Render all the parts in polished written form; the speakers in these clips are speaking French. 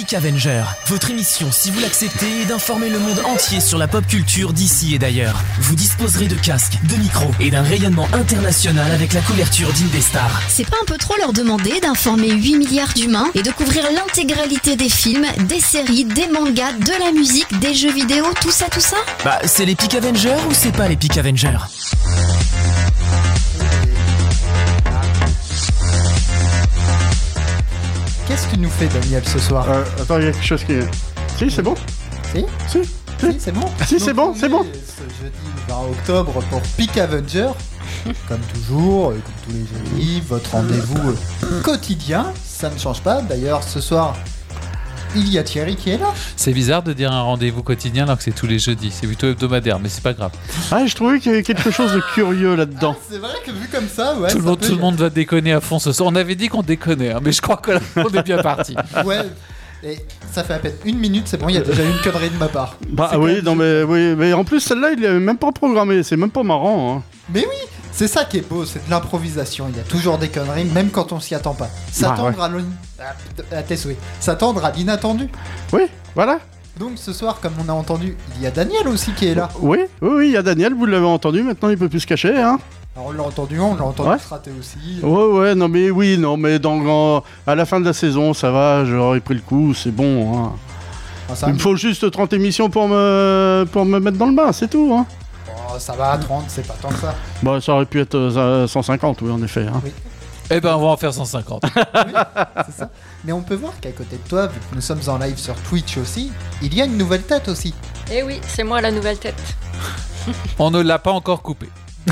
Peak Avenger, votre émission, si vous l'acceptez, est d'informer le monde entier sur la pop culture d'ici et d'ailleurs. Vous disposerez de casques, de micros et d'un rayonnement international avec la couverture d'Indestar. C'est pas un peu trop leur demander d'informer 8 milliards d'humains et de couvrir l'intégralité des films, des séries, des mangas, de la musique, des jeux vidéo, tout ça? Bah, c'est les Peak Avengers ou c'est pas les Peak Avengers? Qu'est-ce que tu nous fais, Daniel, ce soir? Attends, il y a quelque chose qui... Si, c'est bon. Si, c'est bon. Si, c'est bon, c'est bon. Ce jeudi 20 octobre pour Peak Avenger. Comme toujours, comme tous les jeudis, votre rendez-vous quotidien. Ça ne change pas. D'ailleurs, ce soir, il y a Thierry qui est là. C'est bizarre de dire un rendez-vous quotidien alors que c'est tous les jeudis. C'est plutôt hebdomadaire, mais c'est pas grave. Ah, je trouvais qu'il y avait quelque chose de curieux là-dedans. C'est vrai que vu comme ça, ouais. Tout le monde va déconner à fond ce soir. On avait dit qu'on déconnait, hein, mais je crois qu'on est bien parti. Ouais. Et ça fait à peine 1 minute, c'est bon, il y a déjà eu une connerie de ma part. Bah oui, non mais en plus celle-là, il est même pas programmé. C'est même pas marrant. Hein. Mais oui, c'est ça qui est beau, c'est de l'improvisation. Il y a toujours des conneries, même quand on s'y attend pas. S'attendre à tes souhaits. S'attendre à l'inattendu. Oui, voilà. Donc ce soir, comme on a entendu, il y a Daniel aussi qui est là. Oui, il y a Daniel, vous l'avez entendu, maintenant il peut plus se cacher, hein. Alors on l'a entendu se rater aussi. Ouais, non mais à la fin de la saison, ça va, j'aurais pris le coup, c'est bon, hein. Il me faut juste 30 émissions pour me mettre dans le bain, c'est tout, hein. Oh, ça va, 30, c'est pas tant que ça. Bah, ça aurait pu être 150, oui, en effet. Hein. Oui. Eh ben, on va en faire 150. Oui, c'est ça. Mais on peut voir qu'à côté de toi, vu que nous sommes en live sur Twitch aussi, il y a une nouvelle tête aussi. Eh oui, c'est moi la nouvelle tête. On ne l'a pas encore coupée.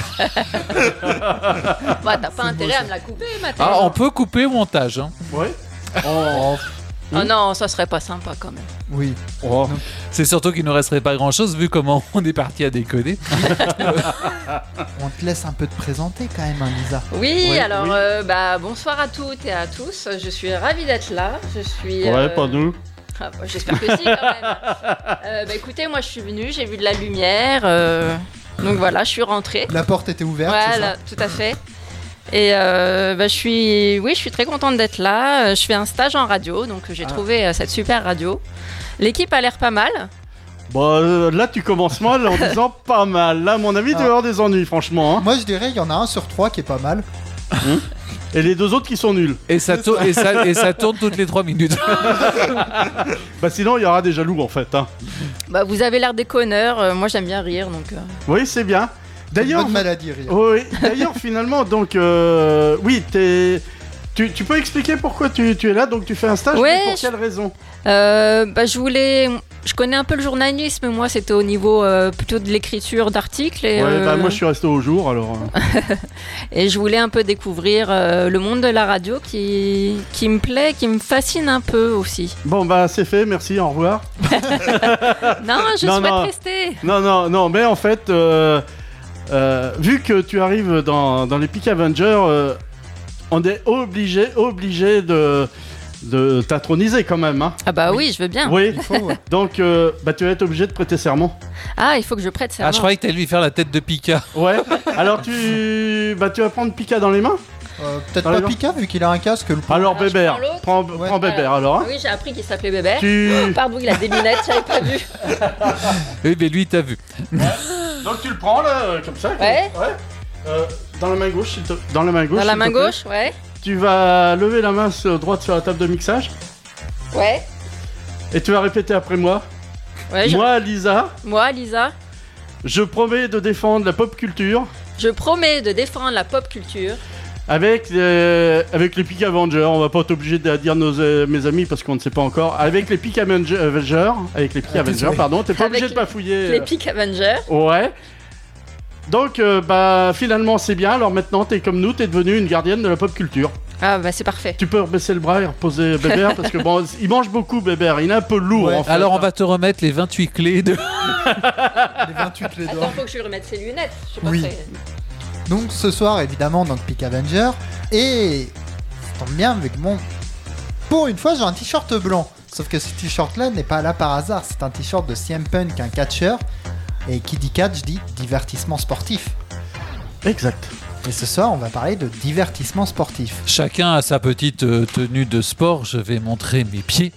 Bah, t'as pas intérêt à me la couper, ma tête. Ah, on peut couper au montage. Hein. Oui. Oh non, ça serait pas sympa quand même. Oui. Oh. C'est surtout qu'il ne resterait pas grand-chose vu comment on est parti à déconner. On te laisse un peu te présenter quand même, hein, Lisa. Oui, alors bonsoir à toutes et à tous. Je suis ravie d'être là. Je suis. Ouais, pas nous. Ah, bah, j'espère que si quand même. Écoutez, moi je suis venue, j'ai vu de la lumière. Donc voilà, je suis rentrée. La porte était ouverte. Voilà, tout à fait. Et je suis très contente d'être là. Je fais un stage en radio, donc j'ai trouvé cette super radio. L'équipe a l'air pas mal. Bon, là tu commences mal en disant pas mal. Là, à mon avis, tu vas avoir des ennuis, franchement. Hein. Moi, je dirais, il y en a 1 sur 3 qui est pas mal. Et les 2 autres qui sont nuls. Et ça tourne toutes les 3 minutes. Bah sinon, il y aura des jaloux en fait. Hein. Bah, vous avez l'air des connards. Moi, j'aime bien rire, donc. Oui, c'est bien. D'ailleurs, bonne maladie, rire. Oui. D'ailleurs, finalement, donc, oui, tu peux expliquer pourquoi tu es là, donc tu fais un stage, mais pour quelle raison? Je connais un peu le journalisme, moi c'était au niveau plutôt de l'écriture d'articles. Et, moi je suis resté au jour alors. Et je voulais un peu découvrir le monde de la radio qui me plaît, qui me fascine un peu aussi. Bon bah c'est fait, merci, au revoir. Non, je souhaite rester. Non, mais en fait, vu que tu arrives dans les Peak Avengers, on est obligé de t'introniser quand même. Hein. Ah bah oui, je veux bien. Oui, il faut, ouais. Donc tu vas être obligé de prêter serment. Ah, il faut que je prête serment. Ah, je croyais que t'allais lui faire la tête de Pika. Ouais, alors tu vas prendre Pika dans les mains. Peut-être pas Pika vu qu'il a un casque. Alors Bébert, prends Ouais. Bébert alors. Hein. Oui, j'ai appris qu'il s'appelait Bébert. Tu- Pardon, il a des lunettes, j'avais pas vu. Oui, mais lui, t'as vu. Donc tu le prends là, comme ça. Ouais. Dans la main gauche, dans la main gauche. Dans la s'il main te plaît. gauche, ouais. Tu vas lever la main droite sur la table de mixage Ouais. et tu vas répéter après moi. Ouais, Moi, Lisa, Moi, Lisa, je promets de défendre la pop culture je promets de défendre la pop culture avec les Peak Avengers. On va pas être obligé de dire mes amis parce qu'on ne sait pas encore. Avec les Peak Avengers, pardon, t'es pas Avec obligé de pas fouiller. les Peak Avengers. Ouais. Donc, finalement, c'est bien. Alors maintenant, t'es comme nous, t'es devenue une gardienne de la pop culture. Ah bah c'est parfait. Tu peux rebaisser le bras et reposer Bébert parce que bon, il mange beaucoup, Bébert. Il est un peu lourd. Ouais. En fait. Alors, on va te remettre les 28 clés de. Les 28 les doigts. Attends, faut que je lui remette ses lunettes. Je sais pas Oui. très- Donc ce soir, évidemment, dans Peak Avenger. Et ça tombe bien avec Pour une fois, j'ai un t-shirt blanc. Sauf que ce t-shirt-là n'est pas là par hasard. C'est un t-shirt de CM Punk, un catcheur. Et qui dit catch dit divertissement sportif. Exact. Et ce soir, on va parler de divertissement sportif. Chacun a sa petite tenue de sport. Je vais montrer mes pieds.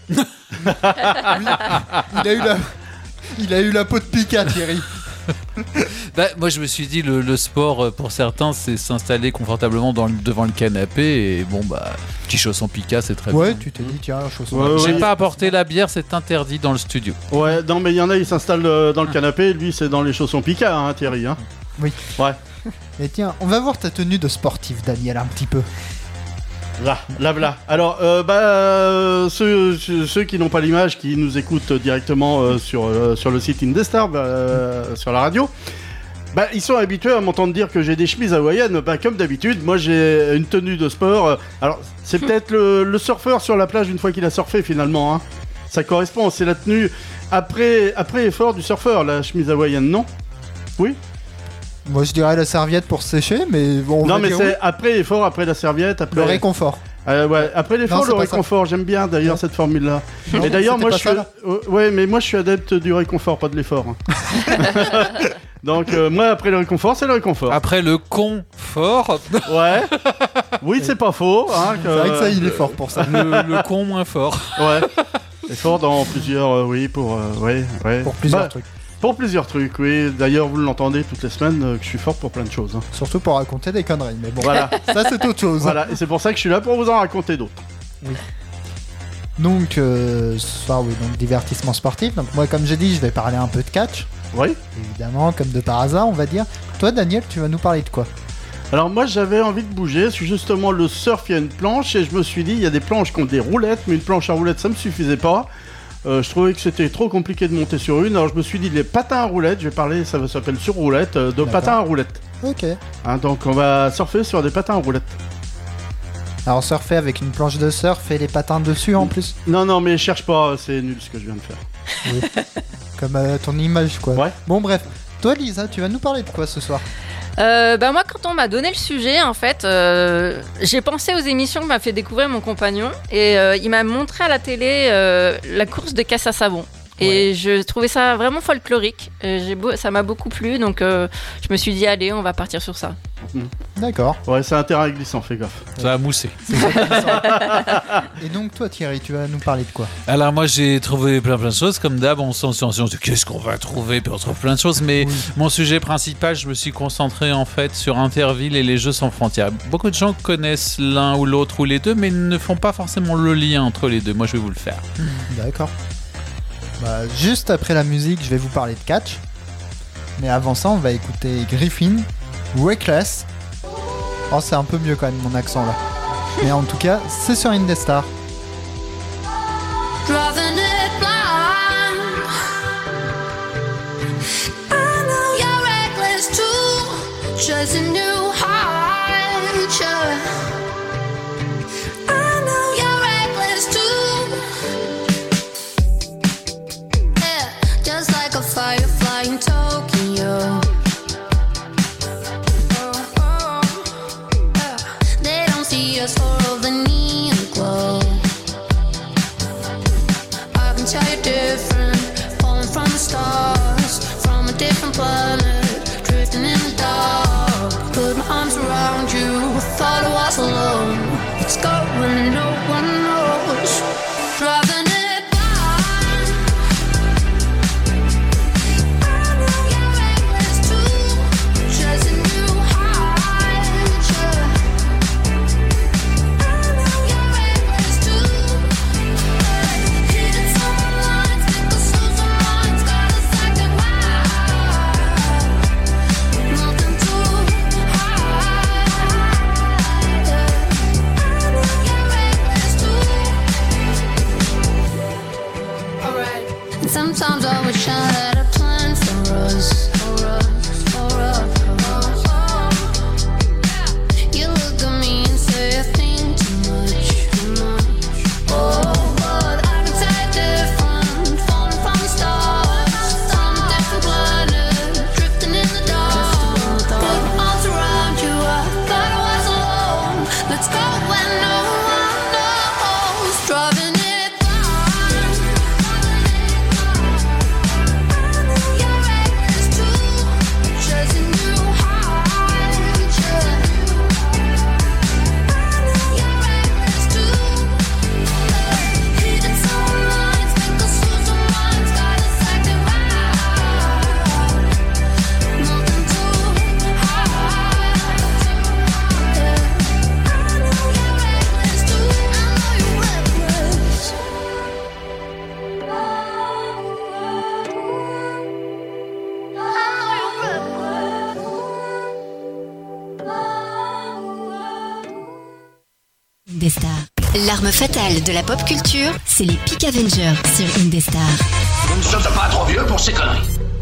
Il a eu la peau de Pika, Thierry. Moi, je me suis dit, le sport, pour certains, c'est s'installer confortablement devant le canapé. Et petit chausson Pika, c'est très Ouais, bien. tu t'es dit, tiens, chausson. Ouais, J'ai pas apporté la bière, c'est interdit dans le studio. Ouais, non, mais il y en a, ils s'installent dans le canapé. Lui, c'est dans les chaussons Pika, hein, Thierry. Hein. Oui. Ouais. Et tiens, on va voir ta tenue de sportif, Daniel, un petit peu. Là. Alors, ceux qui n'ont pas l'image, qui nous écoutent directement sur le site Indestar, sur la radio, ils sont habitués à m'entendre dire que j'ai des chemises hawaïennes. Comme d'habitude, moi j'ai une tenue de sport. Alors, c'est peut-être le surfeur sur la plage une fois qu'il a surfé finalement. Hein. Ça correspond, c'est la tenue après effort du surfeur, la chemise hawaïenne, non? Oui. Moi, je dirais la serviette pour sécher, mais bon. Non, mais c'est après effort, après la serviette, après. Le réconfort. Ouais, après l'effort, Non, c'est le pas réconfort. J'aime bien d'ailleurs cette formule-là. Non, Et d'ailleurs, moi, c'était pas mais moi, je suis adepte du réconfort, pas de l'effort. Hein. Donc, moi, après le réconfort, c'est le réconfort. Après le confort, Ouais. Oui, c'est pas faux. Hein, C'est vrai que ça, il est fort pour ça. le con moins fort. Ouais. Effort dans plusieurs, pour Pour plusieurs trucs. Pour plusieurs trucs, oui. D'ailleurs, vous l'entendez toutes les semaines que je suis fort pour plein de choses. Hein. Surtout pour raconter des conneries, mais bon. Voilà. Ça, c'est autre chose. Voilà. Et c'est pour ça que je suis là pour vous en raconter d'autres. Donc, ce soir, oui, donc divertissement sportif. Donc, moi, comme j'ai dit, je vais parler un peu de catch. Oui. Évidemment, comme de par hasard, on va dire. Toi, Daniel, tu vas nous parler de quoi? Alors moi j'avais envie de bouger, c'est justement le surf, il y a une planche et je me suis dit il y a des planches qui ont des roulettes, mais une planche à roulettes ça me suffisait pas. Je trouvais que c'était trop compliqué de monter sur une, alors je me suis dit les patins à roulettes, je vais parler, ça s'appelle sur roulette, de patins à roulettes. Ok. Hein, donc on va surfer sur des patins à roulettes. Alors, surfer avec une planche de surf et les patins dessus en plus. Non mais cherche pas, c'est nul ce que je viens de faire. Oui. Comme ton image, quoi. Ouais. Bon, bref. Toi, Lisa, tu vas nous parler de quoi ce soir? Moi, quand on m'a donné le sujet, en fait, j'ai pensé aux émissions que m'a fait découvrir mon compagnon et il m'a montré à la télé la course de caisse à savon. Et je trouvais ça vraiment folklorique. Ça m'a beaucoup plu, donc je me suis dit, allez, on va partir sur ça. D'accord. Ouais, c'est un terrain glissant, fais gaffe. Ça a moussé. Et donc, toi, Thierry, tu vas nous parler de quoi? Alors moi j'ai trouvé plein de choses comme d'hab, on se dit qu'est-ce qu'on va trouver, puis on trouve plein de choses, mais mon sujet principal, je me suis concentré en fait sur Interville et les Jeux sans frontières. Beaucoup de gens connaissent l'un ou l'autre ou les deux, mais ne font pas forcément le lien entre les deux. Moi je vais vous le faire. D'accord. Juste après la musique, je vais vous parler de catch. Mais avant ça, on va écouter Griffin, Reckless. Oh, c'est un peu mieux quand même mon accent là. Mais en tout cas, c'est sur Indestar. Driving it blind. I know you're reckless too, chasing new heights. I know you're reckless too. Yeah, just like a firefly in Tokyo. They don't see us for the neon glow. Tell you different, falling from the stars, from a different planet, drifting in the dark. Put my arms around you, thought I was alone. It's going, no one knows. Driving it blind. I know you're reckless too, chasing new heights. I know you're reckless too. Hitting some lines, make us lose our minds. Got us acting wild. Nothing to hide. I know you're reckless too. Alright. And sometimes I wish I had a plan for us. You look at me and say I think too much. Oh, but I can say different, falling from the stars, on a different planet, drifting in the dark. Put my arms around you, I thought I was alone. Let's go when no one knows. Driving it blind. Indestar. L'arme fatale de la pop culture, c'est les Peak Avengers sur Indestar. Vous ne sommes pas trop vieux pour ces conneries.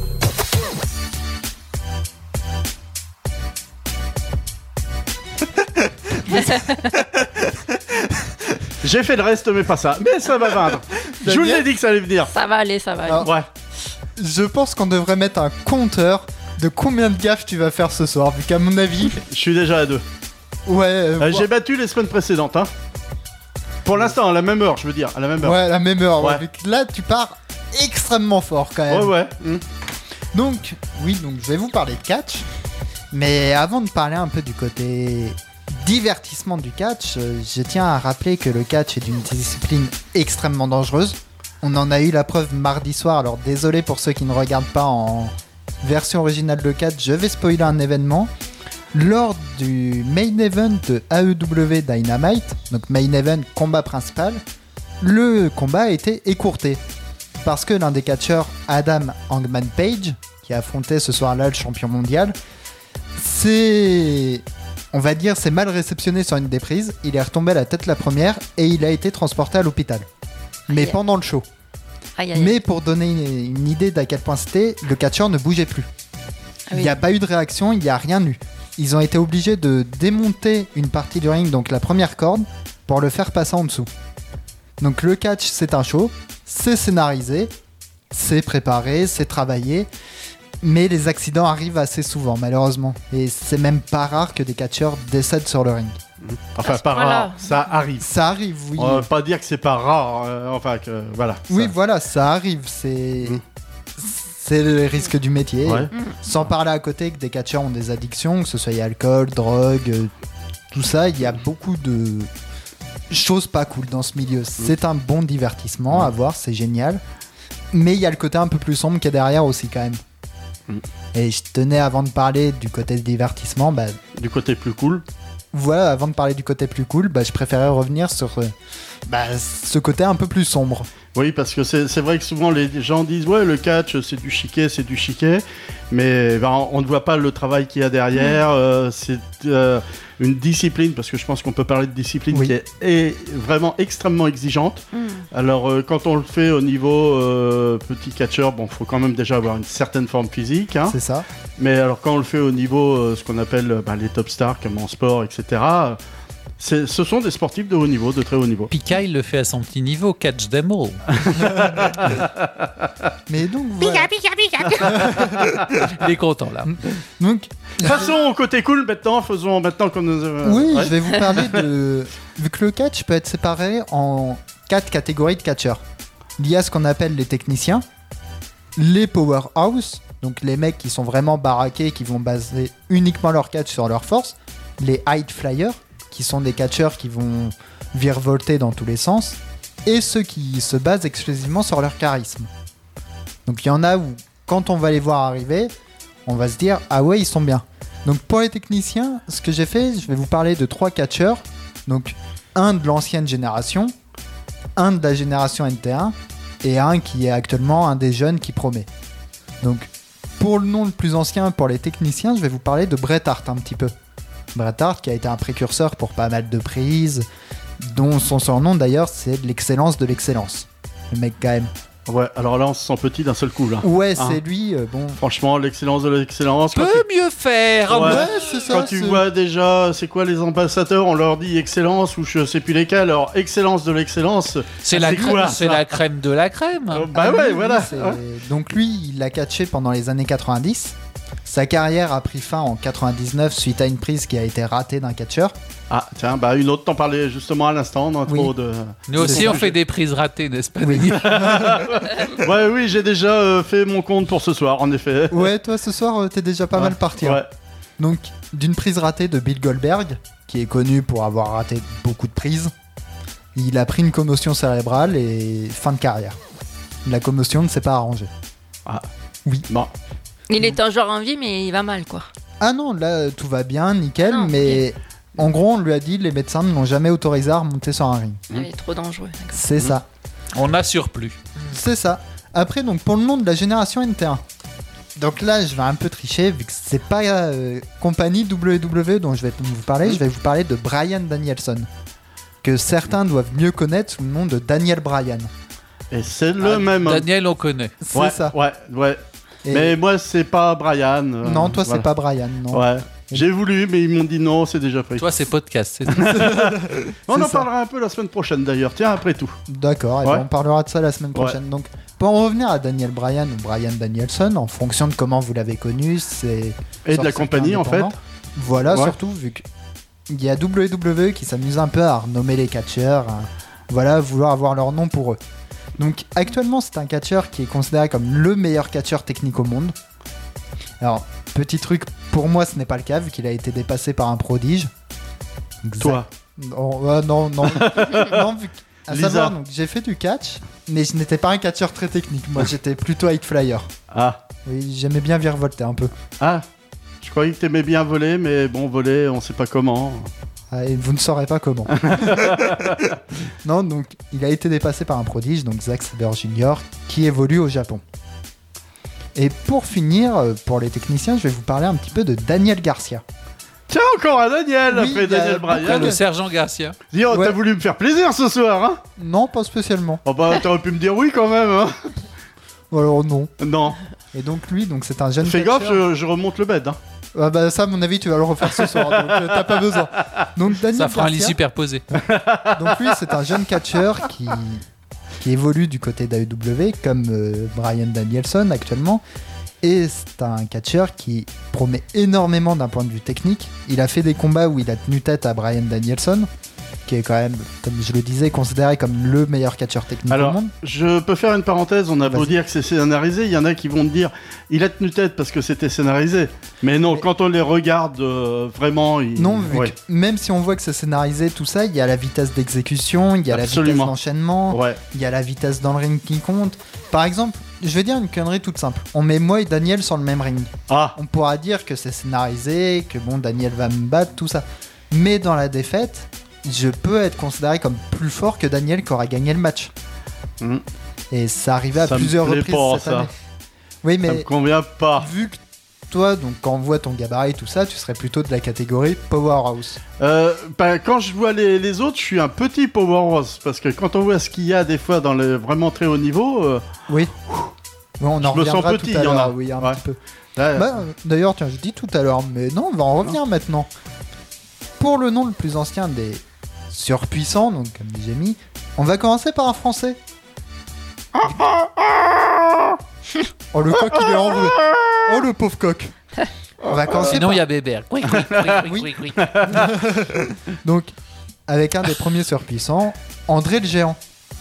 J'ai fait le reste, mais pas ça. Mais ça va venir. Je vous l'ai dit que ça allait venir. Ça va aller, ça va aller. Alors, Ouais. je pense qu'on devrait mettre un compteur de combien de gaffes tu vas faire ce soir, vu qu'à mon avis, Je suis déjà à 2. ouais, J'ai battu les semaines précédentes. Hein. Pour l'instant, à la même heure, je veux dire. À la même heure. ouais, à la même heure. Ouais. Ouais. Vu que là, tu pars extrêmement fort quand même. Ouais. Donc, oui, donc je vais vous parler de catch. Mais avant de parler un peu du côté divertissement du catch, je tiens à rappeler que le catch est une discipline extrêmement dangereuse. On en a eu la preuve mardi soir, alors désolé pour ceux qui ne regardent pas en version originale de catch, je vais spoiler un événement. Lors du main event de AEW Dynamite, donc main event combat principal, le combat a été écourté. Parce que l'un des catcheurs, Adam Hangman Page, qui a affronté ce soir-là le champion mondial, c'est mal réceptionné sur une des prises. Il est retombé à la tête la première et il a été transporté à l'hôpital. Mais Aïe. pendant le show. Aïe, aïe. Mais pour donner une idée d'à quel point c'était, le catcheur ne bougeait plus. Ah Il oui. n'y a pas eu de réaction, il n'y a rien eu. Ils ont été obligés de démonter une partie du ring, donc la première corde, pour le faire passer en dessous. Donc le catch, c'est un show, c'est scénarisé, c'est préparé, c'est travaillé, mais les accidents arrivent assez souvent, malheureusement. Et c'est même pas rare que des catcheurs décèdent sur le ring. Enfin, À ce pas point-là. rare. Ça arrive. Ça arrive, oui. On va pas dire que c'est pas rare. Enfin, que voilà. Oui, Ça- voilà, ça arrive. C'est Mm. c'est le risque du métier. Ouais. Sans parler à côté que des catcheurs ont des addictions, que ce soit alcool, drogue, tout ça. Il y a beaucoup de choses pas cool dans ce milieu. C'est un bon divertissement à voir, c'est génial. Mais il y a le côté un peu plus sombre qui est derrière aussi quand même. Mm. Et je tenais, avant de parler du côté divertissement, bah, Du côté plus cool. voilà, avant de parler du côté plus cool, bah, je préférais revenir sur ce côté un peu plus sombre. Oui, parce que c'est vrai que souvent les gens disent ouais, le catch c'est du chiquet, mais ben, on ne voit pas le travail qu'il y a derrière. C'est une discipline, parce que je pense qu'on peut parler de discipline Oui. qui est vraiment extrêmement exigeante. Mm. Alors quand on le fait au niveau petit catcheur, bon, faut quand même déjà avoir une certaine forme physique. Hein. C'est ça. Mais alors quand on le fait au niveau ce qu'on appelle les top stars comme en sport, etc. Ce sont des sportifs de haut niveau, de très haut niveau. Pika, il le fait à son petit niveau, catch them all. Mais donc, voilà. Il est content là. Donc, Passons au côté cool maintenant qu'on nous... oui, ouais. je vais vous parler de... Vu que le catch peut être séparé en 4 catégories de catcheurs. Il y a ce qu'on appelle les techniciens, les powerhouse, donc les mecs qui sont vraiment baraqués, qui vont baser uniquement leur catch sur leur force, les high flyers, qui sont des catcheurs qui vont virevolter dans tous les sens, et ceux qui se basent exclusivement sur leur charisme. Donc il y en a où, quand on va les voir arriver, on va se dire « Ah ouais, ils sont bien ». Donc pour les techniciens, ce que j'ai fait, je vais vous parler de 3 catcheurs. Donc un de l'ancienne génération, un de la génération NT1, et un qui est actuellement un des jeunes qui promet. Donc pour le nom le plus ancien, pour les techniciens, je vais vous parler de Bret Hart un petit peu. Bret Hart qui a été un précurseur pour pas mal de prises, dont son surnom d'ailleurs c'est de l'excellence de l'excellence. Le mec quand même. Ouais, alors là on se sent petit d'un seul coup là. Ouais, Hein. c'est lui, bon... Franchement, l'excellence de l'excellence. Quand Peut mieux faire. Ouais. Ouais, c'est ça. Quand tu vois déjà, c'est quoi les ambassadeurs, on leur dit excellence ou je sais plus lesquels, alors excellence de l'excellence, C'est la, quoi, c'est ça la crème de la crème. Bah Ah ouais, oui, voilà. oui, donc lui, il l'a catché pendant les années 90. Sa carrière a pris fin en 99 suite à une prise qui a été ratée d'un catcheur. Ah tiens, bah une autre, t'en parlais justement à l'instant, dans Oui. trop de... Nous aussi, C'est on ça. fait des prises ratées, n'est-ce pas Oui. Denis Ouais, oui, j'ai déjà fait mon compte pour ce soir, en effet. Ouais, toi ce soir, t'es déjà pas mal parti. hein. Ouais. Donc, d'une prise ratée de Bill Goldberg, qui est connu pour avoir raté beaucoup de prises, il a pris une commotion cérébrale et fin de carrière. La commotion ne s'est pas arrangée. Bon, Il est un joueur en vie, mais il va mal, quoi. Ah non, là tout va bien, nickel, Non, mais en gros, on lui a dit les médecins ne l'ont jamais autorisé à remonter sur un ring. Il est trop dangereux. d'accord. C'est ça. On a surplus. C'est ça. Après, donc pour le nom de la génération NT1. Donc là, je vais un peu tricher, vu que c'est pas compagnie WWE dont je vais vous parler, je vais vous parler de Bryan Danielson. que certains doivent mieux connaître sous le nom de Daniel Bryan. Et c'est le même. Daniel, on connaît. C'est Ouais, ça. ouais. Et- Mais moi, c'est pas Brian. Non, toi, voilà. c'est pas Bryan, non. Ouais. J'ai voulu, mais ils m'ont dit non, c'est déjà pris. Toi, c'est podcast. C'est On en c'est ça. parlera un peu la semaine prochaine d'ailleurs. Tiens, après tout. D'accord, et Ouais. ben on parlera de ça la semaine prochaine. Donc, pour en revenir à Daniel Bryan ou Bryan Danielson, en fonction de comment vous l'avez connu, c'est. Et de la sorti compagnie, en fait. indépendant. Voilà, Ouais. surtout vu qu'il y a WWE qui s'amuse un peu à renommer les catcheurs, voilà, vouloir avoir leur nom pour eux. Donc, actuellement, c'est un catcheur qui est considéré comme le meilleur catcheur technique au monde. Alors, petit truc, pour moi, ce n'est pas le cas, vu qu'il a été dépassé par un prodige. Toi. Non, non, non. Non, vu à Lisa. savoir, donc, j'ai fait du catch, mais je n'étais pas un catcheur très technique. Moi, j'étais plutôt high flyer. Ah. Oui, j'aimais bien virevolter un peu. Ah. Je croyais que t'aimais bien voler, mais bon, voler, on sait pas comment. Ah, et vous ne saurez pas comment. Non, donc il a été dépassé par un prodige, donc Zack Sabre Jr., qui évolue au Japon. Et pour finir, pour les techniciens, je vais vous parler un petit peu de Daniel Garcia. Tiens, encore un Daniel Oui, après il y a Daniel beaucoup Bryan. le sergent Garcia. Dis, oh, Ouais. t'as voulu me faire plaisir ce soir, hein? Non, pas spécialement. Oh bah, t'aurais pu me dire oui quand même, hein? Alors non. Non. Et donc lui, donc c'est un jeune Fais catcheur. gaffe, je remonte le bed, hein. Ah bah ça, à mon avis, tu vas le refaire ce soir, donc t'as pas besoin. Donc Daniel Ça fera un lit Garcia, superposé. donc lui, c'est un jeune catcheur qui évolue du côté d'AEW, comme Bryan Danielson actuellement. Et c'est un catcheur qui promet énormément d'un point de vue technique. Il a fait des combats où il a tenu tête à Bryan Danielson, qui est quand même, comme je le disais, considéré comme le meilleur catcheur technique au Alors, monde. je peux faire une parenthèse, on a beau Vas-y. dire que c'est scénarisé, il y en a qui vont te dire il a tenu tête parce que c'était scénarisé. Mais non, Mais- quand on les regarde vraiment, Non, vu ouais. que même si on voit que c'est scénarisé, tout ça, il y a la vitesse d'exécution, il y a la Absolument. vitesse d'enchaînement, Ouais. il y a la vitesse dans le ring qui compte. Par exemple, je vais dire une connerie toute simple. On met moi et Daniel sur le même ring. Ah, On pourra dire que c'est scénarisé, que bon, Daniel va me battre, tout ça. Mais dans la défaite, je peux être considéré comme plus fort que Daniel qui aura gagné le match. Hmm. Et ça arrivait à Ça me plusieurs plaît reprises pas, cette ça. année. Oui, ça me mais convient pas. vu que toi, donc quand on voit ton gabarit, tout ça, tu serais plutôt de la catégorie Powerhouse. Bah, quand je vois les autres, je suis un petit powerhouse parce que quand on voit ce qu'il y a des fois dans le vraiment très haut niveau, Oui. Oui, on en Je me sens reviendra petit, tout à il y en a. l'heure, oui, un Ouais. petit peu. là, Bah, d'ailleurs, tiens, je dis tout à l'heure, mais non, on va en revenir maintenant. Pour le nom le plus ancien des surpuissants, donc comme j'ai mis, on va commencer par un français. Oh, le coq, il est enlevé. Oh, le pauvre coq. On va commencer Sinon, par... il y a Bébert. Oui, oui, oui, oui, oui, oui. Donc, avec un des premiers surpuissants, André le Géant,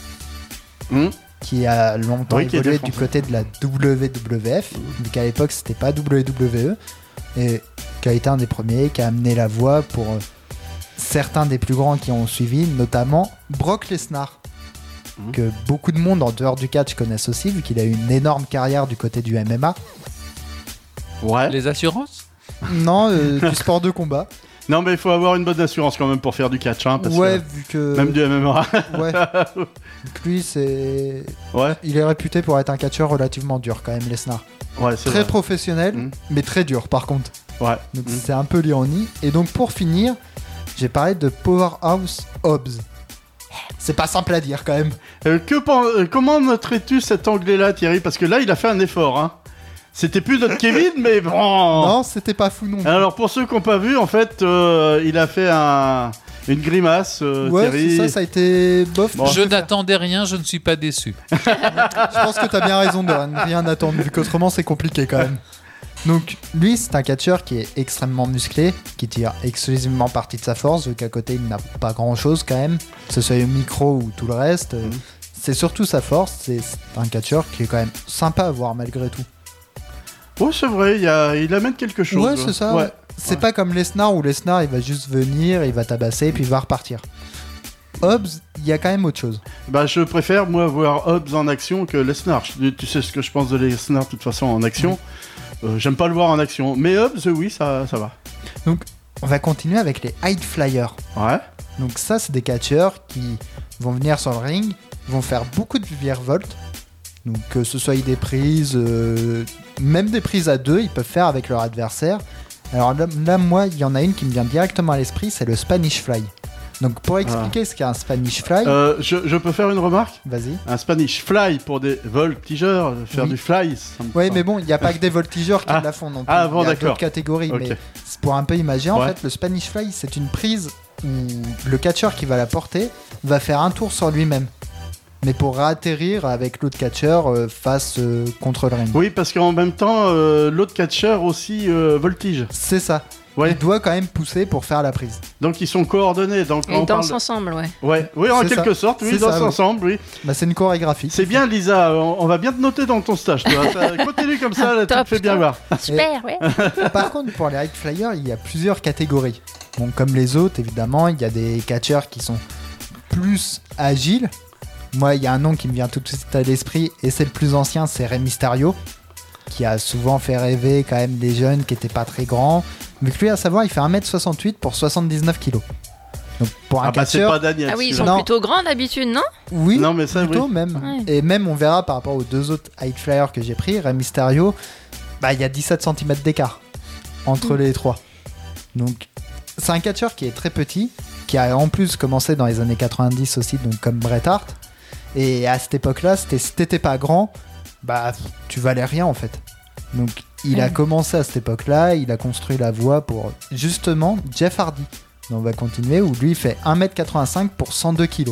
hmm. qui a longtemps Oui, qui était évolué du français. côté de la WWF, mais qu'à l'époque c'était pas WWE, et qui a été un des premiers, qui a amené la voix pour certains des plus grands qui ont suivi, notamment Brock Lesnar, que beaucoup de monde en dehors du catch connaissent aussi, vu qu'il a eu une énorme carrière du côté du MMA. Ouais. Les assurances Non, du sport de combat. Non, mais il faut avoir une bonne assurance quand même pour faire du catch, hein, parce Ouais, que vu que... même du MMA. Ouais. Donc lui, c'est... Ouais, Il est réputé pour être un catcheur relativement dur quand même, Lesnar. ouais, c'est Très vrai. professionnel, Mm. mais très dur par contre. Ouais. Donc Mm. c'est un peu l'ironie. Et donc pour finir, j'ai parlé de Powerhouse Hobbs. C'est pas simple à dire quand même. Comment noterais-tu cet anglais-là, Thierry? Parce que là, il a fait un effort, hein. C'était plus notre Kevin, mais bon. Non, c'était pas fou non plus. Alors pour ceux qui n'ont pas vu, en fait, il a fait une grimace, Ouais, Thierry. c'est ça, ça a été bof. Bon. Je n'attendais rien, je ne suis pas déçu. Je pense que t'as bien raison de rien attendre, vu qu'autrement c'est compliqué quand même. Donc lui, c'est un catcheur qui est extrêmement musclé, qui tire exclusivement partie de sa force, vu qu'à côté il n'a pas grand chose quand même, que ce soit le micro ou tout le reste. C'est surtout sa force, c'est un catcheur qui est quand même sympa à voir malgré tout. Ouais, c'est vrai, il amène quelque chose. Ouais, c'est ça. Ouais. C'est pas comme Lesnar où Lesnar il va juste venir, il va tabasser puis il va repartir. Hobbs, il y a quand même autre chose. Bah, je préfère, moi, voir Hobbs en action que Lesnar. Tu sais ce que je pense de Lesnar, de toute façon, en action. J'aime pas le voir en action. Mais Hobbs, oui, ça va. On va continuer avec les High Flyers. Ouais. Donc ça, c'est des catcheurs qui vont venir sur le ring, vont faire beaucoup de virevoltes. Donc que ce soit des prises, même des prises à deux, ils peuvent faire avec leur adversaire. Alors là, moi, il y en a une qui me vient directement à l'esprit, c'est le Spanish Fly. Donc pour expliquer ce qu'est un Spanish Fly, Je peux faire une remarque? vas-y. Un Spanish Fly pour des voltigeurs, faire Oui. du fly, ça me Oui, semble. mais bon, il n'y a pas que des voltigeurs qui Ah. la font non plus. Ah, bon, il y a d'accord. d'autres catégories. Ok. Mais c'est pour un peu imaginer, en Ouais. fait, le Spanish Fly, c'est une prise où le catcheur qui va la porter va faire un tour sur lui-même. Mais pour atterrir avec l'autre catcheur face contre le ring. Oui, parce qu'en même temps, l'autre catcheur aussi voltige. C'est ça. Ouais. Il doit quand même pousser pour faire la prise. Donc ils sont coordonnés. Donc Ils on parle... dansent ensemble, ouais. Ouais, oui, en C'est quelque ça. sorte, oui, C'est ils dansent ça, oui. ensemble, oui. Bah, c'est une chorégraphie. C'est bien, Lisa. On va bien te noter dans ton stage. Tu vois. Ça continue comme ça, là, tu te Top, fais bien top. voir. Super, ouais. Par contre, pour les high flyers, il y a plusieurs catégories. Bon, comme les autres, évidemment, il y a des catcheurs qui sont plus agiles. Moi, il y a un nom qui me vient tout de suite à l'esprit, et c'est le plus ancien, c'est Rey Mysterio, qui a souvent fait rêver quand même des jeunes qui étaient pas très grands. Mais que lui, à savoir, il fait 1m68 pour 79 kg. Donc pour un Ah bah c'est catcheur, pas Daniel. Ah oui, ils celui-là. sont Non. plutôt grands d'habitude, non? oui, Non, mais ça, plutôt oui. même. Ouais. Et même, on verra par rapport aux deux autres high flyers que j'ai pris, Rey Mysterio, bah, il y a 17 cm d'écart entre les trois. Donc, c'est un catcheur qui est très petit, qui a en plus commencé dans les années 90 aussi, donc comme Bret Hart. Et à cette époque-là, si t'étais pas grand, bah, tu valais rien en fait. Donc, il a commencé à cette époque-là, il a construit la voie pour justement Jeff Hardy. Donc, on va continuer, où lui, il fait 1m85 pour 102 kg.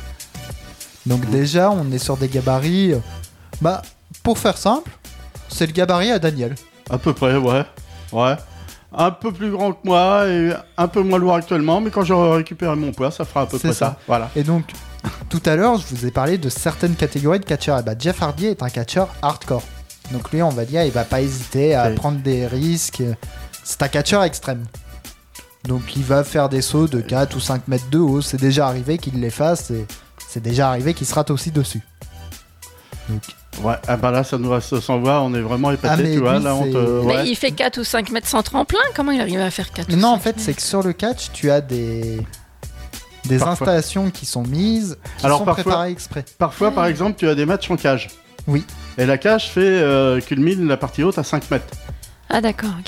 Donc, déjà, on est sur des gabarits. Bah, pour faire simple, c'est le gabarit à Daniel. À peu près, ouais. Ouais. Un peu plus grand que moi et un peu moins lourd actuellement, mais quand j'aurai récupéré mon poids, ça fera à peu C'est près ça. ça. Voilà. Et donc, tout à l'heure, je vous ai parlé de certaines catégories de catcheurs. Et bah, Jeff Hardy est un catcheur hardcore. Donc lui, on va dire, il va pas hésiter à Oui. prendre des risques. C'est un catcheur extrême. Donc il va faire des sauts de 4 ou 5 mètres de haut. C'est déjà arrivé qu'il les fasse et c'est déjà arrivé qu'il se rate aussi dessus. Donc, Ouais, ah bah là, ça nous reste sans voir, on est vraiment épatés, Ah, mais tu vois. lui, Là, on c'est- te... Mais ouais. il fait 4 ou 5 mètres sans tremplin. Comment il arrive à faire 4 ou non, en 5 fait, mètres c'est que sur le catch, tu as des Parfois. installations qui sont mises, qui Alors, sont parfois- préparées exprès. Parfois, par exemple, tu as des matchs en cage. Oui. Et la cage culmine la partie haute à 5 mètres. Ah d'accord, ok.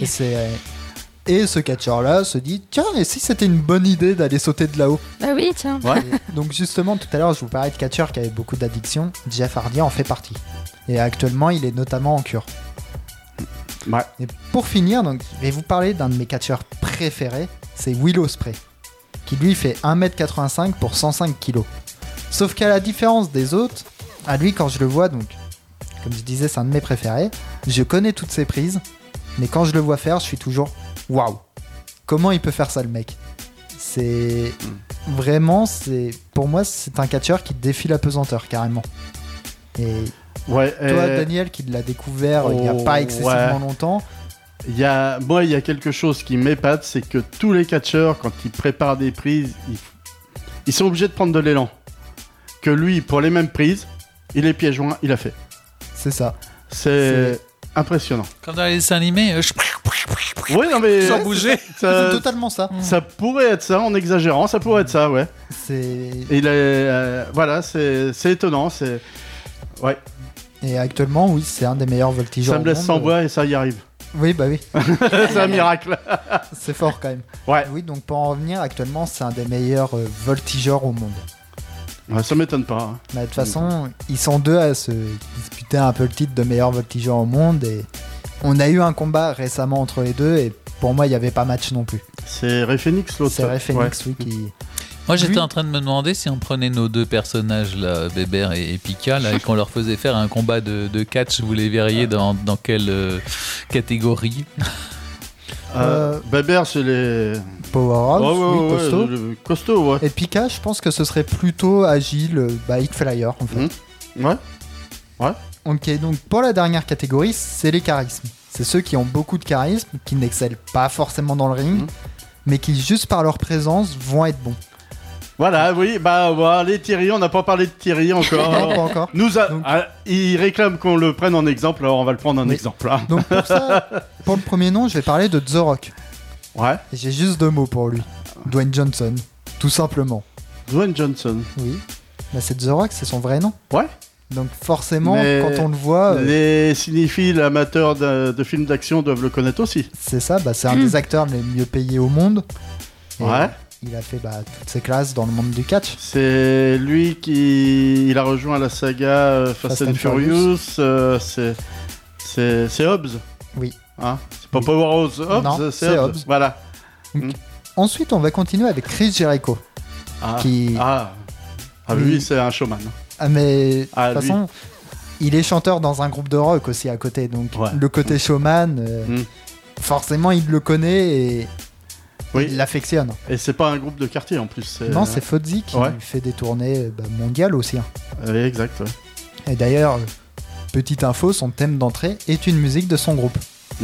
Et ce catcheur-là se dit, tiens, et si c'était une bonne idée d'aller sauter de là-haut? Bah oui, tiens. Ouais. Et donc justement, tout à l'heure, je vous parlais de catcheurs qui avaient beaucoup d'addictions. Jeff Hardy en fait partie. Et actuellement, il est notamment en cure. Ouais. Et pour finir, donc, je vais vous parler d'un de mes catcheurs préférés, c'est Will Ospreay, qui lui fait 1m85 pour 105 kg. Sauf qu'à la différence des autres, à lui, quand je le vois, donc, comme je disais, c'est un de mes préférés, je connais toutes ses prises, mais quand je le vois faire, je suis toujours waouh! Comment il peut faire ça, le mec? C'est vraiment, pour moi, c'est un catcheur qui défie la pesanteur carrément. Et Ouais. toi, Daniel, qui l'a découvert il n'y a Oh, pas excessivement ouais. longtemps, Il y a quelque chose qui m'épate, c'est que tous les catcheurs, quand ils préparent des prises, ils sont obligés de prendre de l'élan. Que lui, pour les mêmes prises, il est pieds joints, il a fait. c'est ça. C'est impressionnant. Comme dans les dessins animés, Oui, non mais sans bouger. C'est ça, totalement ça. ça pourrait être ça, en exagérant, ça pourrait être ça, ouais. C'est Et il est, voilà, c'est étonnant, c'est. Ouais, et actuellement, oui, c'est un des meilleurs voltigeurs. ça me au laisse monde. sans voix et ça y arrive. Oui, bah oui, C'est un miracle. c'est fort quand même. Ouais, Oui, donc pour en revenir, actuellement, c'est un des meilleurs voltigeurs au monde. ouais, ça m'étonne pas. Hein. Bah, de toute façon, ils sont deux à se disputer un peu le titre de meilleur voltigeur au monde. Et on a eu un combat récemment entre les deux. Et pour moi, il n'y avait pas match non plus. C'est Ray Phoenix l'autre. C'est Ray Ouais. Phoenix, oui, qui. Moi, j'étais Lui- en train de me demander si on prenait nos deux personnages, là, Bébert et Pika, là, et qu'on leur faisait faire un combat de catch, vous les verriez dans quelle catégorie? Bébert, c'est les. Power-Ups, Ouais, ouais, oui, ouais, costaud. costaud, ouais. Et Pika, je pense que ce serait plutôt agile, hit flyer en fait. Ouais. Ok, donc pour la dernière catégorie, c'est les charismes. C'est ceux qui ont beaucoup de charisme, qui n'excellent pas forcément dans le ring, Mhm. mais qui, juste par leur présence, vont être bons. Voilà, oui, bah, voilà, les Thierry, on n'a pas parlé de Thierry Non, encore. pas encore. Donc, il réclame qu'on le prenne en exemple, alors on va le prendre en Oui. exemple. Hein. Donc pour ça, pour le premier nom, je vais parler de The Rock. Ouais. Et j'ai juste deux mots pour lui. Dwayne Johnson, tout simplement. Dwayne Johnson. Oui. Bah, c'est The Rock, c'est son vrai nom. Ouais. Donc forcément, Mais quand on le voit, Les cinéphiles amateurs de films d'action doivent le connaître aussi. c'est ça, bah, c'est un des acteurs les mieux payés au monde. Et Ouais. il a fait toutes ses classes dans le monde du catch. C'est lui qui il a rejoint la saga Fast and Furious. C'est Hobbs. Oui. Hein, c'est pas Oui. Powerhouse Hobbs, Non, c'est c'est Hobbs. Hobbs. Voilà. Ensuite, on va continuer avec Chris Jericho. Ah, Qui- lui, c'est un showman. Ah, mais de Ah, toute lui. façon, il est chanteur dans un groupe de rock aussi à côté. Donc, Ouais. le côté showman, Mm. forcément, il le connaît et Oui. il l'affectionne. Et c'est pas un groupe de quartier en plus. Non, c'est Fozzy qui Ouais. fait des tournées mondiales aussi. Hein. Exact. Ouais. Et d'ailleurs, petite info, son thème d'entrée est une musique de son groupe,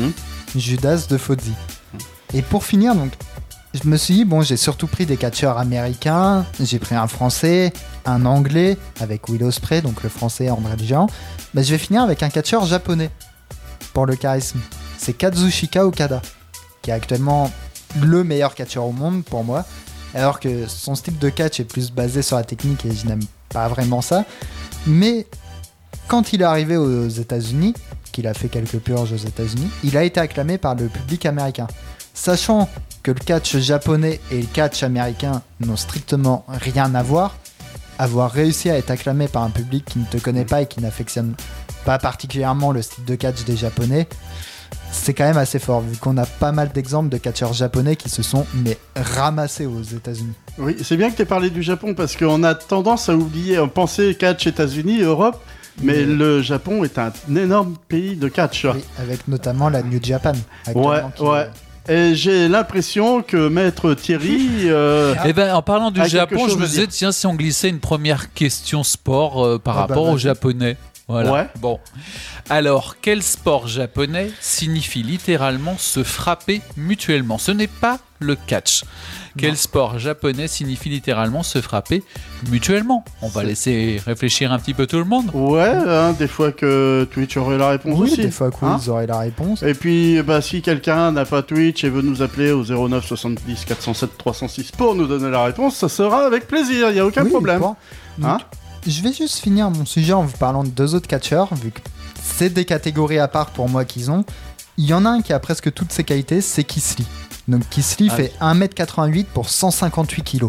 Judas de Fozzy. Et pour finir, donc, je me suis dit, bon, j'ai surtout pris des catcheurs américains, j'ai pris un français, un anglais, avec Will Ospreay, donc le français André le Géant. Je vais finir avec un catcheur japonais, pour le charisme. C'est Kazushika Okada, qui est actuellement le meilleur catcheur au monde pour moi, alors que son style de catch est plus basé sur la technique et je n'aime pas vraiment ça. Mais quand il est arrivé aux États-Unis, qu'il a fait quelques purges aux États-Unis, il a été acclamé par le public américain. Sachant que le catch japonais et le catch américain n'ont strictement rien à voir, avoir réussi à être acclamé par un public qui ne te connaît pas et qui n'affectionne pas particulièrement le style de catch des Japonais, c'est quand même assez fort, vu qu'on a pas mal d'exemples de catcheurs japonais qui se sont ramassés aux États-Unis. Oui, c'est bien que tu aies parlé du Japon parce qu'on a tendance à oublier, à penser catch États-Unis, Europe, mais le Japon est un énorme pays de catch. Oui, avec notamment la New Japan. actuellement, qui Ouais. Et j'ai l'impression que Maître Thierry. Eh ben, en parlant du a quelque Japon, je chose me à disais, dire. tiens, si on glissait une première question sport par Ah bah, rapport aux vas-y. Japonais. Voilà. Ouais. Bon. Alors, quel sport japonais signifie littéralement se frapper mutuellement? Ce n'est pas le catch. Quel sport japonais signifie littéralement se frapper mutuellement? On va laisser réfléchir un petit peu tout le monde. Ouais, hein, des fois que Twitch aurait la réponse Oui, aussi. des fois hein. ils auraient la réponse. Et puis, si quelqu'un n'a pas Twitch et veut nous appeler au 09 70 407 306 pour nous donner la réponse, ça sera avec plaisir, il n'y a aucun Oui, problème. bon. Donc, Hein je vais juste finir mon sujet en vous parlant de deux autres catcheurs, vu que c'est des catégories à part pour moi qu'ils ont. Il y en a un qui a presque toutes ses qualités, c'est Keith Lee. Donc Keith Lee Ah fait 1m88 pour 158 kg.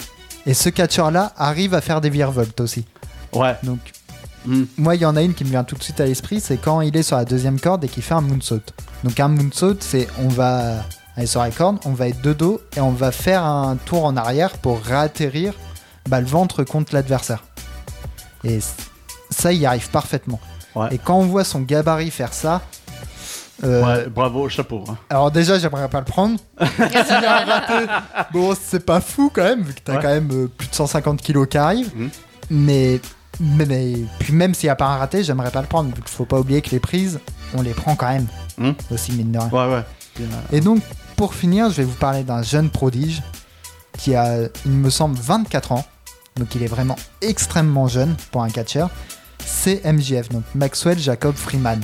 Et ce catcheur-là arrive à faire des virevolts aussi. Ouais. Donc Hmm. moi, il y en a une qui me vient tout de suite à l'esprit, c'est quand il est sur la deuxième corde et qu'il fait un moonsault. Donc un moonsaut, c'est on va aller sur la corde, on va être de dos et on va faire un tour en arrière pour réatterrir le ventre contre l'adversaire. Et ça, il y arrive parfaitement. Ouais. Et quand on voit son gabarit faire ça, Ouais, bravo, chapeau. hein. alors déjà, j'aimerais pas le prendre. S'il a raté, bon, c'est pas fou quand même, vu que t'as Ouais. quand même plus de 150 kilos qui arrivent. Mhm. Mais puis même s'il n'y a pas un raté, j'aimerais pas le prendre, vu qu'il faut pas oublier que les prises, on les prend quand même. Mhm. Aussi, mine de rien. Ouais. Et donc, pour finir, je vais vous parler d'un jeune prodige qui a, il me semble, 24 ans. Donc, il est vraiment extrêmement jeune pour un catcheur. C'est MJF, donc Maxwell Jacob Freeman.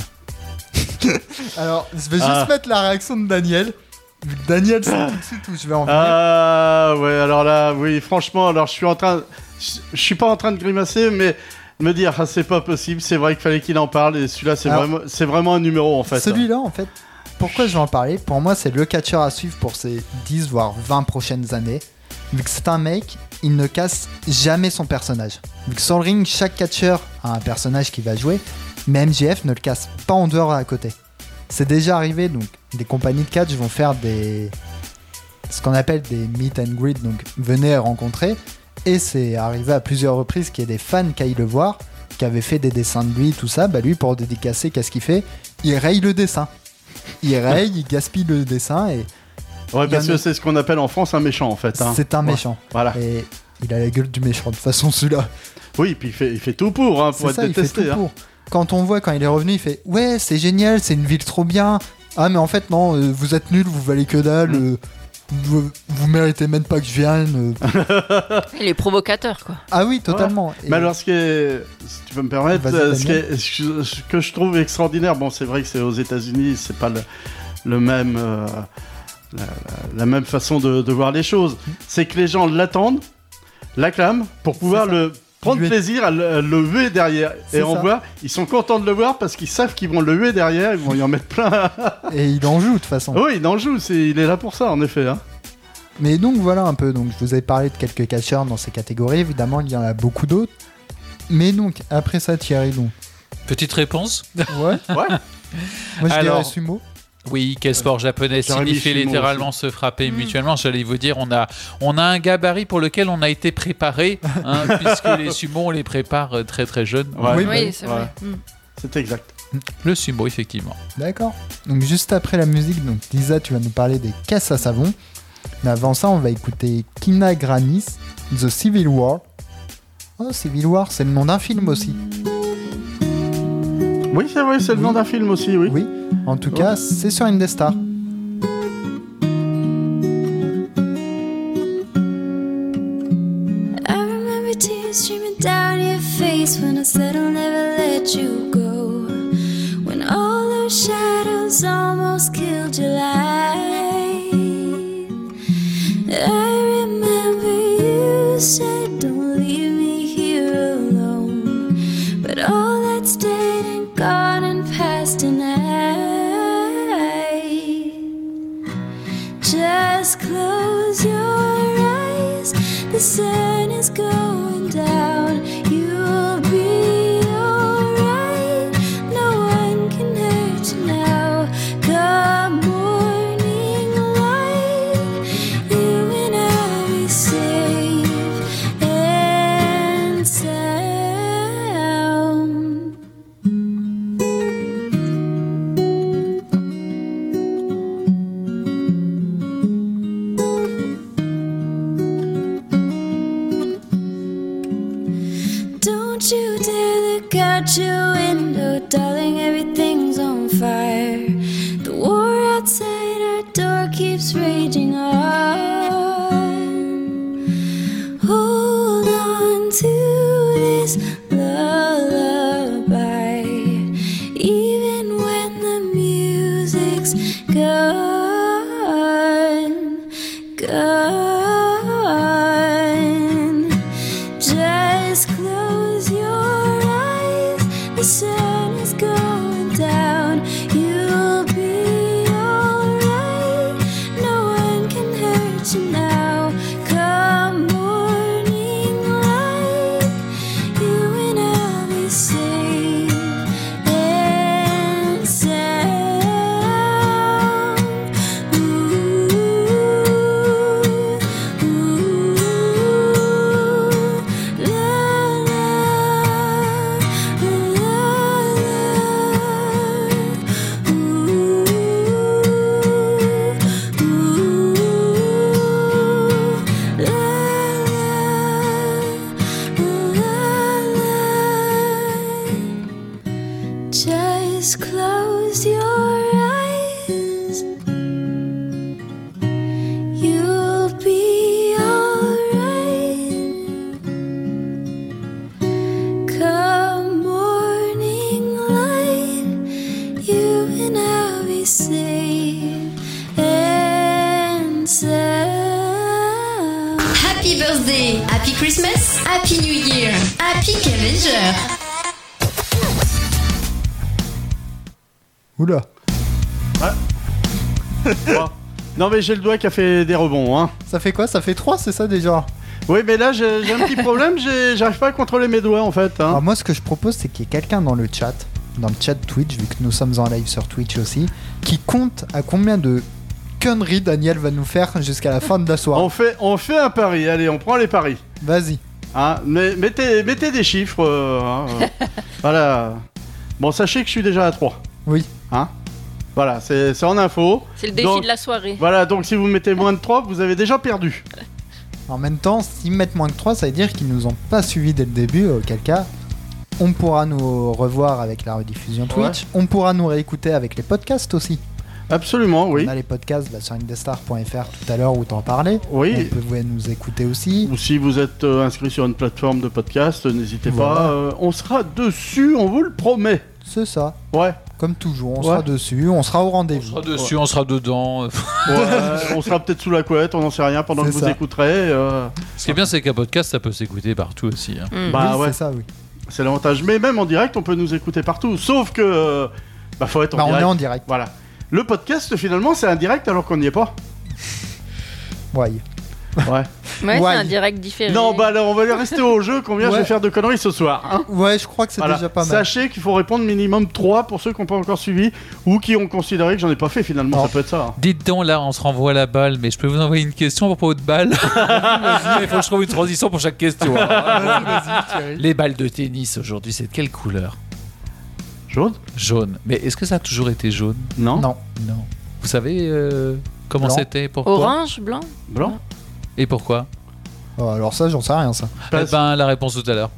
Alors, je vais juste mettre la réaction de Daniel. Vu que Daniel sait tout de suite où je vais en venir. Ah ouais, alors là, oui, franchement, alors je suis pas en train de grimacer, mais me dire, c'est pas possible, c'est vrai qu'il fallait qu'il en parle, et celui-là, c'est vraiment un numéro en fait. Celui-là, en fait, pourquoi je vais en parler? Pour moi, c'est le catcheur à suivre pour ces 10 voire 20 prochaines années. Vu que c'est un mec, il ne casse jamais son personnage. Vu que sur le ring, chaque catcheur a un personnage qui va jouer, mais MJF ne le casse pas en dehors à côté. C'est déjà arrivé, donc des compagnies de catch vont faire ce qu'on appelle des meet and greet, donc venez rencontrer. Et c'est arrivé à plusieurs reprises qu'il y ait des fans qui aillent le voir, qui avaient fait des dessins de lui, tout ça. Lui, pour dédicacer, qu'est-ce qu'il fait? Il raye le dessin. Il raye, il gaspille le dessin et Ouais, parce il y en que a- c'est ce qu'on appelle en France un méchant en fait. hein. c'est un Ouais. méchant. Voilà. Et il a la gueule du méchant, de toute façon, celui-là. Oui, puis il fait tout pour être C'est ça, il fait détesté. tout hein. pour. Quand on voit, quand il est revenu, il fait « Ouais, c'est génial, c'est une ville trop bien. Ah, mais en fait, non, vous êtes nuls, vous valez que dalle. Vous méritez même pas que je vienne. Il est provocateur, quoi. Ah oui, totalement. Et- Mais alors, si tu peux me permettre, Vas-y, ce que je trouve extraordinaire, bon, c'est vrai que c'est aux États-Unis, c'est pas le même, la même façon de voir les choses. C'est que les gens l'attendent, l'acclament, pour pouvoir prendre Huer. plaisir à le huer derrière. C'est Et on ça. voit, ils sont contents de le voir parce qu'ils savent qu'ils vont le huer derrière, ils vont y en mettre plein. Et il en joue, de toute façon. Oui, il en joue, il est là pour ça, en effet. hein. Mais donc voilà un peu, donc je vous ai parlé de quelques catcheurs dans ces catégories, évidemment il y en a beaucoup d'autres. Mais donc après ça Thierry, donc Petite réponse. ouais, Ouais. moi je dirais Alors, sumo. Oui, quel sport japonais J'aurais mis signifie sumo littéralement se frapper mutuellement. J'allais vous dire, on a un gabarit pour lequel on a été préparé, hein, puisque les sumo on les prépare très très jeunes. Ouais. Oui, Oui, c'est vrai. C'est exact. Le sumo, effectivement. D'accord. Donc juste après la musique, donc Lisa tu vas nous parler des caisses à savon. Mais avant ça on va écouter Kina Granis, The Civil War. Oh Civil War c'est le nom d'un film aussi. Oui, c'est vrai, c'est le nom d'un film aussi, oui. Oui, en tout cas c'est sur Indestar. I remember tears streaming down your face when I said I'll never let you go. When all those shadows almost killed your light. I remember you said don't leave me here alone. But all that's dead and gone and past tonight. Just close your eyes. The sun is going down. You'll be alright. No one can hurt you now. Come morning light, you and I'll be safe and sound. Don't you dare look out your window, darling, everything's on fire. The war outside our door keeps raging on. Hold on to this lullaby, even when the music's gone, gone. Just close your eyes. The sun is going down. You'll be alright. No one can hurt you now. Come morning light, you and I'll be safe and sound. Ooh, ooh, la la, la la, ooh, ooh, la la. Just close your eyes. You'll be alright. Come morning light, you and I'll be safe and sound. Happy birthday, happy Christmas, happy New Year, happy Avenger. Oula. Bon. Non, mais j'ai le doigt qui a fait des rebonds, hein. Ça fait quoi? Ça fait 3 c'est ça déjà? Oui, mais là, j'ai un petit problème, j'arrive pas à contrôler mes doigts, en fait. Hein. Alors moi ce que je propose c'est qu'il y ait quelqu'un dans le chat Twitch, vu que nous sommes en live sur Twitch aussi, qui compte à combien de conneries Daniel va nous faire jusqu'à la fin de la soirée. On fait un pari, allez, on prend les paris. Vas-y. Hein, mais mettez des chiffres. Voilà. Bon, sachez que je suis déjà à 3. Oui. Hein, voilà, c'est en info. C'est le défi Donc, de la soirée. Voilà, donc si vous mettez moins de 3, vous avez déjà perdu. En même temps, s'ils mettent moins que 3, ça veut dire qu'ils nous ont pas suivis dès le début, auquel cas, on pourra nous revoir avec la rediffusion Twitch, Ouais. on pourra nous réécouter avec les podcasts aussi. Absolument, oui. On a les podcasts sur indestar.fr tout à l'heure où t'en parlais. Oui. Vous pouvez nous écouter aussi. Ou si vous êtes inscrit sur une plateforme de podcast, n'hésitez Voilà. pas. On sera dessus, on vous le promet. C'est ça. Ouais. Comme toujours, on Ouais. sera dessus, on sera au On rendez-vous. sera dessus, on sera dedans. Ouais, on sera peut-être sous la couette, on n'en sait rien pendant que C'est vous ça. écouterez. Ce qui est bien, c'est qu'un podcast, ça peut s'écouter partout aussi. Hein. Bah Oui, ouais, c'est ça, oui. c'est l'avantage. Mais même en direct, on peut nous écouter partout. Sauf que. Bah, faut être en Bah, on direct. est en direct. Voilà. Le podcast, finalement, c'est un direct alors qu'on n'y est pas. Ouais. Ouais. Ouais, Ouais. c'est un direct différé. Non, bah alors on va rester au jeu. Combien je vais Ouais. faire de conneries ce soir, hein? Ouais, je crois que c'est Voilà. déjà pas mal. Sachez qu'il faut répondre minimum 3 pour ceux qui n'ont pas encore suivi ou qui ont considéré que j'en ai pas fait finalement. Non. Ça peut être ça. Hein. Dites donc, là, on se renvoie la balle, mais je peux vous envoyer une question à propos de balles. Il faut que je trouve une transition pour chaque question. Vas-y, Thierry. Les balles de tennis aujourd'hui, c'est de quelle couleur? Jaune? Jaune. Mais est-ce que ça a toujours été jaune? Non. Non. Non. Vous savez comment Blanc. c'était? Pourquoi? Orange, blanc. Blanc? Et pourquoi? Oh, alors ça, j'en sais rien, ça. Eh ben, la réponse tout à l'heure.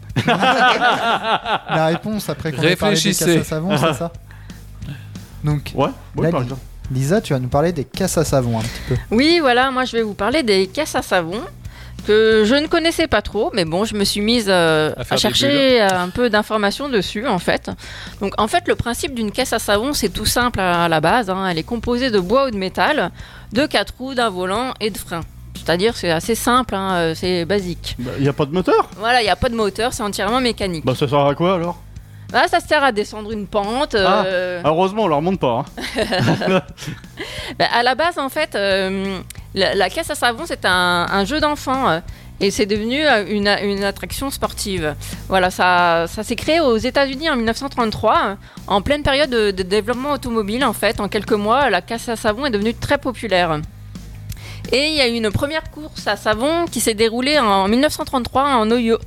La réponse après qu'on ait parlé des casses Réfléchissez. à savon, c'est ça. Donc, Ouais, oui, Là, par Li- exemple. Lisa, tu vas nous parler des casses à savon un petit peu. Oui, voilà, moi je vais vous parler des caisses à savon que je ne connaissais pas trop, mais bon, je me suis mise faire à des chercher un peu d'informations dessus, en fait. Donc, en fait, le principe d'une caisse à savon, c'est tout simple à la base. Hein. Elle est composée de bois ou de métal, de 4 roues, d'un volant et de freins. C'est-à-dire, c'est assez simple, hein, c'est basique. Il n'y a pas de moteur? Voilà, il n'y a pas de moteur, c'est entièrement mécanique. Bah ça sert à quoi alors? Bah, ça sert à descendre une pente. Heureusement, on leur monte pas. Hein. Bah, à la base, en fait, la caisse à savon, c'est un jeu d'enfant. Et c'est devenu une attraction sportive. Voilà, ça s'est créé aux États-Unis en 1933, en pleine période de développement automobile. En fait, en quelques mois, la caisse à savon est devenue très populaire. Et il y a eu une première course à savon qui s'est déroulée en 1933 en Ohio.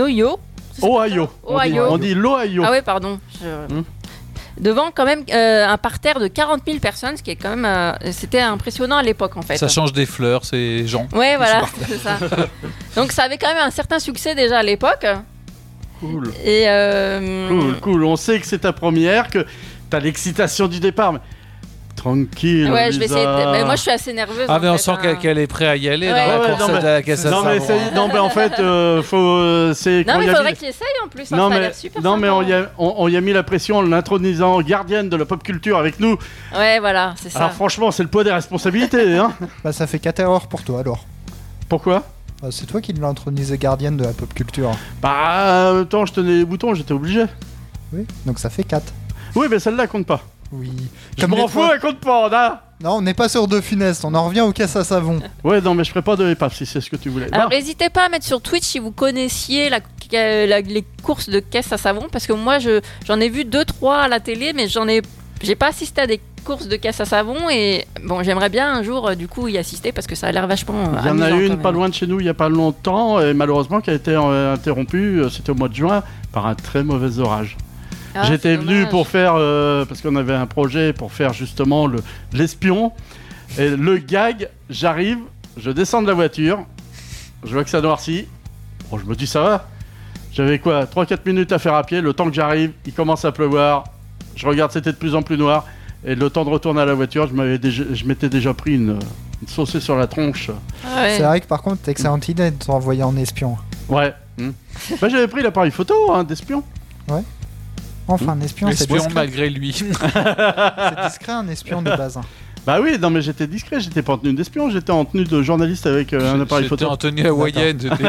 Ohio. Ohio. On dit l'Ohio. Ah ouais, pardon. Devant quand même un parterre de 40 000 personnes, ce qui est quand même... c'était impressionnant à l'époque, en fait. Ça change des fleurs, c'est Jean. Ouais, voilà, c'est ça. Donc ça avait quand même un certain succès déjà à l'époque. Cool. Et Cool. On sait que c'est ta première, que t'as l'excitation du départ. Mais... Tranquille. ouais, je vais Lisa. essayer. Mais moi, je suis assez nerveuse. Ah, en mais on fait, sent hein. qu'elle est prête à y aller Ouais, dans la ouais, course non, à la caisse à Non mais, savon. non mais en fait, c'est Non, qu'on mais y il a faudrait mis- que tu essayes en plus. Hein, Non ça a mais, l'air super non, sympa. mais on y a mis la pression en l'intronisant gardienne de la pop culture avec nous. Ouais, voilà, c'est ça. Alors franchement, c'est le poids des responsabilités. Hein. Bah, ça fait 4 erreurs pour toi alors. Pourquoi? Bah, c'est toi qui l'as intronisé gardienne de la pop culture. Bah, en même temps, je tenais les boutons, j'étais obligé. Oui, donc ça fait 4. Oui, mais celle-là compte pas. Oui. Je Comme m'en les fous, trois- elle compte pas, hein. Non, on n'est pas sur De Funès, on en revient aux casses à savon. Ouais, non, mais je ferai pas de épave si c'est ce que tu voulais. Alors, Bon. n'hésitez pas à mettre sur Twitch si vous connaissiez les courses de caisse à savon, parce que moi, j'en ai vu 2-3 à la télé, mais j'ai pas assisté à des courses de caisse à savon, et bon, j'aimerais bien un jour, du coup, y assister, parce que ça a l'air vachement Il y en a amusant, eu quand une pas même. loin de chez nous il y a pas longtemps, et malheureusement qui a été interrompue, c'était au mois de juin, par un très mauvais orage. Ah, J'étais c'est venu dommage. pour faire, parce qu'on avait un projet pour faire justement l'espion, et le gag, j'arrive, je descends de la voiture, je vois que ça noircit, bon je me dis ça va, j'avais quoi, 3-4 minutes à faire à pied, le temps que j'arrive, il commence à pleuvoir, je regarde c'était de plus en plus noir, et le temps de retourner à la voiture, je m'étais déjà pris une saucée sur la tronche. Ah ouais. C'est vrai que par contre, t'as excellente idée de t'envoyer en espion. Ouais. Bah, j'avais pris l'appareil photo d'espion. Enfin, un espion, c'est Espion discret. malgré lui. C'est discret, un espion de base. Bah oui, non mais j'étais discret, j'étais pas en tenue d'espion, j'étais en tenue de journaliste avec un appareil J'étais photo. en tenue hawaïenne. j'étais-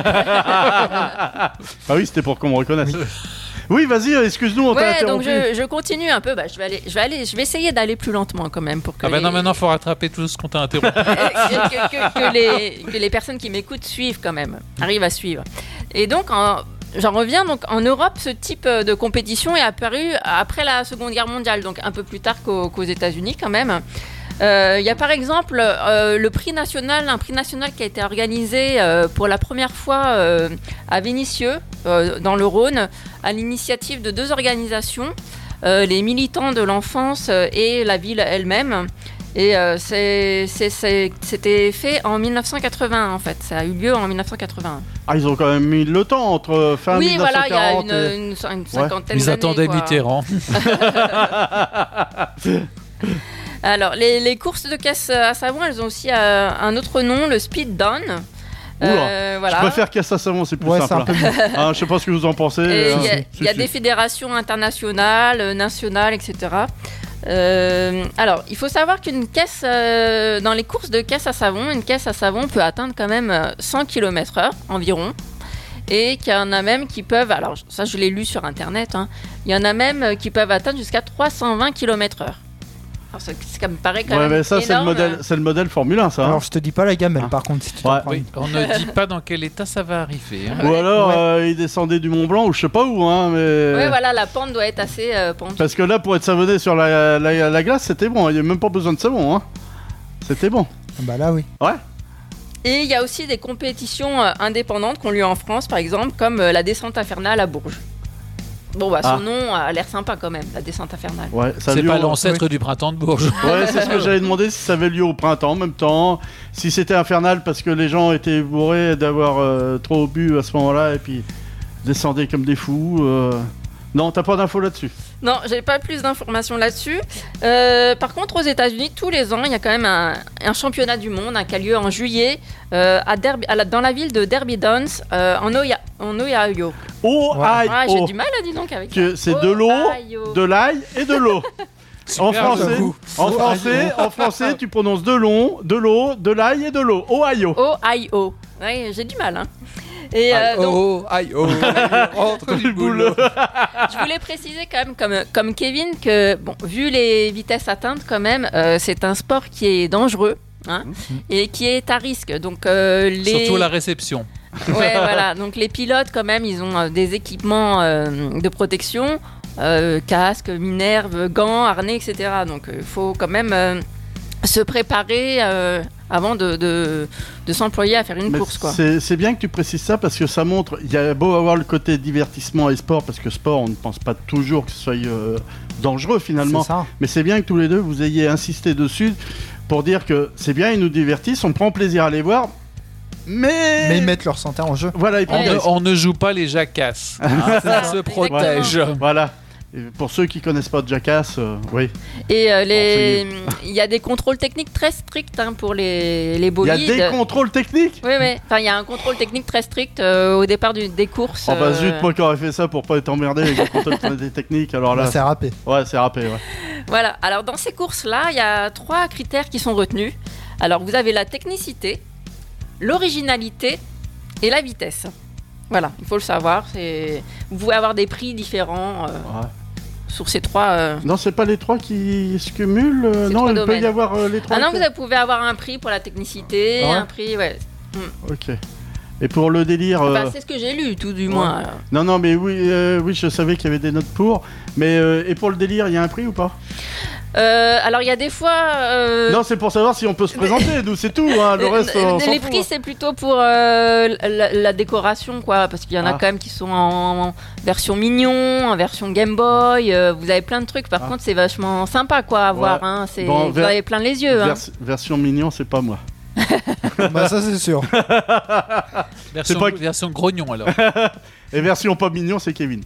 Bah oui, c'était pour qu'on me reconnaisse. Oui, vas-y, excuse-nous, on t'a Ouais, donc interrompu. je continue un peu. Bah, je vais essayer d'aller plus lentement quand même pour que, Ah bah les, non, maintenant faut rattraper tout ce qu'on t'a interrompu. que les personnes qui m'écoutent suivent quand même, arrivent à suivre. Et donc, j'en reviens, donc en Europe, ce type de compétition est apparu après la Seconde Guerre mondiale, donc un peu plus tard qu'aux États-Unis quand même. Il y a par exemple un prix national qui a été organisé pour la première fois à Vénissieux, dans le Rhône, à l'initiative de 2 organisations, les militants de l'enfance et la ville elle-même. Et c'était fait en 1980 en fait, ça a eu lieu en 1981. Ah, ils ont quand même mis le temps entre fin Oui, voilà, il y a 1940 et... une cinquantaine d'années. Ils attendaient quoi. Mitterrand. Alors, les courses de caisse à savon, elles ont aussi un autre nom, le Speed Down. Voilà. Je préfère caisse à savon, c'est plus Ouais, c'est simple. un peu mieux. Je sais pas ce que vous en pensez. Et hein. il y a des fédérations internationales, nationales, etc. Alors, il faut savoir qu'une caisse, dans les courses de caisse à savon peut atteindre quand même 100 km/h environ. Et qu'il y en a même qui peuvent, alors ça je l'ai lu sur internet, hein, il y en a même qui peuvent atteindre jusqu'à 320 km/h. Alors, ça me paraît quand Ouais, même mais ça, énorme. c'est le modèle Formule 1, ça. hein. Alors je te dis pas la gamelle Ah. par contre si tu Ouais. t'en prends Oui, une. on ne dit pas dans quel état ça va arriver. hein. Ou alors, Ouais. il descendait du Mont Blanc ou je sais pas où, hein, mais... Ouais, voilà, la pente doit être assez pentue. Parce que là, pour être savonné sur la glace, c'était bon. Il n'y a même pas besoin de savon, hein. C'était bon. Bah là oui. Ouais. Et il y a aussi des compétitions indépendantes qu'on lieu en France, par exemple, comme la descente infernale à Bourges. Bon, bah, son Ah. nom a l'air sympa quand même, la descente infernale. Ouais, ça a C'est lieu pas au- l'ancêtre du printemps de Bourges. Ouais, c'est ce que j'avais demandé si ça avait lieu au printemps en même temps. Si c'était infernal parce que les gens étaient bourrés d'avoir trop bu à ce moment-là et puis descendaient comme des fous. Non, t'as pas d'infos là-dessus. Non, j'ai pas plus d'informations là-dessus. Par contre, aux États-Unis, tous les ans, il y a quand même un championnat du monde qui a lieu en juillet dans la ville de Derby Downs, en Ohio. Oh, Ouais. aïe, Ah, j'ai oh. du mal à dire donc avec Que ça. c'est de l'eau, Ohio. de l'ail et de l'eau. En Super, français, j'avoue. en français, tu prononces de l'eau, de l'ail et de l'eau. Ohio. Ohio. Ouais, j'ai du mal. Hein. Et donc, entre du boulot. je voulais préciser quand même, comme Kevin, que bon, vu les vitesses atteintes, quand même, c'est un sport qui est dangereux. Hein, et qui est à risque. Donc, Surtout la réception. Ouais, voilà. Donc les pilotes, quand même, ils ont des équipements de protection, casque, minerve, gants, harnais, etc. Donc il faut quand même se préparer avant de s'employer à faire une Mais course, quoi. c'est bien que tu précises ça parce que ça montre, il y a beau avoir le côté divertissement et sport, parce que sport, on ne pense pas toujours que ce soit dangereux finalement, C'est ça. mais c'est bien que tous les deux vous ayez insisté dessus pour dire que c'est bien, ils nous divertissent, on prend plaisir à les voir, Mais ils mettent leur santé en jeu. Voilà, ils prennent des risques. On ne joue pas les jacasses. Hein, ça se protège. Voilà. Et pour ceux qui connaissent pas Jackass, oui. Et il y a des contrôles techniques très stricts hein, pour les Il y a bolides. des contrôles techniques. Oui, oui. Enfin, il y a un contrôle technique très strict au départ des courses. Oh bah zut, moi qui aurais fait ça pour pas être emmerdé avec les contrôles techniques, alors là. Bah, c'est râpé. Ouais, c'est râpé, ouais. Voilà. Alors, dans ces courses-là, il y a 3 critères qui sont retenus. Alors, vous avez la technicité, l'originalité et la vitesse. Voilà, il faut le savoir. Vous pouvez avoir des prix différents Ouais. sur ces 3. Non, c'est pas les 3 qui se cumulent. C'est Non, 3 il peut domaines. y avoir les 3. Ah non, vous pouvez avoir un prix pour la technicité, Ouais. un prix, ouais. Ok. Et pour le délire. Enfin, c'est ce que j'ai lu, tout du moins. alors. Non, non, mais oui, oui, je savais qu'il y avait des notes pour. Mais et pour le délire, il y a un prix ou pas Alors, il y a des fois. Non, c'est pour savoir si on peut se présenter. Nous, c'est tout. Hein, le reste, on s'en les fout, prix, hein. c'est plutôt pour la décoration, quoi. Parce qu'il y en a Ah. quand même qui sont en version mignon, en version Game Boy. Vous avez plein de trucs. Par contre, c'est vachement sympa, quoi, à voir. Hein. Bon, Vous avez plein les yeux. Hein. Version mignon, c'est pas moi. Bah ça c'est sûr. Version grognon alors. Et version pas mignon, c'est Kevin.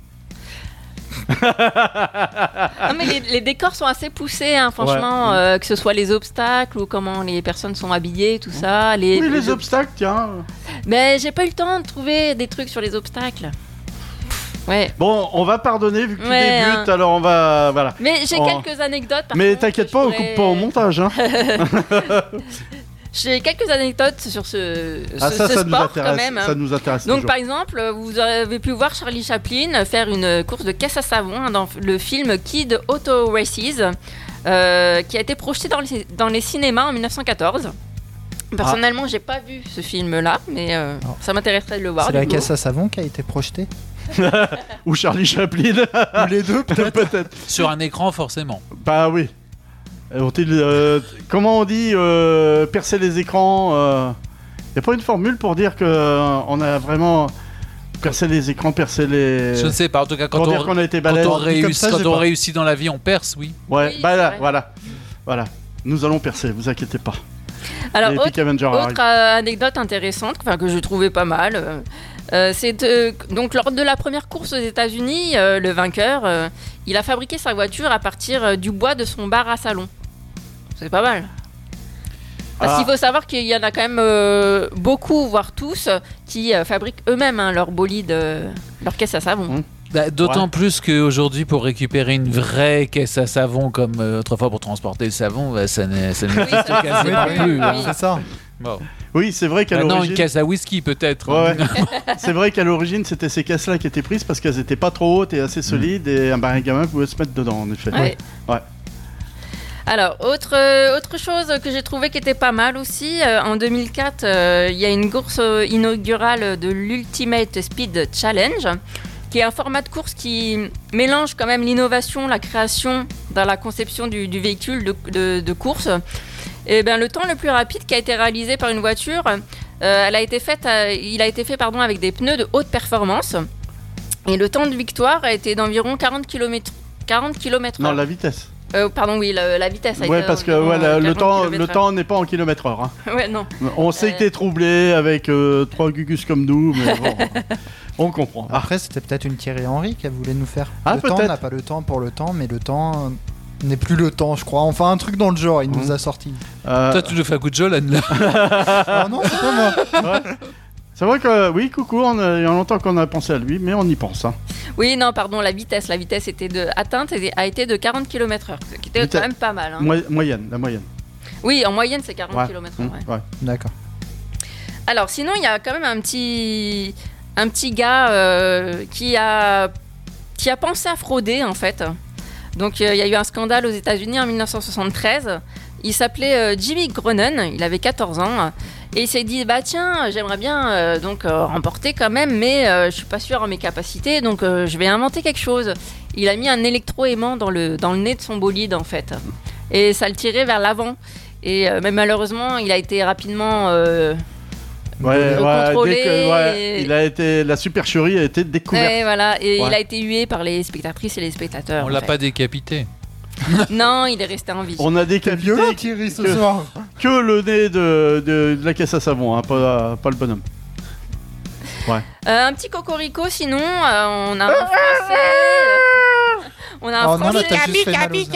Non, mais les décors sont assez poussés, hein, franchement, que ce soit les obstacles ou comment les personnes sont habillées, tout ça. Oui, les obstacles, tiens. Mais j'ai pas eu le temps de trouver des trucs sur les obstacles. Ouais. Bon, on va pardonner vu que tu Ouais, débutes, hein. alors on va. Voilà. Mais j'ai Oh. quelques anecdotes. par Mais contre, t'inquiète que pas, on je coupe pas au pourrais- montage. Hein. J'ai quelques anecdotes sur ce Ah, ça sport nous intéresse. quand même. hein. Ça nous intéresse. Donc toujours. par exemple, vous avez pu voir Charlie Chaplin faire une course de caisse à savon hein, dans le film Kid Auto Races, qui a été projeté dans les cinémas en 1914. Personnellement, j'ai pas vu ce film-là, mais ça m'intéresserait de le voir. C'est du la coup. caisse à savon qui a été projetée. Ou Charlie Chaplin. Ou les deux peut-être. Peut-être. Sur un écran, forcément. Bah oui. Comment on dit percer les écrans Y a pas une formule pour dire que on a vraiment percé les écrans, percé les. Je ne sais pas. En tout cas, quand Pour on, dire qu'on a été quand balèze. on Dit comme ça, j'ai pas. réussit dans la vie, on perce, oui. Ouais, Oui, bah c'est là, vrai. voilà. Nous allons percer, vous inquiétez pas. Alors, Les Peak Avengers arrivent. autre anecdote intéressante, que je trouvais pas mal, donc lors de la première course aux États-Unis, le vainqueur, il a fabriqué sa voiture à partir du bois de son bar à salon. C'est pas mal. Parce Ah. qu'il faut savoir qu'il y en a quand même beaucoup, voire tous, qui fabriquent eux-mêmes leur bolide, leur caisse à savon. D'autant Ouais. plus qu'aujourd'hui, pour récupérer une vraie caisse à savon, comme autrefois pour transporter le savon, ça n'existe ça- quasiment oui, plus. oui, hein. oui. C'est ça. Bon. Oui, c'est vrai qu'à Maintenant, une l'origine. caisse à whisky, peut-être. Ouais, ouais. C'est vrai qu'à l'origine, c'était ces caisses-là qui étaient prises parce qu'elles étaient pas trop hautes et assez solides et un gamin pouvait se mettre dedans, en effet. Ouais. Ouais. Alors, autre chose que j'ai trouvé qui était pas mal aussi, en 2004, il y a une course inaugurale de l'Ultimate Speed Challenge, qui est un format de course qui mélange quand même l'innovation, la création dans la conception du véhicule de course. Et bien, le temps le plus rapide qui a été réalisé par une voiture, il a été fait avec des pneus de haute performance. Et le temps de victoire a été d'environ 40 km. Non, la vitesse. Pardon, oui, la vitesse a été. Ouais, parce que le temps n'est pas en kilomètre-heure. Hein. Ouais, non. On sait que t'es troublé avec 3 gugus comme nous, mais bon, on comprend. Après, c'était peut-être une Thierry Henry qui voulait nous faire. Ah, le temps, on peut-être. n'a pas le temps pour le temps, mais le temps n'est plus le temps, je crois. Enfin, un truc dans le genre, il nous a sorti. Toi, tu nous fais un coup de Jolan là. Ah non, c'est pas moi. Ouais. C'est vrai que, oui, coucou, il y a longtemps qu'on a pensé à lui, mais on y pense. Hein. Oui, non, pardon, la vitesse était a été de 40 km/h, ce qui était quand même pas mal. Hein. La moyenne. Oui, en moyenne, c'est 40 Ouais. km/h. Ouais. D'accord. Alors, sinon, il y a quand même un petit gars qui a pensé à frauder, en fait. Donc, il y a eu un scandale aux États-Unis en 1973. Il s'appelait Jimmy Gronen, il avait 14 ans. Et il s'est dit, bah tiens, j'aimerais bien remporter quand même, mais je suis pas sûr en mes capacités, donc je vais inventer quelque chose. Il a mis un électroaimant dans le nez de son bolide, en fait. Et ça le tirait vers l'avant. Et mais malheureusement, il a été rapidement contrôlé. La supercherie a été découverte. Et voilà, et Ouais. il a été hué par les spectatrices et les spectateurs. On en l'a fait. pas décapité. Non, il est resté en vie. On a C'est décapité violent, Thierry, ce que- soir. que le nez de la caisse à savon, hein, pas le bonhomme. Un petit cocorico, sinon, on a un français. On a un Oh non, là, français. t'as juste fait mal aux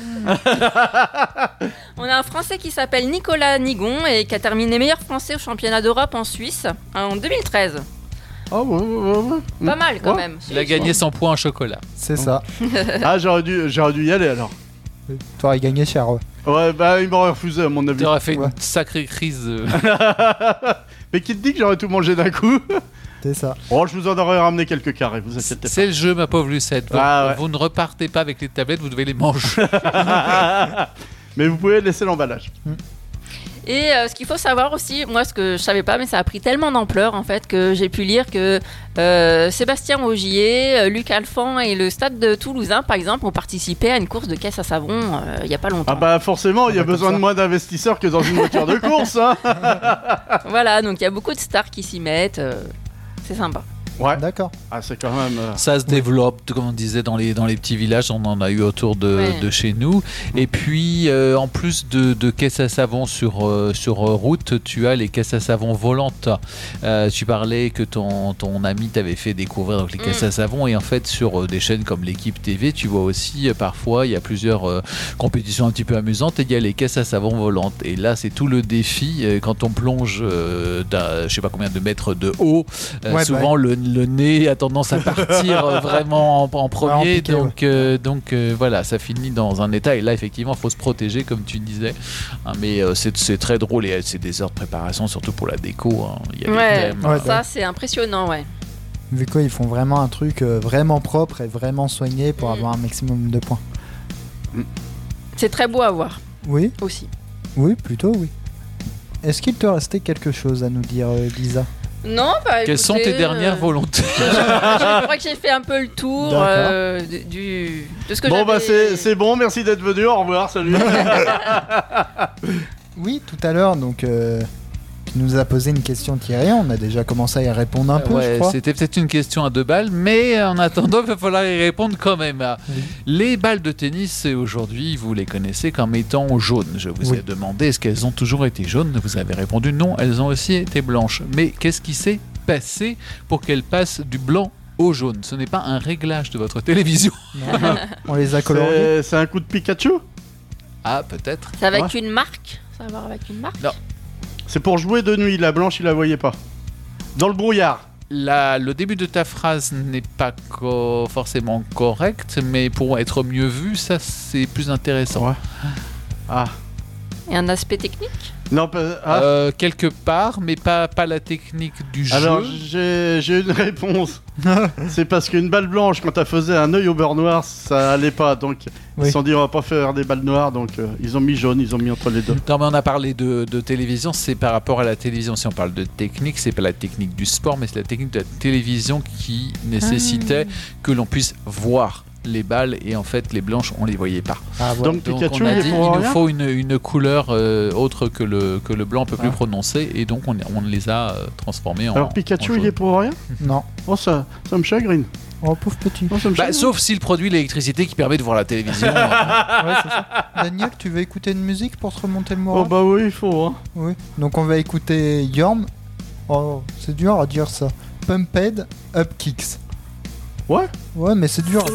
oreilles. On a un français qui s'appelle Nicolas Nigon et qui a terminé meilleur français au championnat d'Europe en Suisse en 2013. Oh, ouais. Pas mal quand Ouais. même. Il a gagné 100 points en chocolat. C'est ça. Ah, j'aurais dû y aller alors. T'aurais gagné cher, ouais. Ouais, bah, il m'aurait refusé à mon avis. Tu aurais fait Ouais. une sacrée crise. Mais qui te dit que j'aurais tout mangé d'un coup? C'est ça. Oh, je vous en aurais ramené quelques carrés, vous inquiétez C'est le jeu, ma pauvre Lucette. Vous, Ah ouais. vous ne repartez pas avec les tablettes, vous devez les manger. pas. Mais vous pouvez laisser l'emballage. Et ce qu'il faut savoir aussi, moi ce que je savais pas, mais ça a pris tellement d'ampleur en fait que j'ai pu lire que Sébastien Ogier, Luc Alphand et le Stade de Toulousain par exemple ont participé à une course de caisse à savon il y a pas longtemps. Ah bah forcément, il y a Comme besoin ça. de moins d'investisseurs que dans une voiture de course. Hein. Voilà, donc il y a beaucoup de stars qui s'y mettent. C'est sympa. Ouais. D'accord. Ah, c'est quand même. Ça se développe, comme on disait, dans les petits villages. On en a eu autour de chez nous. Et puis, en plus de caisses à savon sur route, tu as les caisses à savon volantes. Tu parlais que ton ami t'avait fait découvrir donc, les caisses à savon. Et en fait, sur des chaînes comme l'Équipe TV, tu vois aussi, parfois, il y a plusieurs compétitions un petit peu amusantes. Et il y a les caisses à savon volantes. Et là, c'est tout le défi. Quand on plonge je sais pas combien de mètres de haut, Ouais, souvent le nez a tendance à partir vraiment en premier, piqué, donc voilà, ça finit dans un état et là effectivement il faut se protéger comme tu disais. Hein, mais c'est très drôle et c'est des heures de préparation surtout pour la déco. Hein. Il y a des Ouais, thèmes, Ouais, ça c'est impressionnant, ouais. Vu quoi, ils font vraiment un truc vraiment propre et vraiment soigné pour avoir un maximum de points. C'est très beau à voir Oui, aussi. oui, plutôt oui. Est-ce qu'il te restait quelque chose à nous dire, Lisa? Non, bah, Quelles sont tes dernières volontés? Je crois que j'ai fait un peu le tour D'accord. de ce que Bon, bah, j'avais. c'est bon, merci d'être venu. Au revoir, salut. Oui, tout à l'heure, donc, tu nous as posé une question, Thierry. On a déjà commencé à y répondre un peu, je Ouais, crois. c'était peut-être une question à 2 balles, mais en attendant, il va falloir y répondre quand même. Oui. Les balles de tennis, aujourd'hui, vous les connaissez comme étant jaunes. Je vous ai Oui. demandé est-ce qu'elles ont toujours été jaunes. Vous avez répondu non, elles ont aussi été blanches. Mais qu'est-ce qui s'est passé pour qu'elles passent du blanc au jaune? Ce n'est pas un réglage de votre télévision. Non, on les a coloriés. C'est un coup de Pikachu? Ah, peut-être. C'est avec Ouais. une marque. Ça va voir avec une marque. C'est pour jouer de nuit. La blanche, il la voyait pas. Dans le brouillard. Le début de ta phrase n'est pas forcément correct, mais pour être mieux vu, ça c'est plus intéressant. Ouais. Ah. et un aspect technique? Non, Quelque part, mais pas la technique du alors, jeu. j'ai une réponse. C'est parce qu'une balle blanche, quand elle faisait un œil au beurre noir, ça allait pas. Donc, ils se sont dit, on va pas faire des balles noires. Donc, ils ont mis jaune, ils ont mis entre les deux. Non, mais on a parlé de télévision, c'est par rapport à la télévision. Si on parle de technique, c'est pas la technique du sport, mais c'est la technique de la télévision qui nécessitait que l'on puisse voir les balles, et en fait les blanches on les voyait pas. Donc Pikachu, on a il est dit pour il nous rien. faut une couleur autre que le blanc un peu plus prononcé, et donc on les a transformés en. Alors Pikachu, en jaune. il est pour rien. Non. Oh, ça me chagrine. Oh, pauvre petit. Oh, ça me chagrine. Sauf s'il produit l'électricité qui permet de voir la télévision. Ouais, c'est ça. Daniel, tu veux écouter une musique pour se remonter le moral? Oh bah oui, il faut. Hein. Oui. Donc on va écouter Yorm. Oh, c'est dur à dire ça. Pumped Up Kicks. Ouais. Ouais, mais c'est dur.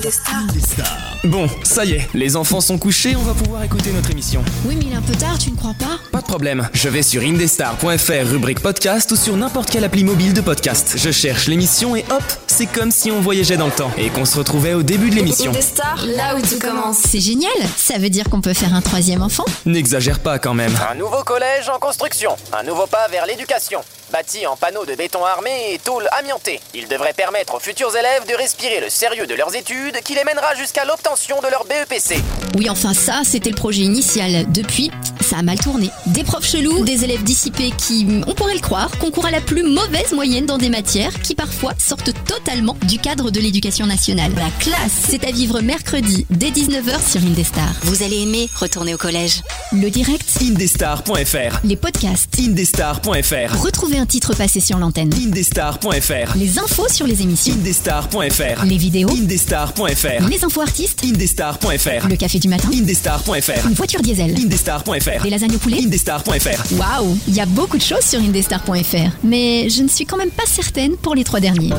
Bon, ça y est, les enfants sont couchés, on va pouvoir écouter notre émission. Oui, mais il est un peu tard, tu ne crois pas? Pas de problème, je vais sur indestar.fr, rubrique podcast, ou sur n'importe quelle appli mobile de podcast. Je cherche l'émission et hop, c'est comme si on voyageait dans le temps et qu'on se retrouvait au début de l'émission. Indestar, là où tout commence. C'est génial, ça veut dire qu'on peut faire un troisième enfant? N'exagère pas quand même. Un nouveau collège en construction, un nouveau pas vers l'éducation. Bâti en panneaux de béton armé et tôle amiantée, il devrait permettre aux futurs élèves de respirer le sérieux de leurs études qui les mènera jusqu'à l'obtention de leur BEPC. Oui, enfin ça, c'était le projet initial. Depuis, ça a mal tourné. Des profs chelous, des élèves dissipés qui, on pourrait le croire, concourent à la plus mauvaise moyenne dans des matières qui parfois sortent totalement du cadre de l'éducation nationale. La classe, c'est à vivre mercredi dès 19h sur Indestar. Vous allez aimer retourner au collège. Le direct, Indestar.fr, les podcasts, Indestar.fr, retrouver un titre passé sur l'antenne, Indestar.fr, les infos sur les émissions, Indestar.fr, les vidéos, Indestar.fr, les infos artistes, Indestar.fr, le café du matin, Indestar.fr, une voiture diesel, Indestar.fr, des lasagnes au poulet. Indestar.fr. Waouh, il y a beaucoup de choses sur Indestar.fr, mais je ne suis quand même pas certaine pour les 3 derniers.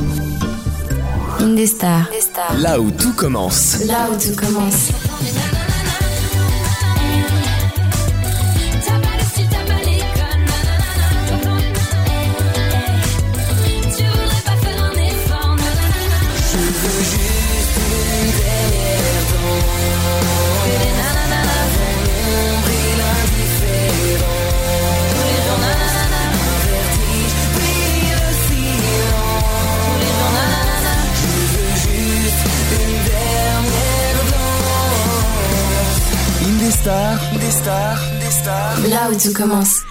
Indestar, Là où tout commence. là où tout commence. Indestar. Là où tout commence.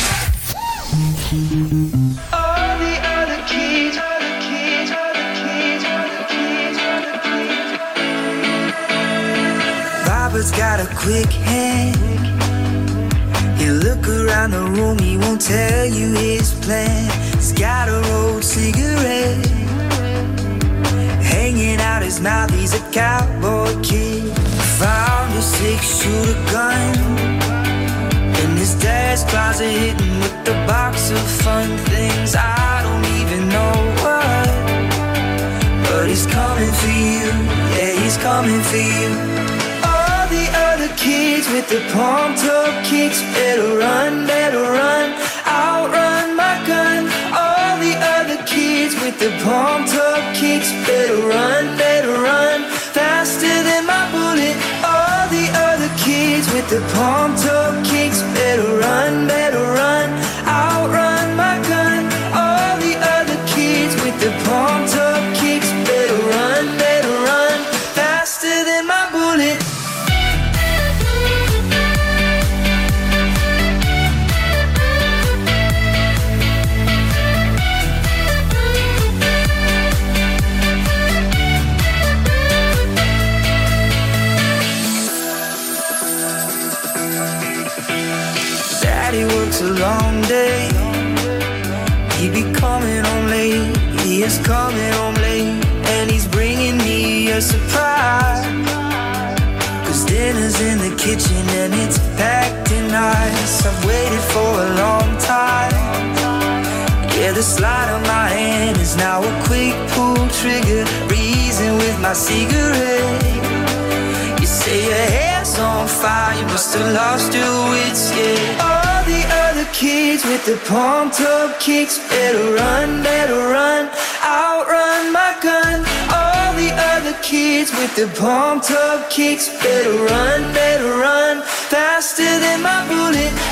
Robert's got a quick hand. You look around the room, he won't tell you his plan. He's got a rolled cigarette hanging out his mouth, he's a cowboy kid. Found a 6-shooter gun in his dad's closet, hidden with the box of fun things. I don't even know what, but he's coming for you, yeah, he's coming for you. All the other kids with the pumped up kicks better run, outrun my gun. All the other kids with the pumped up kicks better run, faster than my bullet. All the other kids with the pumped up kicks better run, outrun my gun. All the other kids with the pumped up kicks better run, faster than my bullet. Daddy works a long day. He be coming home late. He is coming home late. And he's bringing me a surprise. Cause dinner's in the kitchen and it's packed in ice. I've waited for a long time. Yeah, the slide of my hand is now a quick pull trigger. Reason with my cigarette. You say your hair's on fire, you must have lost your wits, yeah. All the other kids with the pumped up kicks better run, outrun my gun. All the other kids with the pumped up kicks better run, faster than my bullet.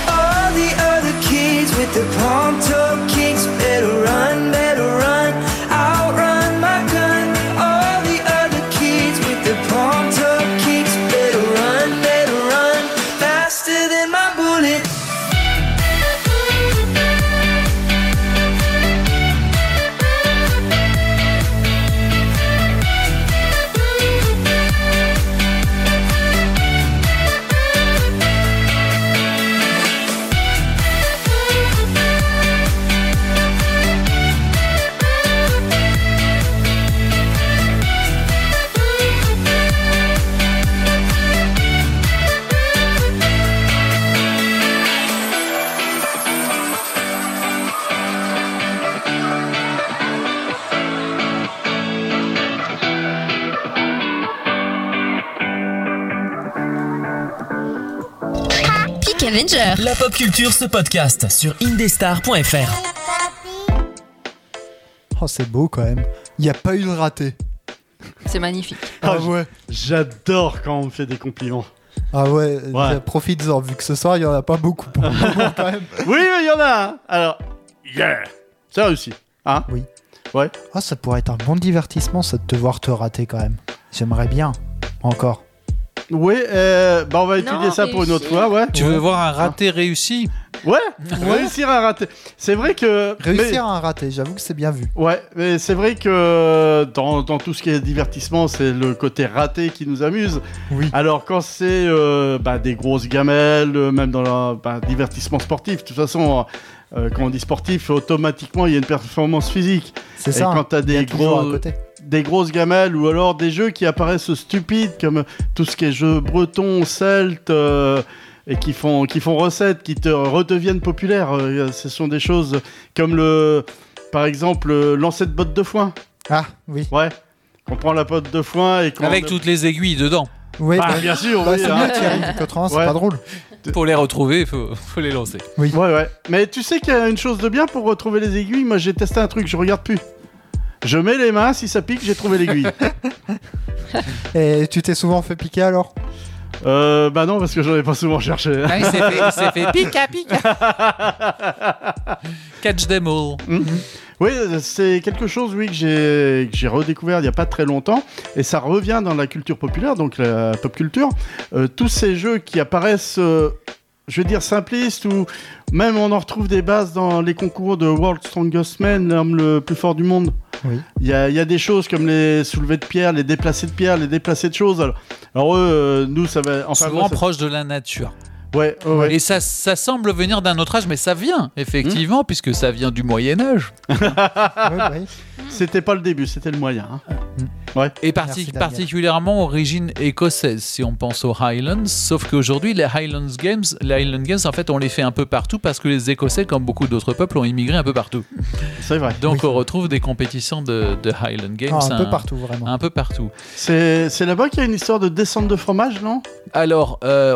Peak Avenger. La pop culture se podcast sur indestar.fr. Oh, c'est beau quand même. Il n'y a pas eu de raté. C'est magnifique. Ah ouais. J'adore quand on me fait des compliments. Ah ouais, profites-en, vu que ce soir, il n'y en a pas beaucoup pour le moment quand même. Oui, mais il y en a un. Alors, c'est réussi. Hein? Oui. Ouais. Ah, ça pourrait être un bon divertissement, ça, de te voir te rater quand même. J'aimerais bien. Encore. Oui, on va étudier ça pour une autre fois, ouais. Tu veux voir un raté réussi? Ouais, réussir à rater. C'est vrai que... Réussir à un raté, j'avoue que c'est bien vu. Ouais, mais c'est vrai que dans tout ce qui est divertissement, c'est le côté raté qui nous amuse. Oui. Alors quand c'est des grosses gamelles, même dans le divertissement sportif, de toute façon, quand on dit sportif, automatiquement, il y a une performance physique. C'est Et ça. quand t'as des grosses gamelles ou alors des jeux qui apparaissent stupides comme tout ce qui est jeux bretons, celtes et qui font recette, qui te redeviennent populaires. Ce sont des choses comme par exemple, le lancer de bottes de foin. Ah, oui. Ouais. On prend la botte de foin et avec toutes les aiguilles dedans. Oui, bien sûr. c'est mieux, Thierry, vu qu'autrement, c'est pas drôle. Pour les retrouver, il faut les lancer. Oui. Ouais. Mais tu sais qu'il y a une chose de bien pour retrouver les aiguilles. Moi, j'ai testé un truc, je regarde plus. Je mets les mains, si ça pique, j'ai trouvé l'aiguille. Et tu t'es souvent fait piquer alors? Non, parce que j'en ai pas souvent cherché. Ah, il s'est fait pica. Catch them all. Oui, c'est quelque chose, que j'ai redécouvert il y a pas très longtemps, et ça revient dans la culture populaire, donc la pop culture. Tous ces jeux qui apparaissent, je veux dire simplistes, ou même on en retrouve des bases dans les concours de World's Strongest Man, l'homme le plus fort du monde. Oui. Il y a des choses comme les soulevés de pierre, les déplacés de pierre, les déplacés de choses. Alors eux, nous, ça va... Souvent proche de la nature. Ouais. Et ça semble venir d'un autre âge, mais ça vient, effectivement, puisque ça vient du Moyen-Âge. Oui. C'était pas le début, c'était le moyen. Ouais. Et particulièrement origine écossaise, si on pense aux Highlands, sauf qu'aujourd'hui, les Highland Games, en fait, on les fait un peu partout parce que les Écossais, comme beaucoup d'autres peuples, ont immigré un peu partout. C'est vrai. Donc on retrouve des compétitions de Highland Games. Un peu partout, vraiment. Un peu partout. C'est là-bas qu'il y a une histoire de descente de fromage, non? Alors,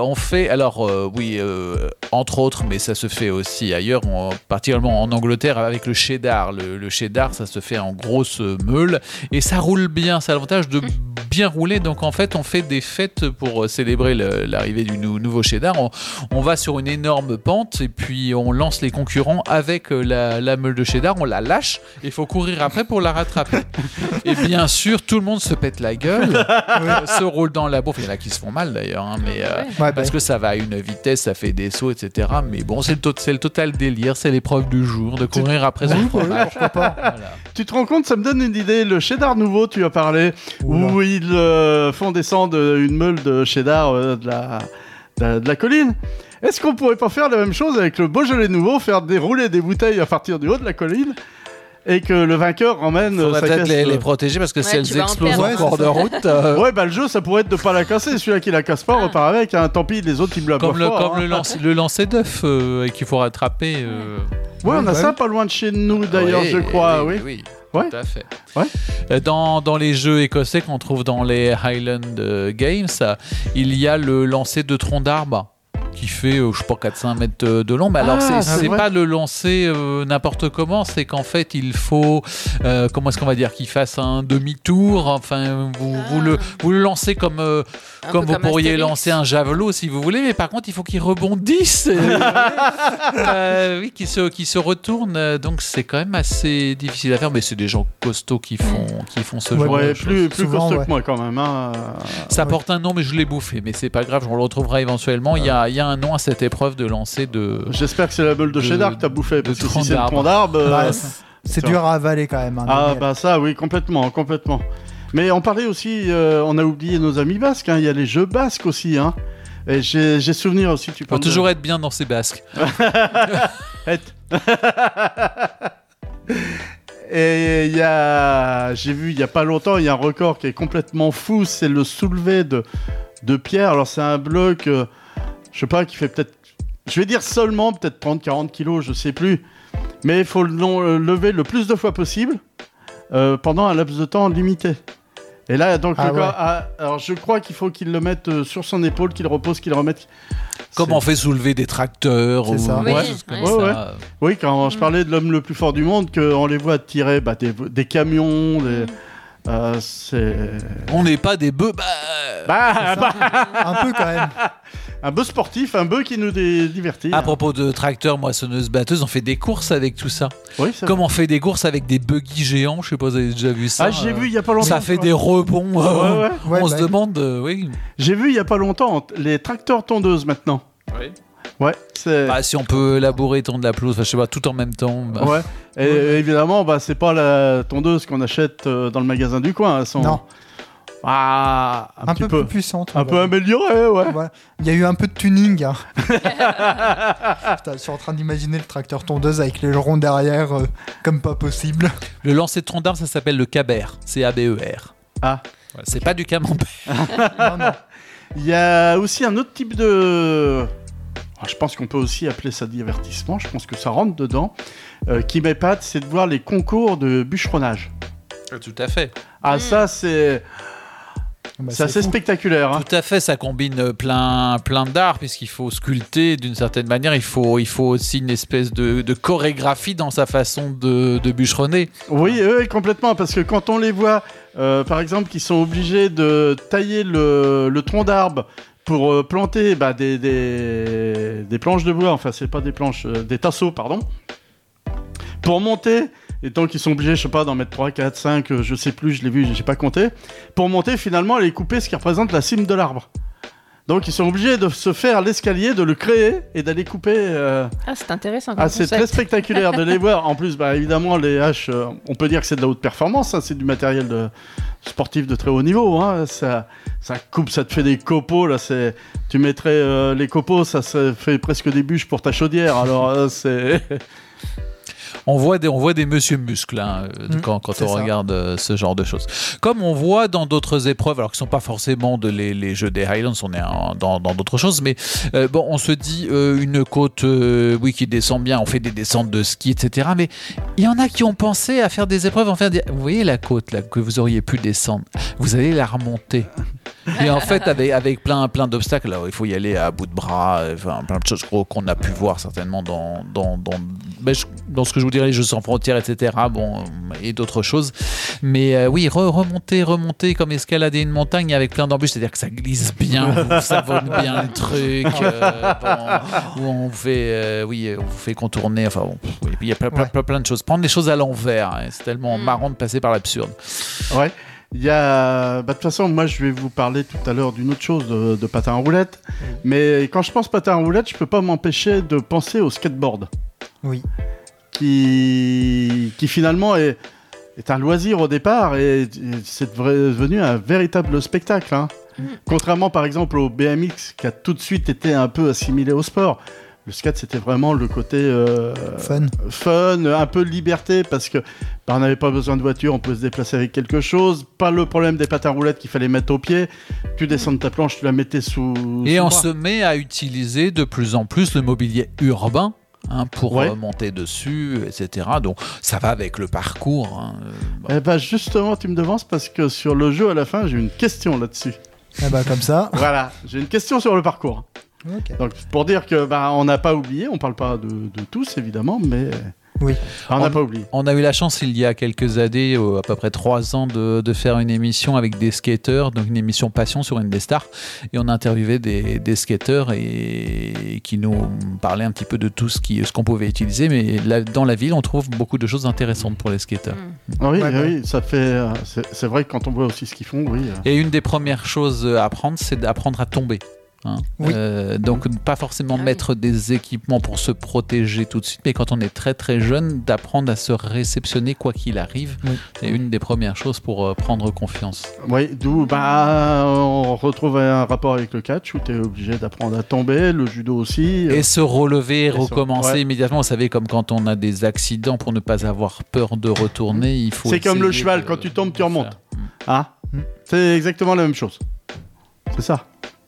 entre autres, mais ça se fait aussi ailleurs, particulièrement en Angleterre avec le cheddar. Le cheddar, ça se fait en grosse meule et ça roule bien. C'est l'avantage de bien rouler. Donc en fait, on fait des fêtes pour célébrer l'arrivée du nouveau cheddar. On va sur une énorme pente et puis on lance les concurrents avec la meule de cheddar. On la lâche et il faut courir après pour la rattraper. Et bien sûr, tout le monde se pète la gueule, se roule dans la bouffe. Il y en a qui se font mal d'ailleurs, parce que ça va à une vitesse, ça fait des sauts, etc. Mais bon, c'est le total délire, c'est l'épreuve du jour de courir après son fromage. Pourquoi pas. Voilà. Tu te rends compte, ça me donne une idée. Le cheddar nouveau, tu as parlé, où ils font descendre une meule de cheddar de la colline. Est-ce qu'on pourrait pas faire la même chose avec le Beaujolais nouveau, faire dérouler des bouteilles à partir du haut de la colline et que le vainqueur emmène faudrait sa peut-être caisse les protéger parce que si elles tu vas en explosent perdre. en cours de route. le jeu, ça pourrait être de pas la casser. Celui-là qui la casse pas, on repart avec. Tant pis, les autres, ils me la boivent fort. le lancer d'œuf qu'il faut rattraper. Ouais, on a ça pas loin de chez nous d'ailleurs, je crois. Oui. Ouais. Tout à fait. Ouais. Dans les jeux écossais qu'on trouve dans les Highland Games, il y a le lancer de tronc d'arbre qui fait, je sais pas, 400 mètres de long. Mais alors, c'est pas le lancer n'importe comment, c'est qu'en fait, il faut, comment est-ce qu'on va dire, qu'il fasse un demi-tour. Enfin, vous le lancez comme vous pourriez Astérix. lancer un javelot si vous voulez, mais par contre, il faut qu'il rebondisse. Qu'il se retourne. Donc, c'est quand même assez difficile à faire, mais c'est des gens costauds qui font ce genre de choses. Plus Souvent, costaud que moi quand même. Ça porte un nom, mais je l'ai bouffé. Mais c'est pas grave, on le retrouvera éventuellement. Il y a un nom à cette épreuve de lancer de. J'espère que c'est la meule de cheddar que t'as bouffé, parce que si c'est le tronc tronc d'arbre. C'est dur à avaler quand même. Ça, oui, complètement. Mais on parlait aussi, on a oublié nos amis basques. Il y a les jeux basques aussi. Et j'ai souvenir aussi. Tu faut toujours être bien dans ses basques. Et j'ai vu il y a pas longtemps, il y a un record qui est complètement fou, c'est le soulevé de pierre. Alors c'est un bloc, je sais pas, qui fait peut-être, je vais dire seulement peut-être 30-40 kilos, je sais plus. Mais il faut le lever le plus de fois possible pendant un laps de temps limité. Et là, donc, Ah le gars ouais. alors je crois qu'il faut qu'il le mette sur son épaule, qu'il repose, qu'il remette. Comme on fait soulever des tracteurs C'est ou ça. Oui, des ouais. choses comme Ouais, ça. Oui, quand je parlais de l'homme le plus fort du monde, qu'on les voit tirer des camions, c'est... On n'est pas des bœufs. Un peu quand même. Un bœuf sportif, un bœuf qui nous divertit. À propos de tracteurs, moissonneuses, batteuses, on fait des courses avec tout ça. Oui, c'est Comme on fait des courses avec des buggy géants, je sais pas si vous avez déjà vu ça. Ah, j'ai vu il y a pas longtemps. Ça fait des rebonds. Ouais. Ouais, On bah, se demande, oui. J'ai vu il y a pas longtemps les tracteurs tondeuses maintenant. Ouais, c'est... Bah, si on peut labourer, tondre la pelouse, enfin, je sais pas, tout en même temps. Bah. Ouais. Et évidemment, c'est pas la tondeuse qu'on achète dans le magasin du coin. Elles sont... Non. Ah, un petit peu plus puissante. Un peu améliorée, ouais. Voilà. Il y a eu un peu de tuning. Hein. Putain, je suis en train d'imaginer le tracteur tondeuse avec les ronds derrière comme pas possible. Le lancer de tronc d'arbre, ça s'appelle le caber. C-A-B-E-R. Ah. Ouais, c'est pas du camembert. Non. Il y a aussi un autre type de... Je pense qu'on peut aussi appeler ça divertissement, je pense que ça rentre dedans, qui m'épate, c'est de voir les concours de bûcheronnage. Tout à fait. Ah, ça, c'est... Bah, c'est assez fou. spectaculaire. Hein. Tout à fait, ça combine plein d'art, puisqu'il faut sculpter d'une certaine manière. Il faut aussi une espèce de chorégraphie dans sa façon de bûcheronner. Oui, complètement, parce que quand on les voit, par exemple, qui sont obligés de tailler le tronc d'arbre pour planter des planches de bois, enfin, c'est pas des planches, des tasseaux, pardon, pour monter... Et donc ils sont obligés, je sais pas, d'en mettre 3, 4, 5, je sais plus, je l'ai vu, j'ai pas compté, pour monter finalement et couper ce qui représente la cime de l'arbre. Donc ils sont obligés de se faire l'escalier, de le créer et d'aller couper. Ah, c'est intéressant. Comme c'est concept. très spectaculaire de les voir. En plus, évidemment, les haches, on peut dire que c'est de la haute performance, hein, c'est du matériel sportif de très haut niveau. Hein, ça coupe, ça te fait des copeaux. Là, tu mettrais les copeaux, ça fait presque des bûches pour ta chaudière. Alors c'est... On voit des monsieur muscles quand on regarde ce genre de choses. Comme on voit dans d'autres épreuves, alors qui ne sont pas forcément les jeux des Highlands, on est dans d'autres choses, mais on se dit une côte qui descend bien, on fait des descentes de ski, etc. Mais il y en a qui ont pensé à faire des épreuves, vous voyez la côte là, que vous auriez pu descendre, vous allez la remonter. Et en fait, avec plein d'obstacles, là, il faut y aller à bout de bras, plein de choses qu'on a pu voir certainement dans ce que je vous dirais, les Jeux sans frontières, etc. Et d'autres choses. Mais oui, remonter comme escalader une montagne avec plein d'embûches, c'est-à-dire que ça glisse bien, ça vole bien le truc, où on vous fait contourner. Enfin, il y a plein de choses. Prendre les choses à l'envers, hein, c'est tellement marrant de passer par l'absurde. Ouais. Il y a... de toute façon, moi, je vais vous parler tout à l'heure d'une autre chose, de patin à roulettes. Mais quand je pense patin à roulettes, je peux pas m'empêcher de penser au skateboard. Oui. Qui finalement est un loisir au départ et c'est devenu un véritable spectacle. Hein. Contrairement, par exemple, au BMX, qui a tout de suite été un peu assimilé au sport. Le skate, c'était vraiment le côté fun, un peu de liberté, parce que on n'avait pas besoin de voiture, on pouvait se déplacer avec quelque chose. Pas le problème des patins à roulettes qu'il fallait mettre au pied. Tu descends de ta planche, tu la mettais sous Et on bras. se met à utiliser de plus en plus le mobilier urbain. Pour monter dessus, etc. Donc ça va avec le parcours. Justement, tu me devances parce que sur le jeu, à la fin, j'ai une question là-dessus. Comme ça. Voilà, j'ai une question sur le parcours. Okay. Donc pour dire que on n'a pas oublié, on parle pas de tous évidemment, mais oui. On n'a pas oublié. On a eu la chance il y a quelques années, à peu près 3 ans, de faire une émission avec des skateurs, donc une émission passion sur Indestar, et on a interviewé des skateurs et qui nous parlaient un petit peu de tout ce qu'on pouvait utiliser, mais dans la ville on trouve beaucoup de choses intéressantes pour les skateurs. Oui, ça fait. C'est vrai que quand on voit aussi ce qu'ils font, oui. Et une des premières choses à apprendre, c'est d'apprendre à tomber. Oui. Donc pas forcément mettre des équipements pour se protéger tout de suite, mais quand on est très très jeune, d'apprendre à se réceptionner quoi qu'il arrive, c'est une des premières choses pour prendre confiance. Oui, d'où on retrouve un rapport avec le catch où tu es obligé d'apprendre à tomber, le judo aussi. Et se relever, recommencer immédiatement. Vous savez, comme quand on a des accidents, pour ne pas avoir peur de retourner, il faut... C'est comme le cheval, quand tu tombes, tu remontes. C'est exactement la même chose. C'est ça.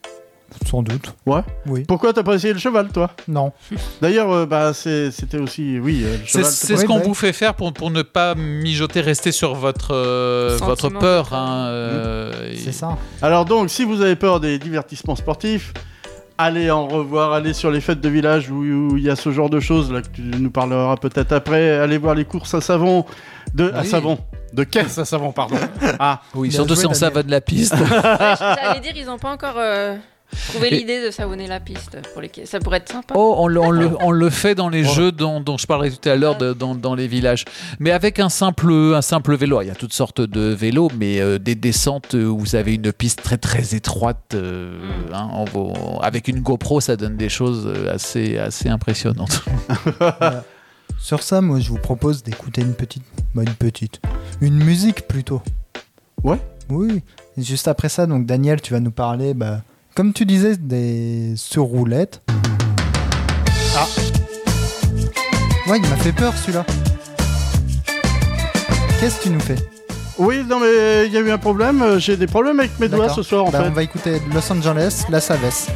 Sans doute. Ouais. Oui. Pourquoi t'as pas essayé le cheval, toi? Non. D'ailleurs, c'était aussi, oui, le cheval. C'est ce qu'on vous fait faire pour ne pas mijoter, rester sur votre peur. C'est ça. Alors donc, si vous avez peur des divertissements sportifs, allez en revoir, allez sur les fêtes de village où il y a ce genre de choses là que tu nous parleras peut-être après. Allez voir les courses à savon à savon. De caisse à savon, pardon. Ah oui, surtout si on savonne la piste. J'allais dire, ils n'ont pas encore trouvé l'idée de savonner la piste pour les ça pourrait être sympa. Oh, on le fait dans les jeux dont je parlais tout à l'heure dans les villages. Mais avec un simple vélo. Il y a toutes sortes de vélos, mais des descentes où vous avez une piste très très étroite. Avec une GoPro, ça donne des choses assez impressionnantes. Sur ça, moi, je vous propose d'écouter une musique plutôt. Ouais. Oui. Et juste après ça, donc Daniel, tu vas nous parler, comme tu disais, des sur roulettes. Ah. Ouais, il m'a fait peur celui-là. Qu'est-ce que tu nous fais? Oui, non mais il y a eu un problème. J'ai des problèmes avec mes doigts ce soir en fait. On va écouter Los Angeles, La Savesse.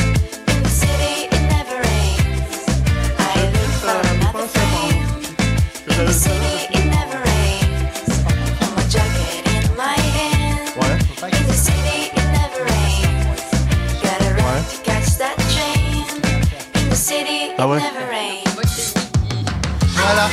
Ah ouais. Voilà.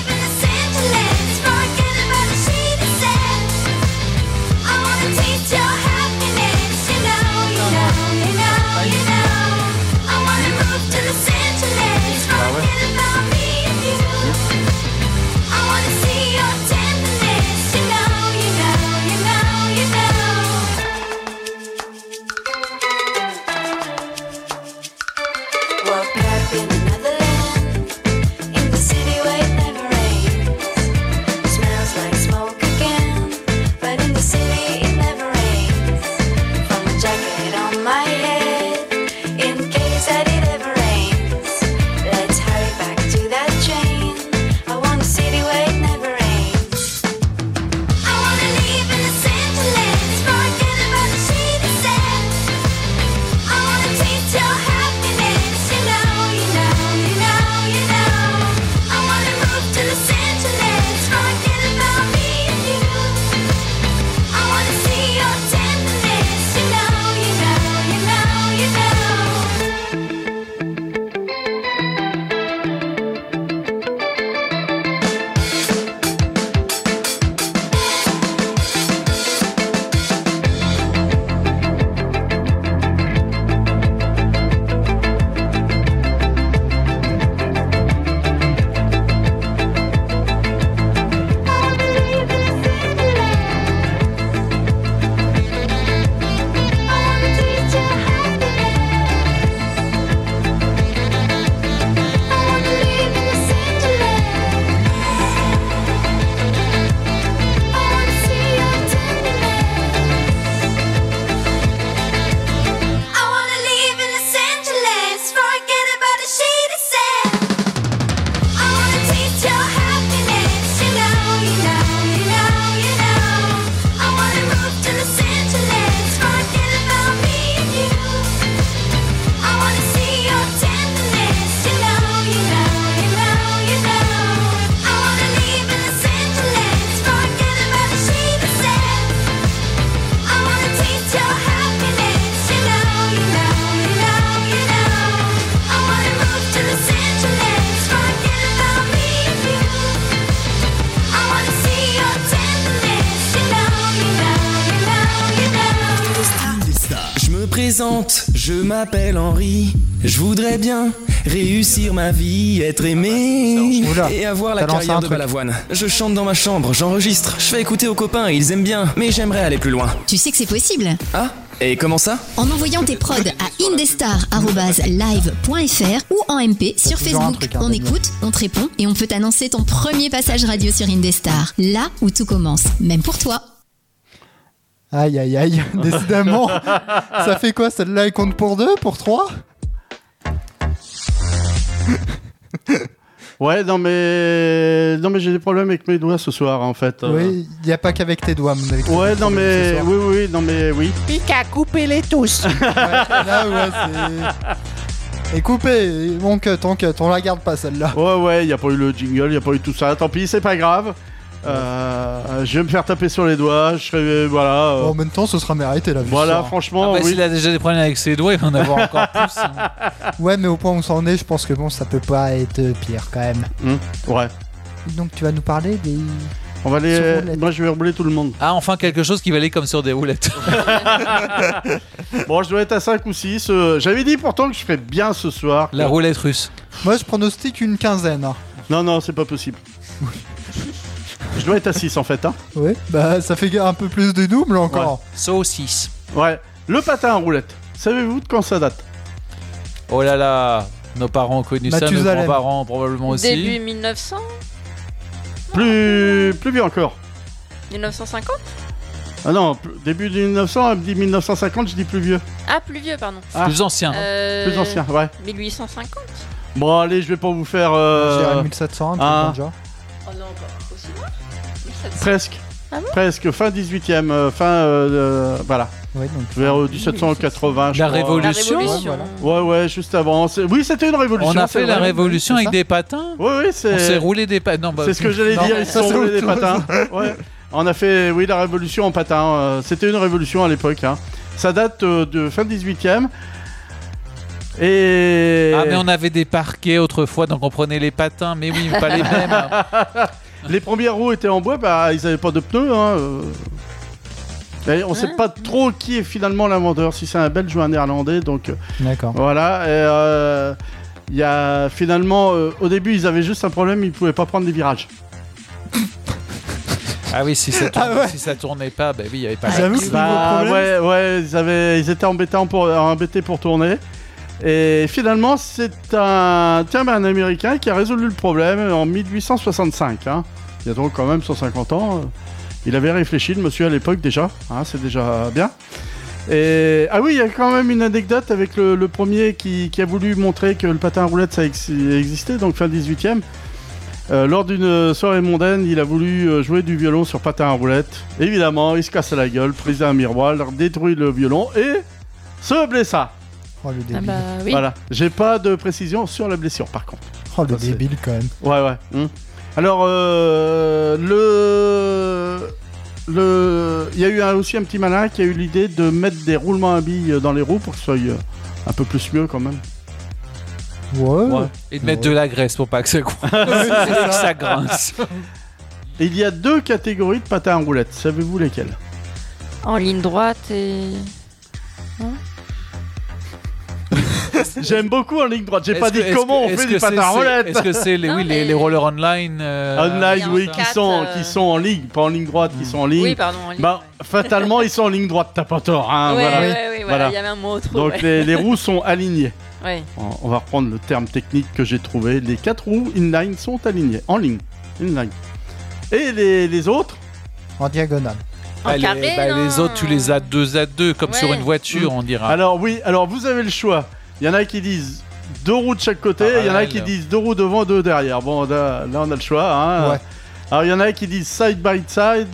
Je m'appelle Henri, je voudrais bien réussir ma vie, être aimé et avoir la carrière de Balavoine. Je chante dans ma chambre, j'enregistre, je fais écouter aux copains, ils aiment bien, mais j'aimerais aller plus loin. Tu sais que c'est possible. Ah, et comment ça? En envoyant tes prods à indestar@live.fr ou en MP sur Facebook. On écoute, on te répond et on peut t'annoncer ton premier passage radio sur Indestar. Là où tout commence, même pour toi. Aïe aïe aïe, décidément. Ça fait quoi celle-là? Elle compte pour 2, pour 3? Ouais, non mais j'ai des problèmes avec mes doigts ce soir en fait. Oui, il n'y a pas qu'avec tes doigts, mon avis. Ouais, non mais oui. Pika, coupez-les tous. Là, c'est... Et coupé, mon cut, on la garde pas celle-là. Ouais, il n'y a pas eu le jingle, il n'y a pas eu tout ça. Tant pis, c'est pas grave. Je vais me faire taper sur les doigts, je serai... Voilà. En même temps, ce sera mérité la vie. Voilà, franchement, oui. S'il a déjà des problèmes avec ses doigts, il va en avoir encore plus. Hein. Ouais, mais au point où on s'en est, je pense que bon, ça peut pas être pire quand même. Ouais. Donc tu vas nous parler des... On va aller... Moi, je vais rouler tout le monde. Ah, enfin quelque chose qui va aller comme sur des roulettes. Bon, je dois être à 5 ou 6. J'avais dit pourtant que je ferais bien ce soir. La roulette russe. Moi, je pronostique une quinzaine. Hein. Non, c'est pas possible. Je dois être à 6 en fait. Hein. Oui, bah ça fait un peu plus de double encore. Ouais. Saucisse. Ouais. Le patin à roulette. Savez-vous de quand ça date? Oh là là. Nos parents ont connu ça, nos grands-parents probablement aussi. Début 1900 Plus vieux encore. 1950 Ah non, début de 1900, elle me dit 1950, je dis plus vieux. Ah, plus vieux, pardon. Plus ancien. Plus ancien, ouais. 1850 Bon, allez, je vais pas vous faire... J'ai 1700, déjà. Oh non, pas aussi loin. 1700. Presque. Ah bon Presque, fin 18e, voilà. Ouais, donc vers 1780, je crois. La Révolution. Ouais, juste avant. Oui, c'était une révolution. On a fait la révolution avec des patins. Oui, c'est... On s'est roulé des patins. C'est ce que j'allais dire, ils se sont roulés des patins. Ouais. On a fait, la révolution en patins. C'était une révolution à l'époque. Hein. Ça date de fin 18e. Et... Ah, mais on avait des parquets autrefois, donc on prenait les patins. Mais oui, pas les mêmes. Les premières roues étaient en bois, ils n'avaient pas de pneus. Hein. Et on ne sait pas trop qui est finalement l'inventeur, si c'est un Belge ou un Néerlandais. Donc, d'accord. Voilà. Et il y a finalement, au début, ils avaient juste un problème, ils ne pouvaient pas prendre des virages. Ah oui, si ça tournait pas, oui, il n'y avait pas ils étaient embêtés pour tourner. Et finalement, c'est un Américain qui a résolu le problème en 1865. Hein. Il y a donc quand même 150 ans. Il avait réfléchi, le monsieur, à l'époque déjà. Hein, c'est déjà bien. Et... Ah oui, il y a quand même une anecdote avec le premier qui a voulu montrer que le patin à roulettes, ça existait, donc fin 18e. Lors d'une soirée mondaine, il a voulu jouer du violon sur patin à roulettes. Évidemment, il se casse la gueule, prise un miroir, détruit le violon et se blessa. Oh, le débile. Oui. Voilà, j'ai pas de précision sur la blessure par contre. Oh, le débile quand même. Ouais. Alors, il y a eu aussi un petit malin qui a eu l'idée de mettre des roulements à billes dans les roues pour que ce soit un peu plus mieux quand même. Ouais. Et de mettre de la graisse pour pas que ça que ça grince. Et il y a 2 catégories de patins à roulettes. Savez-vous lesquelles? En ligne droite et... J'aime beaucoup en ligne droite. J'ai pas dit comment on fait du patin à roulettes. Est-ce que c'est les rollers online online, oui, qui sont en ligne, pas en ligne droite, qui sont en ligne. Oui, pardon, en ligne. Fatalement, ils sont en ligne droite, t'as pas tort. Hein, voilà. Il y avait un mot trop. Donc les roues sont alignées. Ouais. On va reprendre le terme technique que j'ai trouvé. Les 4 roues inline sont alignées, en ligne. Inline. Et les autres en diagonale. Les autres, tu les as 2 à 2, comme sur une voiture, on dira. Alors vous avez le choix. Il y en a qui disent 2 roues de chaque côté, il y en a qui disent 2 roues devant, 2 derrière. Bon, là on a le choix. Hein. Ouais. Alors il y en a qui disent side by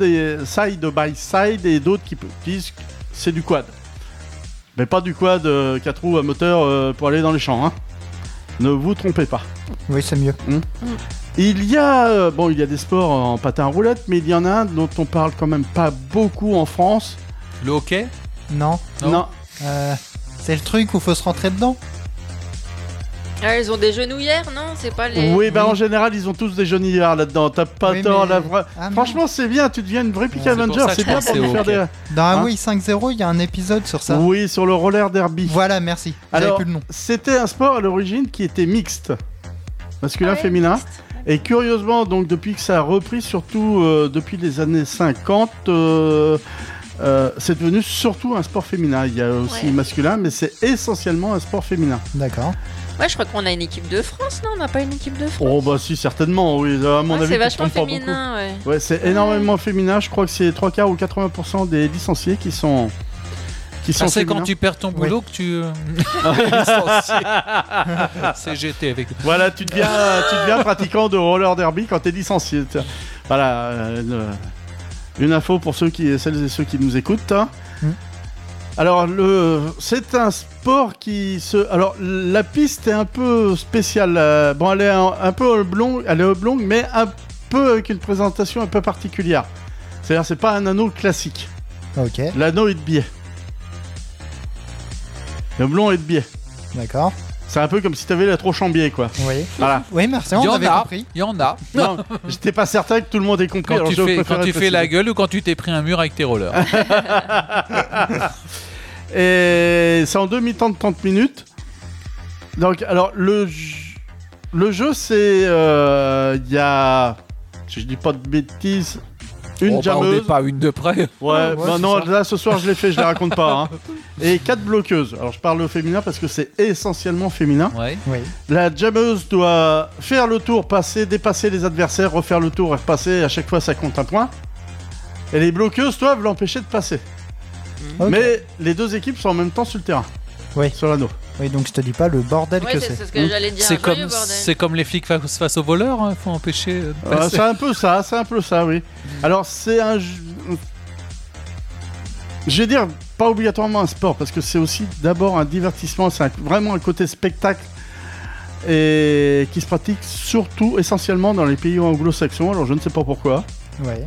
side et d'autres qui disent que c'est du quad. Mais pas du quad 4 roues à moteur pour aller dans les champs. Hein. Ne vous trompez pas. Oui, c'est mieux. Il y a des sports en patin à roulettes, mais il y en a un dont on parle quand même pas beaucoup en France. Le hockey? Non. C'est le truc où il faut se rentrer dedans. Ah, ils ont des genouillères, non? C'est pas les... Oui, en général, ils ont tous des genouillères là-dedans. T'as pas tort. Franchement, c'est bien. Tu deviens une vraie Peak Avenger. C'est bien pour nous faire des... Dans Hawaii 5.0, il y a un épisode sur ça. Oui, sur le roller derby. Voilà, merci. J'avais plus le nom. C'était un sport à l'origine qui était mixte. Masculin-féminin. Mixte. Et curieusement, donc, depuis que ça a repris, surtout depuis les années 50... c'est devenu surtout un sport féminin. Il y a aussi masculin, mais c'est essentiellement un sport féminin. D'accord. Ouais, je crois qu'on a une équipe de France, non? On n'a pas une équipe de France? Oh, bah si, certainement, oui. À mon avis, c'est vachement féminin, ouais. C'est énormément féminin. Je crois que c'est 3/4 ou 80% des licenciés qui sont qui sont c'est féminins. quand tu perds ton boulot que tu CGT avec. Voilà, tu deviens pratiquant de roller derby quand t'es licencié. Tiens. Voilà, une info pour celles et ceux qui nous écoutent. Hein. Alors, c'est un sport qui se... Alors, la piste est un peu spéciale. Bon, elle est un peu oblongue, mais un peu avec une présentation un peu particulière. C'est-à-dire, c'est pas un anneau classique. Ok. L'anneau est de biais. Le blond est de biais. D'accord. C'est un peu comme si t'avais la tronche en biais, quoi. Oui. Voilà. Oui, merci, on avait compris. Il y en a. Non, j'étais pas certain que tout le monde ait compris. Quand tu fais la gueule ou quand tu t'es pris un mur avec tes rollers. Et c'est en demi-temps de 30 minutes. Donc, alors, le jeu, c'est... Il y a... Si je dis pas de bêtises... Une jammeuse. On n'est pas une de près. Ouais, non, là, ce soir, je l'ai fait, je les raconte pas. Hein. Et 4 bloqueuses. Alors, je parle au féminin parce que c'est essentiellement féminin. Ouais. Oui. La jammeuse doit faire le tour, passer, dépasser les adversaires, refaire le tour et repasser. Et à chaque fois, ça compte un point. Et les bloqueuses doivent l'empêcher de passer. Okay. Mais les deux équipes sont en même temps sur le terrain. Oui. Sur l'anneau. Oui, donc je te dis pas le bordel que c'est ce que j'allais dire. C'est comme les flics face aux voleurs, hein, faut empêcher de passer. C'est un peu ça, oui. Alors, c'est un jeu... Je vais dire, pas obligatoirement un sport, parce que c'est aussi d'abord un divertissement, c'est vraiment un côté spectacle, et qui se pratique surtout, essentiellement dans les pays anglo-saxons, alors je ne sais pas pourquoi. Ouais.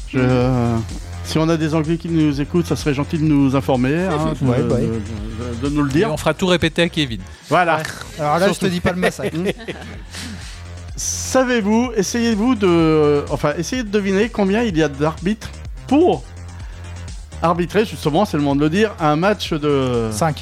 Si on a des Anglais qui nous écoutent, ça serait gentil de nous informer, hein, de nous le dire. Et on fera tout répéter à Kevin. Voilà. Ouais. Alors là, surtout. Je te dis pas le massacre. Savez-vous, essayez de deviner combien il y a d'arbitres pour arbitrer, justement, c'est le moment de le dire, un match de... 5.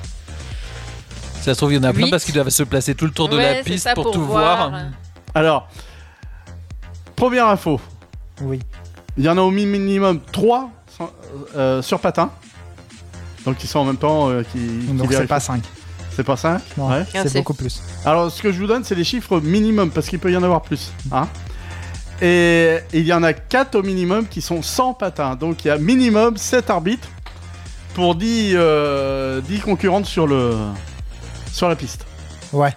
Ça se trouve, il y en a plein parce qu'ils doivent se placer tout le tour de la piste pour tout voir. Alors, première info. Oui. Il y en a au minimum 3 sur patin. Donc ils sont en même temps donc c'est pas 5. C'est pas 5 ? Non, ouais. c'est beaucoup plus. Alors ce que je vous donne, c'est les chiffres minimum, parce qu'il peut y en avoir plus. Hein. Et il y en a 4 au minimum qui sont sans patin. Donc il y a minimum 7 arbitres pour 10 concurrentes sur la piste. Ouais.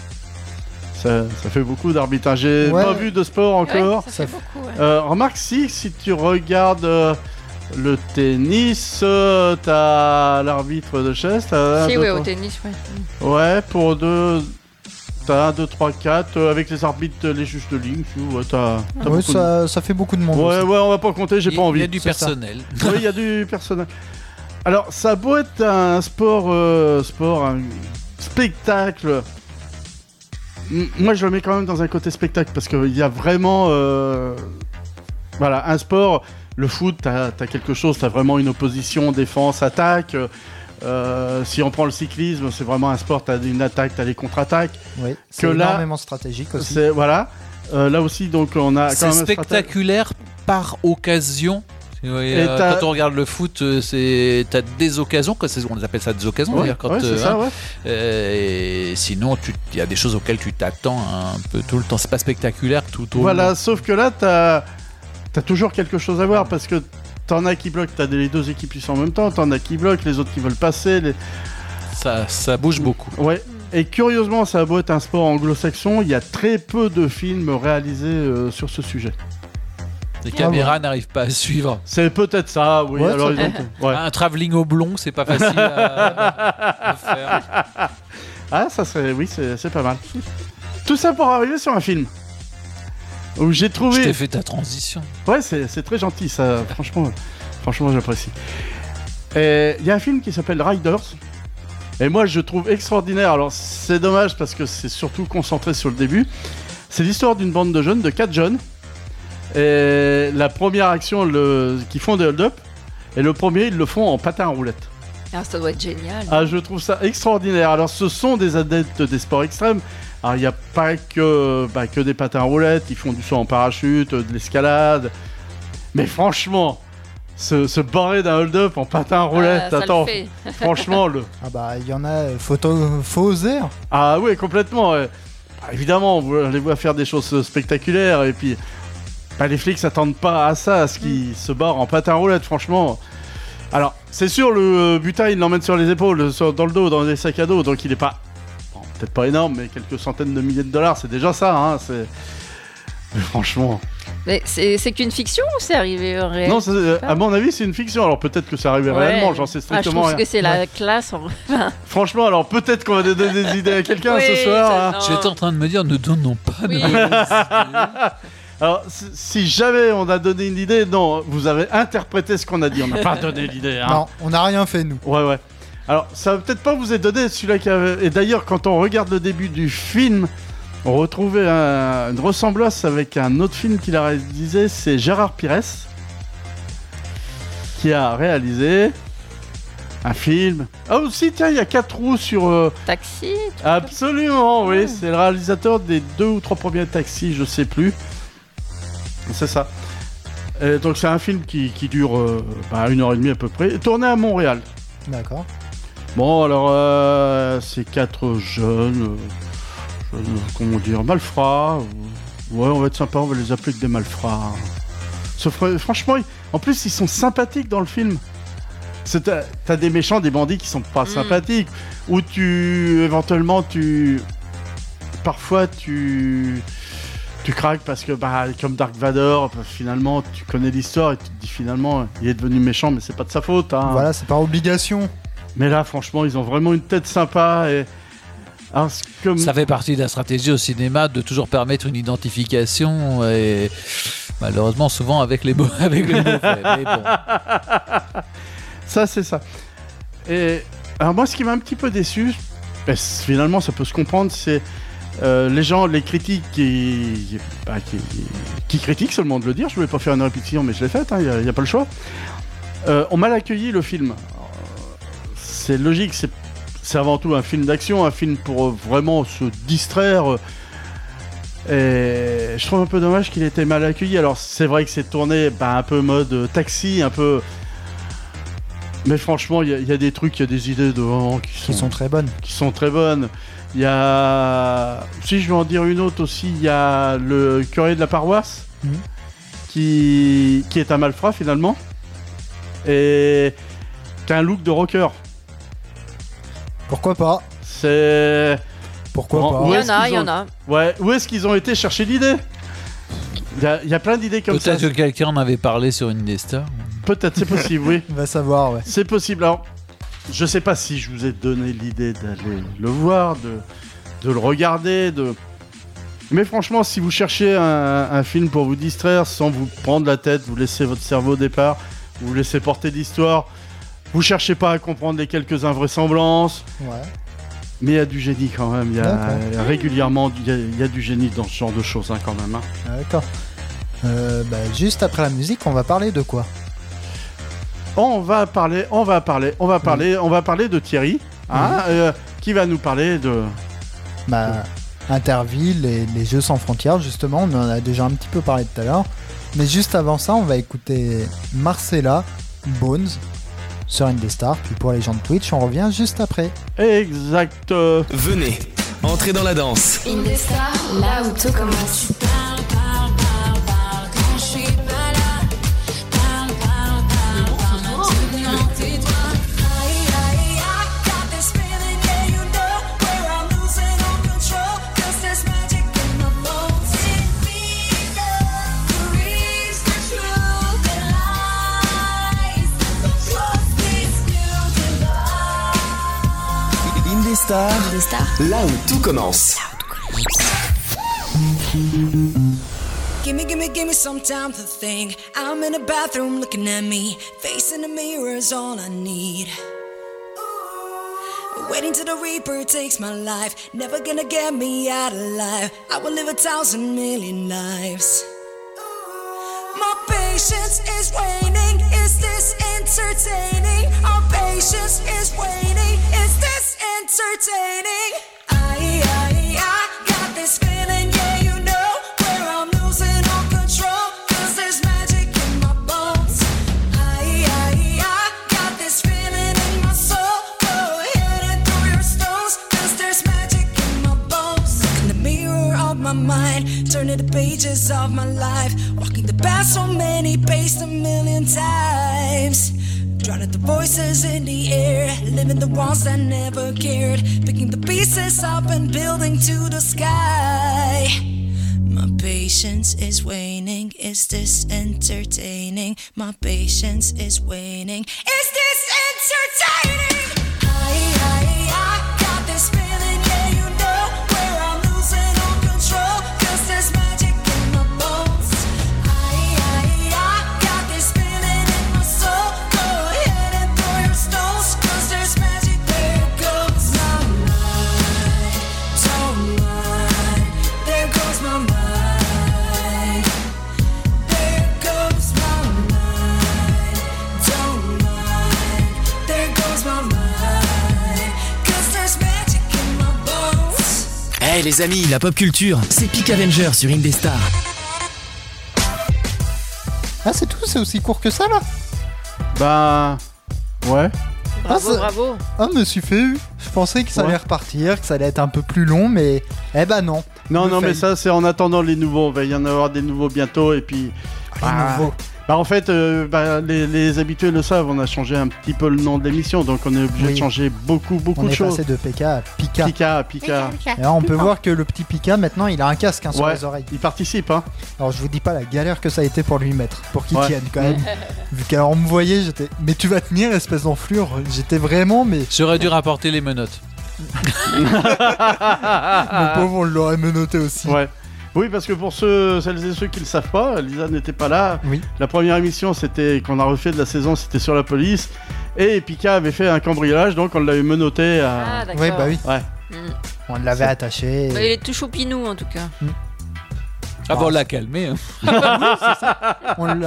Ça fait beaucoup d'arbitres. J'ai pas vu de sport encore. Ouais, ça fait beaucoup, ouais. Remarque, si tu regardes le tennis, t'as l'arbitre de chaise. Au tennis, ouais. Ouais, pour 2, t'as 1, 2, 3, 4. Avec les arbitres, les juges de ligne, ça fait beaucoup de monde. Ouais, on va pas compter, j'ai pas envie. Il y a du personnel. Oui, il y a du personnel. Alors, ça a beau être un un spectacle. Moi, je le mets quand même dans un côté spectacle parce qu'il y a vraiment, un sport. Le foot, t'as quelque chose, t'as vraiment une opposition, défense, attaque. Si on prend le cyclisme, c'est vraiment un sport, t'as une attaque, t'as les contre-attaques. Oui, c'est énormément stratégique aussi. Là aussi, donc on a. C'est spectaculaire par occasion. Quand on regarde le foot, t'as des occasions, on appelle ça des occasions d'ailleurs. Et sinon, il y a des choses auxquelles tu t'attends un peu tout le temps. C'est pas spectaculaire tout au long. Sauf que là, t'as toujours quelque chose à voir parce que t'en as qui bloquent, t'as les deux équipes qui sont en même temps, t'en as qui bloquent, les autres qui veulent passer. Ça bouge beaucoup. Ouais. Et curieusement, ça a beau être un sport anglo-saxon, il y a très peu de films réalisés sur ce sujet. Les caméras n'arrivent pas à suivre. C'est peut-être ça, oui. Ouais, alors, un travelling oblong, c'est pas facile à faire. Ah, ça serait... Oui, c'est pas mal. Tout ça pour arriver sur un film où j'ai trouvé... Je t'ai fait ta transition. Ouais, c'est très gentil, ça. Franchement, j'apprécie. Il y a un film qui s'appelle Riders. Et moi, je trouve extraordinaire. Alors, c'est dommage parce que c'est surtout concentré sur le début. C'est l'histoire d'une bande de jeunes, de 4 jeunes. Et la première action, qui font des hold-up, et le premier, ils le font en patin à roulette. Ah, ça doit être génial. Ah, je trouve ça extraordinaire. Alors, ce sont des adeptes des sports extrêmes. Alors, il n'y a pas que des patins à roulettes, ils font du saut en parachute, de l'escalade. Mais franchement, se barrer d'un hold-up en patin à roulettes, attends, franchement, il y en a, faut oser. Ah oui, complètement. Ouais. Évidemment, vous allez voir faire des choses spectaculaires, et puis... les flics s'attendent pas à ça, à ce qu'ils se barrent en patin à roulette, franchement. Alors, c'est sûr, le butin, il l'emmène sur les épaules, dans le dos, dans les sacs à dos, donc il est pas... Bon, peut-être pas énorme, mais quelques centaines de milliers de dollars, c'est déjà ça, hein, Mais franchement... Mais c'est qu'une fiction ou c'est arrivé en réel? Non, à mon avis, c'est une fiction. Alors peut-être que c'est arrivé réellement, j'en sais strictement rien. Je trouve que c'est la classe. Franchement, alors peut-être qu'on va donner des idées à quelqu'un ce soir. Hein. J'étais en train de me dire, ne donnons pas de Alors, si jamais on a donné une idée, non, vous avez interprété ce qu'on a dit. On n'a pas donné l'idée. Hein. Non, on n'a rien fait, nous. Ouais. Alors, ça va peut-être pas vous être donné celui-là qui avait... Et d'ailleurs, quand on regarde le début du film... On retrouvait une ressemblance avec un autre film qu'il a réalisé, c'est Gérard Pires, qui a réalisé un film. Ah aussi, tiens, il y a 4 roues sur... Taxi. Absolument, oui, c'est le réalisateur des 2 ou 3 premiers Taxis, je sais plus. C'est ça. Et donc c'est un film qui dure 1h30 à peu près, tourné à Montréal. D'accord. Bon, alors, c'est 4 jeunes... comment dire, malfrats. Ouais, on va être sympa, on va les appeler que des malfrats. Franchement, en plus, ils sont sympathiques dans le film. T'as des méchants, des bandits qui sont pas sympathiques. Ou éventuellement, parfois, tu craques parce que, comme Dark Vador, finalement, tu connais l'histoire et tu te dis finalement, il est devenu méchant, mais c'est pas de sa faute. Hein. Voilà, c'est par obligation. Mais là, franchement, ils ont vraiment une tête sympa et... Alors, ça fait partie de la stratégie au cinéma de toujours permettre une identification et malheureusement souvent avec les mots faits, mais bon. Ça c'est ça. Et alors moi ce qui m'a un petit peu déçu, finalement ça peut se comprendre, c'est les critiques qui critiquent seulement de le dire. Je voulais pas faire une répétition mais je l'ai faite, il y a pas le choix. Ont mal accueilli le film. C'est logique, c'est avant tout un film d'action, un film pour vraiment se distraire. Et je trouve un peu dommage qu'il ait été mal accueilli. Alors c'est vrai que c'est tourné un peu mode taxi, un peu... Mais franchement, il y a des trucs, il y a des idées devant qui sont très bonnes. Qui sont très bonnes. Il y a... Si je vais en dire une autre aussi, il y a le curé de la paroisse, qui est un malfrat finalement, et qui a un look de rocker. Pourquoi pas? Pourquoi pas? Il y en a. Ouais, où est-ce qu'ils ont été chercher l'idée? Il y a plein d'idées comme ça. Peut-être que quelqu'un en avait parlé sur Indestar. Peut-être, c'est possible, oui. On va savoir, ouais. C'est possible. Alors, je sais pas si je vous ai donné l'idée d'aller le voir, de le regarder, Mais franchement, si vous cherchez un film pour vous distraire sans vous prendre la tête, vous laissez votre cerveau au départ, vous laissez porter l'histoire... Vous cherchez pas à comprendre les quelques invraisemblances, mais il y a du génie quand même. Régulièrement, il y a du génie dans ce genre de choses quand même. Hein. D'accord. Juste après la musique, on va parler de quoi? On va parler de Thierry, qui va nous parler de... Interville et les Jeux sans frontières, justement. On en a déjà un petit peu parlé tout à l'heure. Mais juste avant ça, on va écouter Marcella, Bones, sur Indestar. Puis pour les gens de Twitch, on revient juste après. Exact. Venez, entrez dans la danse. Indestar, là où tout commence. Indestar, là où tout commence. Give me some time to think. I'm in a bathroom looking at me. Facing the mirror is all I need. Waiting till the reaper takes my life. Never gonna get me out alive. I will live 1,000,000,000 lives. My patience is waning. Is this entertaining? Our patience is waning. Is this entertaining? I got this feeling, yeah, you know, where I'm losing all control, 'cause there's magic in my bones. I got this feeling in my soul. Go ahead and throw your stones, 'cause there's magic in my bones. Look in the mirror of my mind, turning the pages of my life, walking the path so many paced 1,000,000 times. Drowning the voices in the air, living the walls that never cared, picking the pieces up and building to the sky. My patience is waning, is this entertaining? My patience is waning, is this entertaining? I got this feeling, yeah, you know, where I'm losing all control, 'cause there's magic in my bones. I got this feeling in my soul, go ahead and throw your stones, 'cause there's magic, there goes my mind, don't mind, there goes my mind, there goes my mind, don't mind, there goes my mind, 'cause there's magic in my bones. Hey les amis, la pop culture, c'est Peak Avenger sur Indestar. Ah, c'est tout? C'est aussi court que ça, là? Bah... Ouais. Bravo, bravo. Ah, me suis fait eu. Je pensais que ça allait repartir, que ça allait être un peu plus long, mais... Eh ben non. Non, mais ça, c'est en attendant les nouveaux. Il va y en avoir des nouveaux bientôt, et puis... nouveaux. Bah en fait, les habitués le savent, on a changé un petit peu le nom de l'émission, donc on est obligé de changer beaucoup de choses. On est passé de Pika à Pika. Pika. Et là, on peut voir que le petit Pika, maintenant, il a un casque sur Ouais, les oreilles. il participe, hein. Alors, je vous dis pas la galère que ça a été pour lui mettre, pour qu'il tienne quand même. Vu qu'alors on me voyait, j'étais... Mais tu vas tenir, espèce d'enflure. J'étais vraiment, mais... J'aurais dû rapporter les menottes. Le pauvre, on l'aurait menotté aussi. Ouais. Oui, parce que pour celles et ceux qui ne le savent pas, Lisa n'était pas là. Oui. La première émission qu'on a refait de la saison, c'était sur la police. Et Pika avait fait un cambriolage, donc on l'avait menotté à... Ah, d'accord. Ouais, bah oui. Ouais. On l'avait attaché. Bah, il est tout choupinou en tout cas. Ah bon, on l'a calmé. Hein. Oui, c'est ça.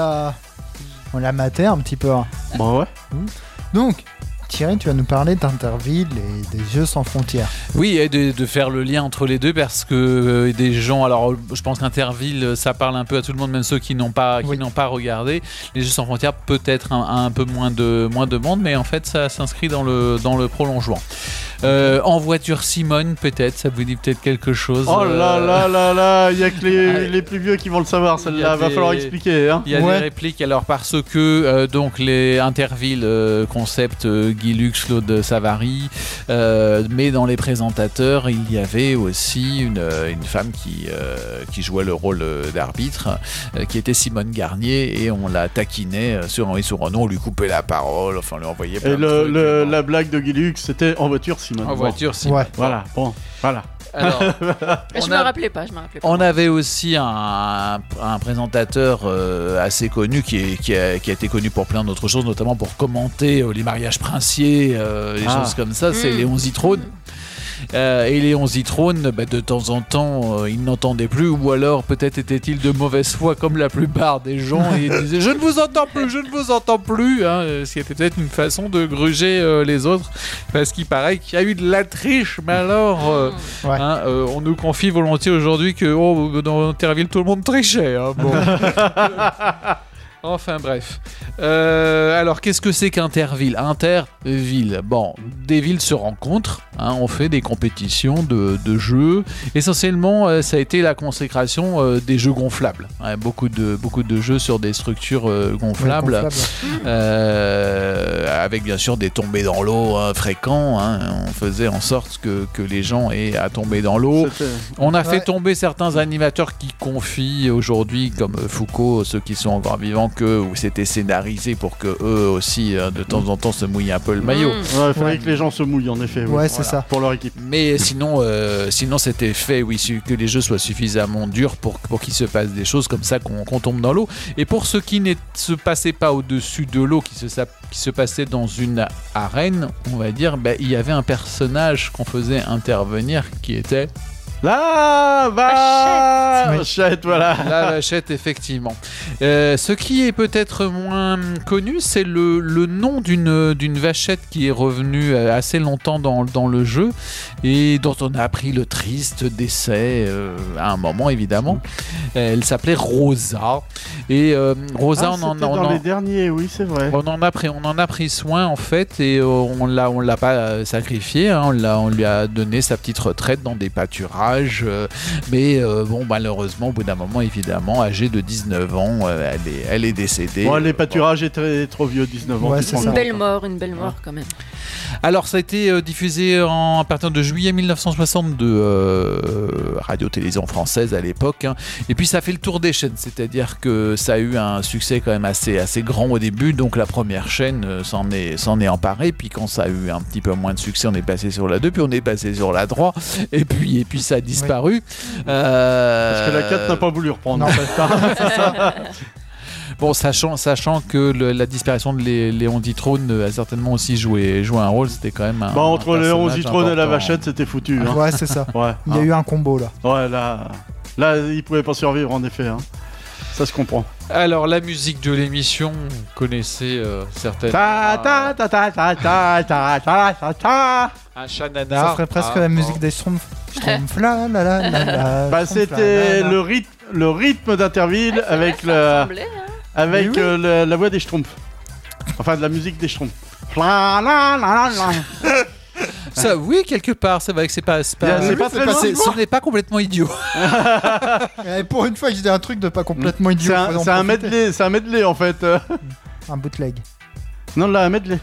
On l'a maté un petit peu. Hein. Bah ouais. Donc, Thierry, tu vas nous parler d'Interville et des Jeux sans frontières. Oui, et de faire le lien entre les deux parce que des gens, alors je pense qu'Interville, ça parle un peu à tout le monde, même ceux qui n'ont pas regardé. Les Jeux sans frontières, peut-être un peu moins de monde, mais en fait, ça s'inscrit dans le prolongement. En voiture Simone, peut-être, ça vous dit peut-être quelque chose. Oh là là là là, il y a que les plus vieux qui vont le savoir, celle-là, va falloir expliquer. Hein. Il y a des répliques, alors parce que donc les Interville concept Guy Lux, Claude Savary, mais dans les présentateurs, il y avait aussi une femme qui jouait le rôle d'arbitre, qui était Simone Garnier, et on la taquinait sur Henri Sourenon, on lui coupait la parole, enfin on lui envoyait plein de trucs. La blague de Guy Lux, c'était en voiture Simone. En voiture Simone. Ouais. Voilà, bon, voilà. Alors, Je me rappelais pas. on avait aussi un présentateur assez connu qui a été connu pour plein d'autres choses, notamment pour commenter les mariages princiers, les choses comme ça. C'est Léon Zitrone. Et Léon Zitrone, de temps en temps, il n'entendait plus, ou alors peut-être était-il de mauvaise foi comme la plupart des gens, et il disait « Je ne vous entends plus », hein, ce qui était peut-être une façon de gruger les autres, parce qu'il paraît qu'il y a eu de la triche, mais alors, on nous confie volontiers aujourd'hui que dans Interville, tout le monde trichait. Hein, bon. Enfin bref. Alors qu'est-ce que c'est qu'Interville ? Interville. Bon, des villes se rencontrent, hein, on fait des compétitions de jeux. Essentiellement, ça a été la consécration des jeux gonflables. Hein, beaucoup de jeux sur des structures gonflables. Avec bien sûr des tombées dans l'eau fréquents. Hein, on faisait en sorte que les gens aient à tomber dans l'eau. On a fait tomber certains animateurs qui confient aujourd'hui, comme Foucault, ceux qui sont encore vivants, où c'était scénarisé pour que eux aussi de temps en temps se mouillent un peu le maillot. Ouais, il fallait que les gens se mouillent en effet. Ouais, c'est ça. Pour leur équipe. Mais sinon c'était fait, que les jeux soient suffisamment durs pour qu'il se passe des choses comme ça, qu'on tombe dans l'eau. Et pour ce qui ne se passait pas au-dessus de l'eau, qui se passait dans une arène, on va dire, il y avait un personnage qu'on faisait intervenir qui était... La vachette, voilà. La vachette, effectivement. Ce qui est peut-être moins connu, c'est le nom d'une vachette qui est revenue assez longtemps dans le jeu et dont on a appris le triste décès à un moment, évidemment. Elle s'appelait Rosa. Et Rosa, dans les derniers, oui, c'est vrai. On en a pris soin, en fait, et on l'a pas sacrifiée. Hein, on lui a donné sa petite retraite dans des pâturages. courage. Mais bon, malheureusement, au bout d'un moment, évidemment, âgée de 19 ans, elle est décédée. Ouais, les pâturages étaient trop vieux, 19 ans. Ouais, c'est ça. Une belle mort quand même. Alors, ça a été diffusé à partir de juillet 1960 de Radio-Télévision Française à l'époque. Hein. Et puis, ça a fait le tour des chaînes, c'est-à-dire que ça a eu un succès quand même assez grand au début. Donc, la première chaîne s'en est emparée. Puis, quand ça a eu un petit peu moins de succès, on est passé sur la 2, puis on est passé sur la 3. Et puis ça a disparu. Oui. Parce que la 4 n'a pas voulu reprendre. Non. C'est ça. Bon, sachant que la disparition de Léon Zitrone a certainement aussi joué un rôle, c'était quand même entre Léon Zitrone et la vachette, c'était foutu. Hein. Ouais, c'est ça. Ouais, il y a eu un combo là. Ouais, là, il pouvait pas survivre en effet. Hein. Ça se comprend. Alors, la musique de l'émission, vous connaissez certaines. Un chat nanar. Ça serait presque la musique des Schtroumpfs. Schtroumpf, la la la la la. Bah, c'était le rythme d'Interville avec la voix des Schtroumpfs. Enfin, de la musique des Schtroumpfs. Ça, oui, quelque part, c'est vrai que c'est pas ce n'est pas complètement idiot. Et pour une fois, je dis un truc de pas complètement idiot. C'est un medley en fait. Un bootleg. Non, là, un medley.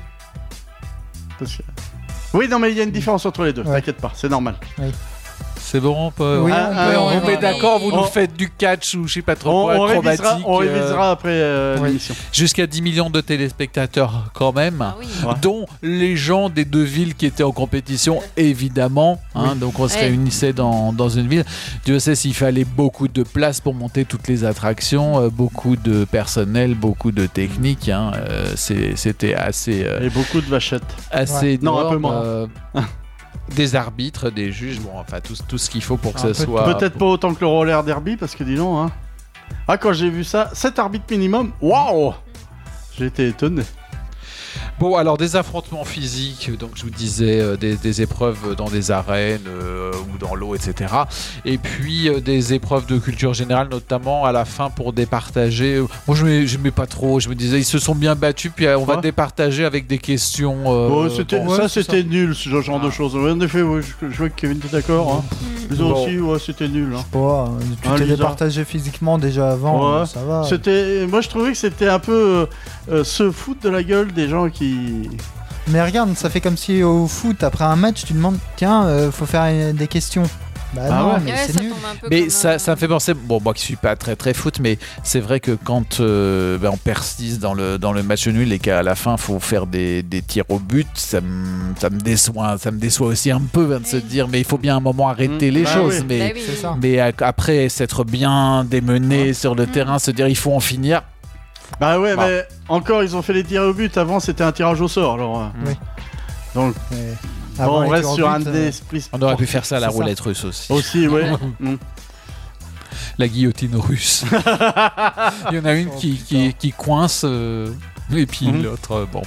Oui, non, mais il y a une différence entre les deux. Ouais. T'inquiète pas, c'est normal. Oui. C'est bon, on peut. Oui, on met d'accord, vous nous faites du catch ou je sais pas trop quoi, acrobatique. On révisera après l'émission. Jusqu'à 10 millions de téléspectateurs quand même, dont les gens des deux villes qui étaient en compétition, évidemment. Hein, donc on se réunissait dans une ville. Dieu sait s'il fallait beaucoup de place pour monter toutes les attractions, beaucoup de personnel, beaucoup de technique. Hein, c'était assez... Et beaucoup de vachettes. Assez énorme, non, un peu moins. Des arbitres, des juges, bon, enfin tout ce qu'il faut pour que ça soit... Peut-être pas autant que le roller derby, parce que dis donc, hein. Ah, quand j'ai vu ça, 7 arbitres minimum, waouh! J'ai été étonné. Bon, alors des affrontements physiques, donc je vous disais des épreuves dans des arènes ou dans l'eau, etc. Et puis des épreuves de culture générale, notamment à la fin pour départager. Moi, je n'aimais pas trop. Je me disais, ils se sont bien battus, puis on va départager avec des questions. C'était nul, ce genre de choses. En effet, je vois que Kevin était d'accord. Hein. Les autres aussi, c'était nul. Hein. Tu t'es départagé physiquement déjà avant, ça va. Moi, je trouvais que c'était un peu se foutre de la gueule des gens qui... Mais regarde, ça fait comme si au foot, après un match, tu demandes, tiens, faut faire des questions. Bah non, mais c'est nul. Mais ça me fait penser, bon, moi qui suis pas très très foot, mais c'est vrai que quand on persiste dans le match nul et qu'à la fin faut faire des tirs au but, ça me déçoit aussi un peu de se dire, mais il faut bien un moment arrêter les choses. Oui. Mais après s'être bien démené sur le terrain, se dire il faut en finir. Bah ouais, mais encore ils ont fait les tirs au but. Avant c'était un tirage au sort, alors. Oui. Donc. On reste sur un esprit. On aurait pu faire ça à la roulette russe aussi. Aussi, ouais. La guillotine russe. Il y en a une qui coince et puis l'autre, bon.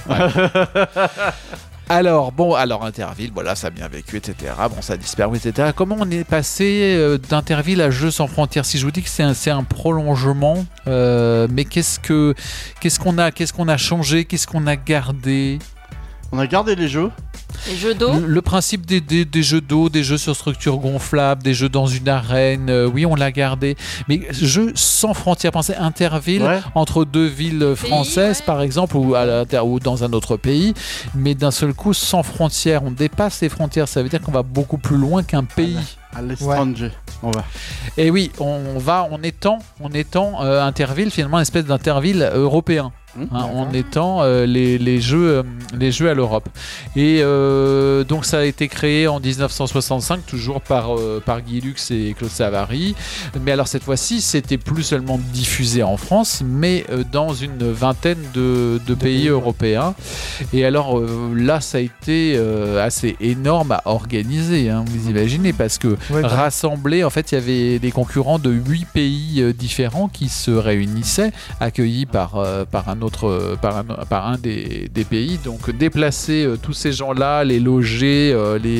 Alors Interville, voilà, ça a bien vécu, etc. Bon, ça a disparu, etc. Comment on est passé d'Interville à Jeux sans frontières? Si je vous dis que c'est un prolongement, mais qu'est-ce qu'on a changé? Qu'est-ce qu'on a gardé? On a gardé les jeux. Les jeux d'eau. Le principe des jeux d'eau, des jeux sur structure gonflable, des jeux dans une arène, oui, on l'a gardé. Mais jeux sans frontières, pensez Interville entre deux villes françaises, par exemple, ou dans un autre pays, mais d'un seul coup, sans frontières. On dépasse les frontières, ça veut dire qu'on va beaucoup plus loin qu'un pays. À l'étranger, on va. Et oui, on étend Interville, finalement, une espèce d'Interville européen. En étant les jeux à l'Europe. Et donc ça a été créé en 1965, toujours par Guy Lux et Claude Savary. Mais alors cette fois-ci, c'était plus seulement diffusé en France, mais dans une vingtaine de pays européens. Et alors là, ça a été assez énorme à organiser, hein, vous imaginez, parce que rassemblés, en fait, il y avait des concurrents de 8 pays différents qui se réunissaient, accueillis par un par un des pays. Donc déplacer tous ces gens-là, les loger,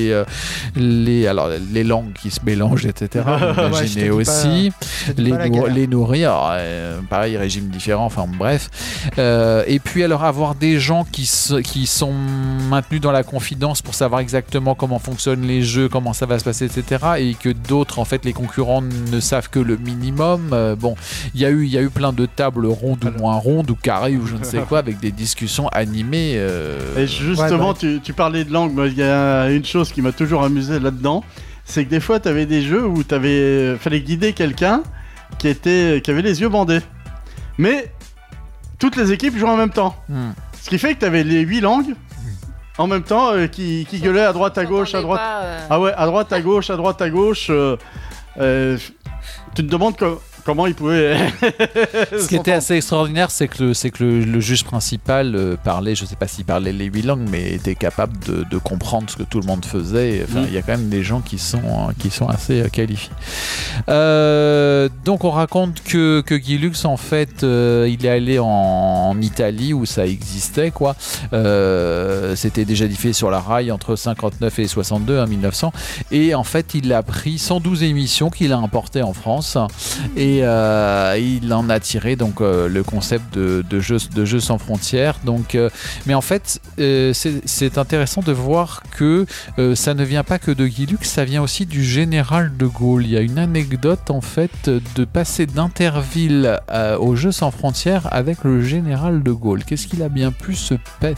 les langues qui se mélangent, etc. Imaginez aussi les nourrir. Pareil, régime différent. Enfin bref. Et puis alors avoir des gens qui sont maintenus dans la confidence pour savoir exactement comment fonctionnent les jeux, comment ça va se passer, etc. Et que d'autres, en fait, les concurrents ne savent que le minimum. Bon, il y a eu plein de tables rondes ou moins rondes ou carrées ou je ne sais quoi avec des discussions animées. Et justement, tu parlais de langue. Il y a une chose qui m'a toujours amusé là-dedans, c'est que des fois, tu avais des jeux où fallait guider quelqu'un qui avait les yeux bandés. Mais toutes les équipes jouent en même temps. Ce qui fait que tu avais les 8 langues en même temps qui gueulaient à droite, à gauche, à droite. Ah ouais, à droite, à gauche, à droite, à gauche. Tu te demandes comment ils pouvaient. Ce qui était assez extraordinaire, c'est que le juge principal parlait, je sais pas s'il parlait les 8 langues, mais était capable de comprendre ce que tout le monde faisait. Enfin, il y a quand même des gens qui sont assez qualifiés. Donc on raconte que Guy Lux, en fait, il est allé en Italie où ça existait, quoi. C'était déjà diffusé sur la Rai entre 59 et 62, 1900. Et en fait, il a pris 112 émissions qu'il a importées en France. Et il en a tiré donc le concept de jeu sans frontières. Donc, mais en fait, c'est intéressant de voir que ça ne vient pas que de Guy Lux, ça vient aussi du général de Gaulle. Il y a une anecdote en fait de passer d'Interville au jeu sans frontières avec le général de Gaulle. Qu'est-ce qu'il a bien pu se passer ?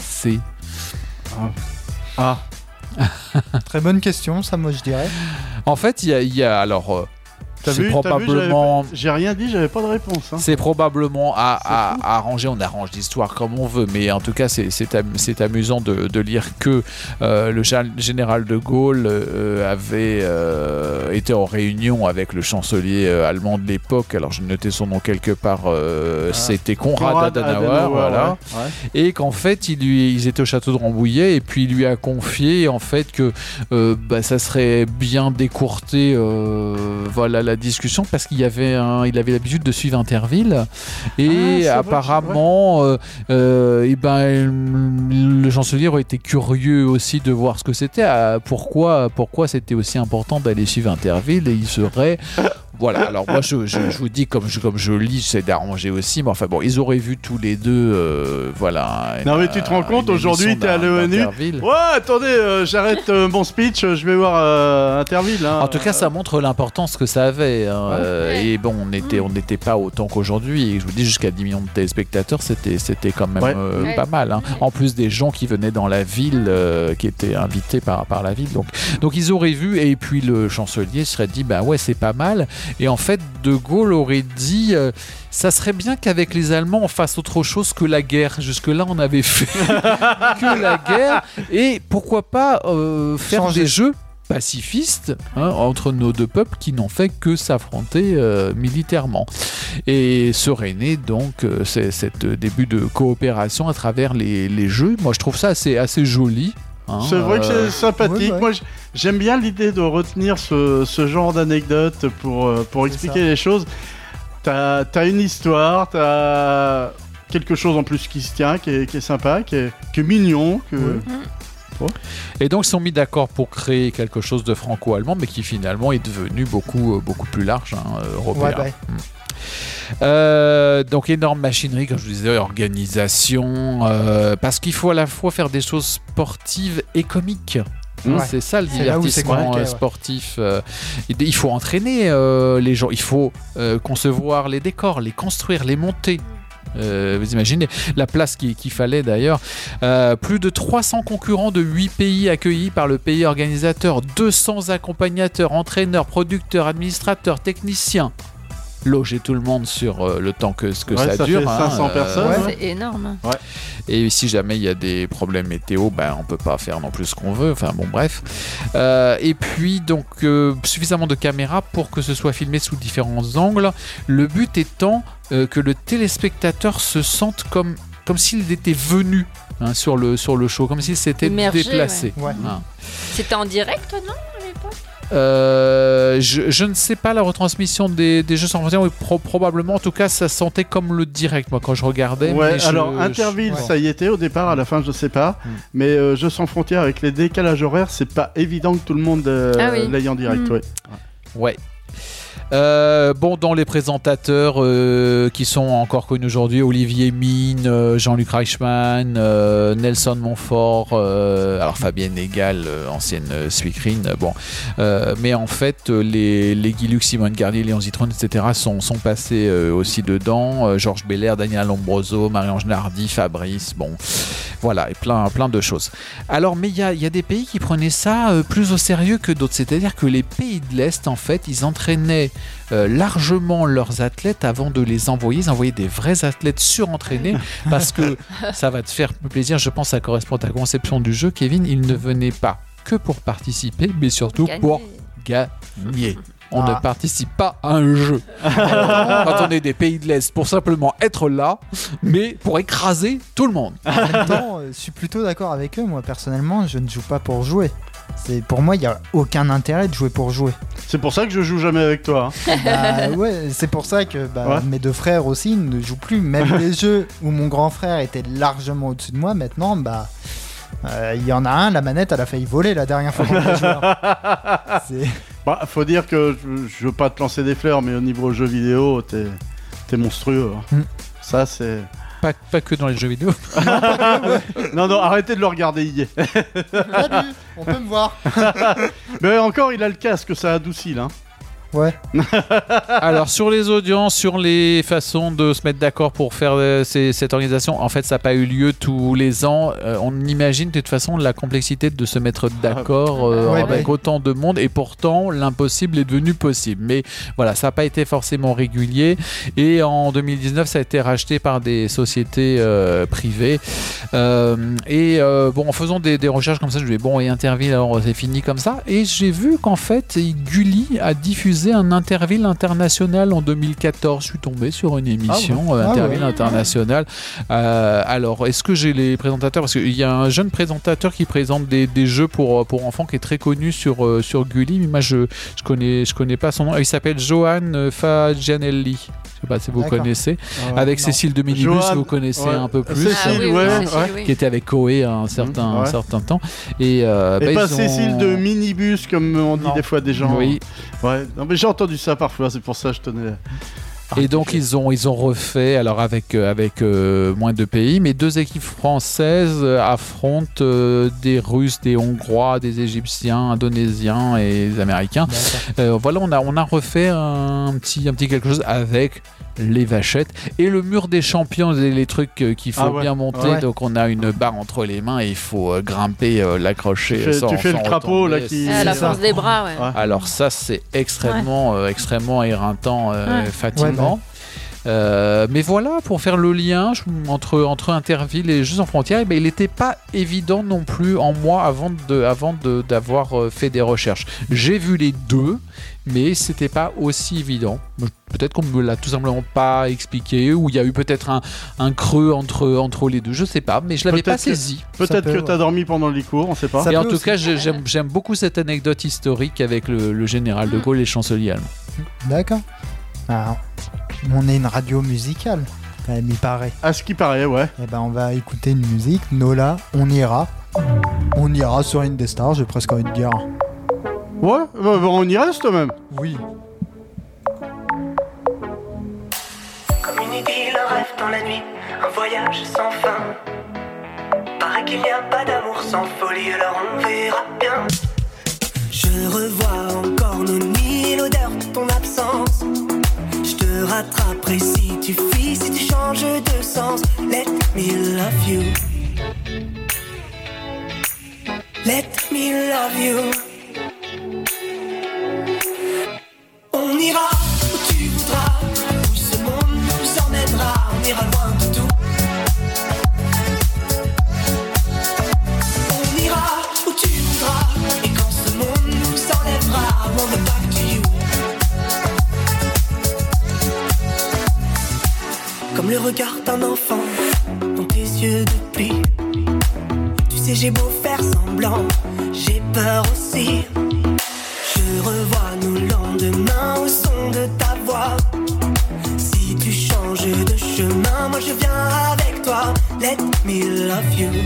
Très bonne question, ça, moi je dirais. En fait, il y a alors. C'est probablement. J'ai rien dit, j'avais pas de réponse. C'est probablement à arranger. On arrange l'histoire comme on veut, mais en tout cas, c'est amusant de lire que le général de Gaulle avait été en réunion avec le chancelier allemand de l'époque. Alors, j'ai noté son nom quelque part. C'était Konrad Adenauer, voilà. Ouais. Et qu'en fait, ils étaient au château de Rambouillet, et puis il lui a confié en fait que ça serait bien d'écourter, voilà, la discussion parce qu'il avait l'habitude de suivre Interville et apparemment le chancelier aurait été curieux aussi de voir ce que c'était, pourquoi c'était aussi important d'aller suivre Interville, et il serait voilà. Alors moi je vous dis comme je lis, j'essaie d'arranger aussi, mais enfin bon, ils auraient vu tous les deux voilà. Non mais tu te rends compte, aujourd'hui t'es à l'ONU. Ouais, attendez, j'arrête mon speech, je vais voir Interville. En tout cas, ça montre l'importance que ça avait. Et bon, on n'était pas autant qu'aujourd'hui. Et je vous dis, jusqu'à 10 millions de téléspectateurs, c'était quand même pas mal. Hein. En plus des gens qui venaient dans la ville, qui étaient invités par la ville. Donc ils auraient vu, et puis le chancelier serait dit, bah ouais, c'est pas mal. Et en fait, De Gaulle aurait dit, ça serait bien qu'avec les Allemands, on fasse autre chose que la guerre. Jusque-là, on avait fait que la guerre. Et pourquoi pas faire des jeux pacifistes entre nos deux peuples qui n'ont fait que s'affronter militairement. Et serait né donc cet début de coopération à travers les jeux. Moi, je trouve ça assez joli. C'est vrai que c'est sympathique. Moi, j'aime bien l'idée de retenir ce genre d'anecdote pour expliquer les choses. T'as une histoire, t'as quelque chose en plus qui se tient, qui est sympa, qui est mignon. Et donc ils sont mis d'accord pour créer quelque chose de franco-allemand, mais qui finalement est devenu beaucoup plus large, européen. Donc énorme machinerie, comme je vous disais, organisation, parce qu'il faut à la fois faire des choses sportives et comiques. C'est ça le divertissement sportif. Il faut entraîner les gens, il faut concevoir les décors, les construire, les monter. Vous imaginez la place qu'il fallait d'ailleurs. Plus de 300 concurrents de 8 pays accueillis par le pays organisateur, 200 accompagnateurs, entraîneurs, producteurs, administrateurs, techniciens. Loger tout le monde sur le temps que ça dure. Ça fait 500 personnes. C'est énorme. Ouais. Et si jamais il y a des problèmes météo, on peut pas faire non plus ce qu'on veut. Enfin bon, bref. Et puis donc suffisamment de caméras pour que ce soit filmé sous différents angles. Le but étant que le téléspectateur se sente comme s'il était venu sur le show, comme s'il s'était déplacé. C'était en direct, non, à l'époque ? Je ne sais pas la retransmission des Jeux sans frontières, oui, probablement. En tout cas, ça sentait comme le direct, moi, quand je regardais. Ouais, alors Interville, ça y était au départ, à la fin, je sais pas. Mais Jeux sans frontières, avec les décalages horaires, c'est pas évident que tout le monde l'aille en direct. Ouais. Bon, dans les présentateurs qui sont encore connus aujourd'hui, Olivier Mine, Jean-Luc Reichmann, Nelson Montfort, alors Fabienne Egal, ancienne speakerine, mais en fait les Guy Lux, Simone Garnier, Léon Zitrone, etc. sont passés aussi dedans, Georges Belair, Daniel Lombroso, Marie-Ange Nardi, Fabrice, voilà, et plein de choses. Alors, mais il y a des pays qui prenaient ça plus au sérieux que d'autres, c'est-à-dire que les pays de l'Est, en fait, ils entraînaient largement leurs athlètes avant de les envoyer. Ils envoyaient des vrais athlètes surentraînés parce que ça va te faire plaisir, je pense, ça correspond à ta conception du jeu, Kevin. Ils ne venaient pas que pour participer, mais surtout pour gagner. On ne participe pas à un jeu quand on est des pays de l'Est pour simplement être là, mais pour écraser tout le monde. En même temps, je suis plutôt d'accord avec eux. Moi, personnellement, je ne joue pas pour jouer. Pour moi, il n'y a aucun intérêt de jouer pour jouer. C'est pour ça que je joue jamais avec toi. Ouais, c'est pour ça que mes deux frères aussi ne jouent plus. Même les jeux où mon grand frère était largement au-dessus de moi, maintenant, il y en a un, la manette, elle a failli voler la dernière fois qu'on a joué. Faut dire que je veux pas te lancer des fleurs, mais au niveau jeux vidéo, t'es monstrueux. Ça, c'est... Pas que dans les jeux vidéo. Non, arrêtez de le regarder, il y est. Salut, on peut me voir. Mais encore, il a le casque, ça adoucit, là. Ouais. Alors, sur les audiences, sur les façons de se mettre d'accord pour faire cette organisation, en fait, ça n'a pas eu lieu tous les ans. On imagine de toute façon la complexité de se mettre d'accord avec autant de monde, et pourtant, l'impossible est devenu possible. Mais voilà, ça n'a pas été forcément régulier. Et en 2019, ça a été racheté par des sociétés privées. En faisant des recherches comme ça, je me dis, et Interville, alors c'est fini comme ça. Et j'ai vu qu'en fait, Gulli a diffusé un Interville international en 2014. Je suis tombé sur une émission Interville international. Alors, est-ce que j'ai les présentateurs? Parce qu'il y a un jeune présentateur qui présente des jeux pour enfants qui est très connu sur Gulli, mais moi je connais pas son nom. Il s'appelle Johan Fagianelli. Je sais pas si vous connaissez. Avec Cécile de Minibus, vous connaissez un peu plus. Cécile, qui était avec Koé un certain temps. Et pas Cécile de Minibus, comme on dit des fois des gens. Oui. Ouais. Non, mais j'ai entendu ça parfois, c'est pour ça que je tenais. Et donc ils ont refait, alors avec moins de pays, mais deux équipes françaises affrontent des Russes, des Hongrois, des Égyptiens, Indonésiens et des Américains. Voilà, on a refait un petit quelque chose avec les vachettes et le mur des champions, les trucs qu'il faut bien monter. Donc on a une barre entre les mains et il faut grimper, l'accrocher. Tu fais le crapaud là qui. La force des bras, Alors ça c'est extrêmement éreintant, fatigant. Mais voilà, pour faire le lien entre Interville et les Jeux sans frontières, il n'était pas évident non plus en moi avant d'avoir fait des recherches. J'ai vu les deux, mais c'était pas aussi évident. Peut-être qu'on me l'a tout simplement pas expliqué, ou il y a eu peut-être un creux entre les deux, je sais pas, mais je l'avais pas saisi. Peut-être que tu as dormi pendant les cours, on sait pas. Et en tout cas, j'aime beaucoup cette anecdote historique avec le général de Gaulle et les chanceliers allemands. D'accord. Alors, on est une radio musicale, quand même, il paraît. À ce qui paraît, ouais. Eh ben, on va écouter une musique. Nola, on ira. On ira sur Indestar, j'ai presque envie de dire. Ouais, on y reste même. Oui. Comme une idylle, un rêve dans la nuit, un voyage sans fin. Paraît qu'il n'y a pas d'amour sans folie, alors on verra bien. Je revois encore nos nuits, l'odeur de ton absence. Je te rattraperai si tu fuis, si tu changes de sens. Let me love you. Let me love you. On ira où tu voudras, où ce monde nous emmènera. On ira loin de tout. On ira où tu voudras, et quand ce monde nous enlèvera, on ne back to you. Comme le regard d'un enfant dans tes yeux de pluie. Tu sais, j'ai beau faire semblant, j'ai peur aussi. Je revois nos lendemains au son de ta voix. Si tu changes de chemin, moi je viens avec toi. Let me love you.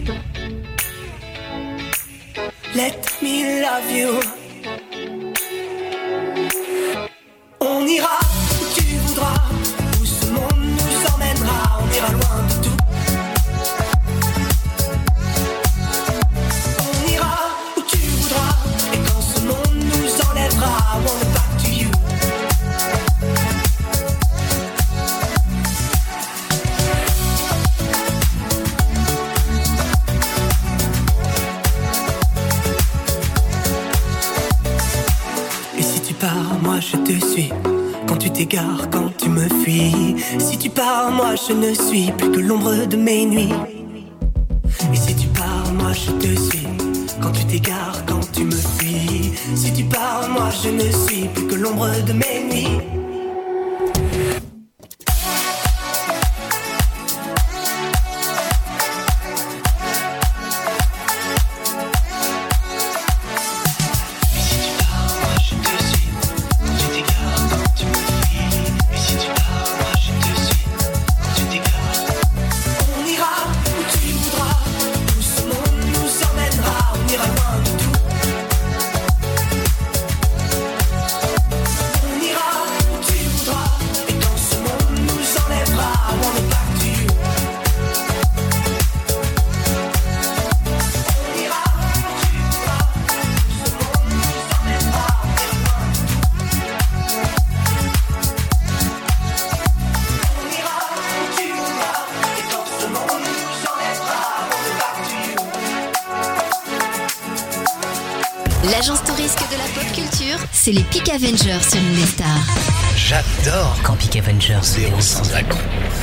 Let me love you. On ira où tu voudras, où ce monde nous emmènera. On ira loin de tout. On ira où tu voudras, et quand ce monde nous enlèvera, I wanna back to you. Et si tu pars, moi je te suis. Quand tu t'égares, quand tu me fuis. Si tu pars, moi je ne suis plus que l'ombre de mes nuits. Et si tu pars, moi je te suis. Quand tu t'égares, quand tu me fuis. Si tu pars, moi je ne suis plus que l'ombre de mes nuits. On ira où tu voudras, où ce monde nous emmènera. On ira loin de tout. On ira où tu voudras, et quand ce monde nous enlèvera, I wanna back to you. On ira où tu voudras, où ce monde nous emmènera. On ira loin de tout. On ira où tu voudras, et quand ce monde nous enlèvera, I wanna back to you. L'agence touriste de la pop culture, c'est les Peak Avengers sur Indestar. J'adore quand Peak Avengers déroule sans accroc.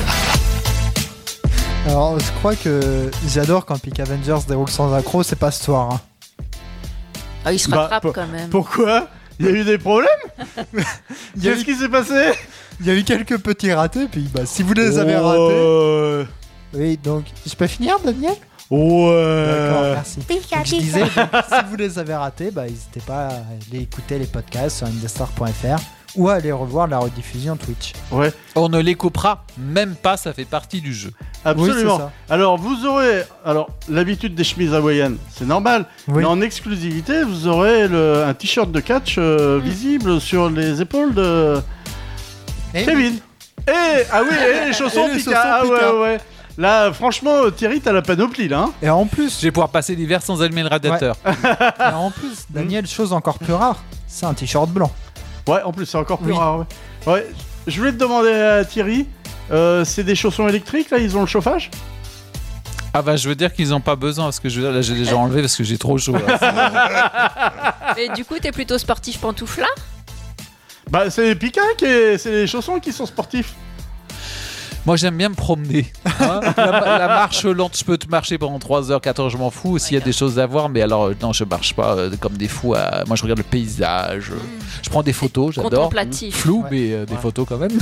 Alors, je crois que j'adore quand Peak Avengers déroule sans accroc, c'est pas ce soir. Hein. Ah, il se rattrape quand même. Pourquoi? Il y a eu des problèmes? Qu'est-ce qui s'est passé? Il y a eu quelques petits ratés, puis bah, si vous les avez ratés. Oui, donc, je peux finir, Daniel? Ouais. D'accord, merci. Donc, je disais, donc, si vous les avez ratés, bah, n'hésitez pas à aller écouter les podcasts sur indestar.fr ou à aller revoir la rediffusion Twitch. Ouais. On ne les coupera même pas, ça fait partie du jeu. Absolument. Oui, c'est ça. Alors, vous aurez l'habitude des chemises hawaïennes, c'est normal. Oui. Mais en exclusivité, vous aurez un t-shirt de catch visible sur les épaules de Kevin. Et les chaussons Et les Pika. chaussons Ah Pika. ouais. Là, franchement, Thierry, t'as la panoplie là. Hein. Et en plus, Je vais pouvoir passer l'hiver sans allumer le radiateur. et en plus, Daniel, chose encore plus rare, c'est un t-shirt blanc. Ouais, en plus, c'est encore plus Oui. rare. Ouais. Je voulais te demander à Thierry, c'est des chaussons électriques là, ils ont le chauffage? Ah bah je veux dire qu'ils n'ont pas besoin parce que je veux dire là j'ai déjà enlevé parce que j'ai trop chaud. Là. Et du coup, t'es plutôt sportif pantouflard? Bah, c'est les Pika c'est les chaussons qui sont sportifs. Moi j'aime bien me promener. Hein la marche lente, je peux te marcher pendant 3 heures, 4 heures, je m'en fous. S'il y a des choses à voir, mais alors non, je marche pas comme des fous. Moi je regarde le paysage, je prends des photos, j'adore. Contemplatif. Flou, mais des photos quand même.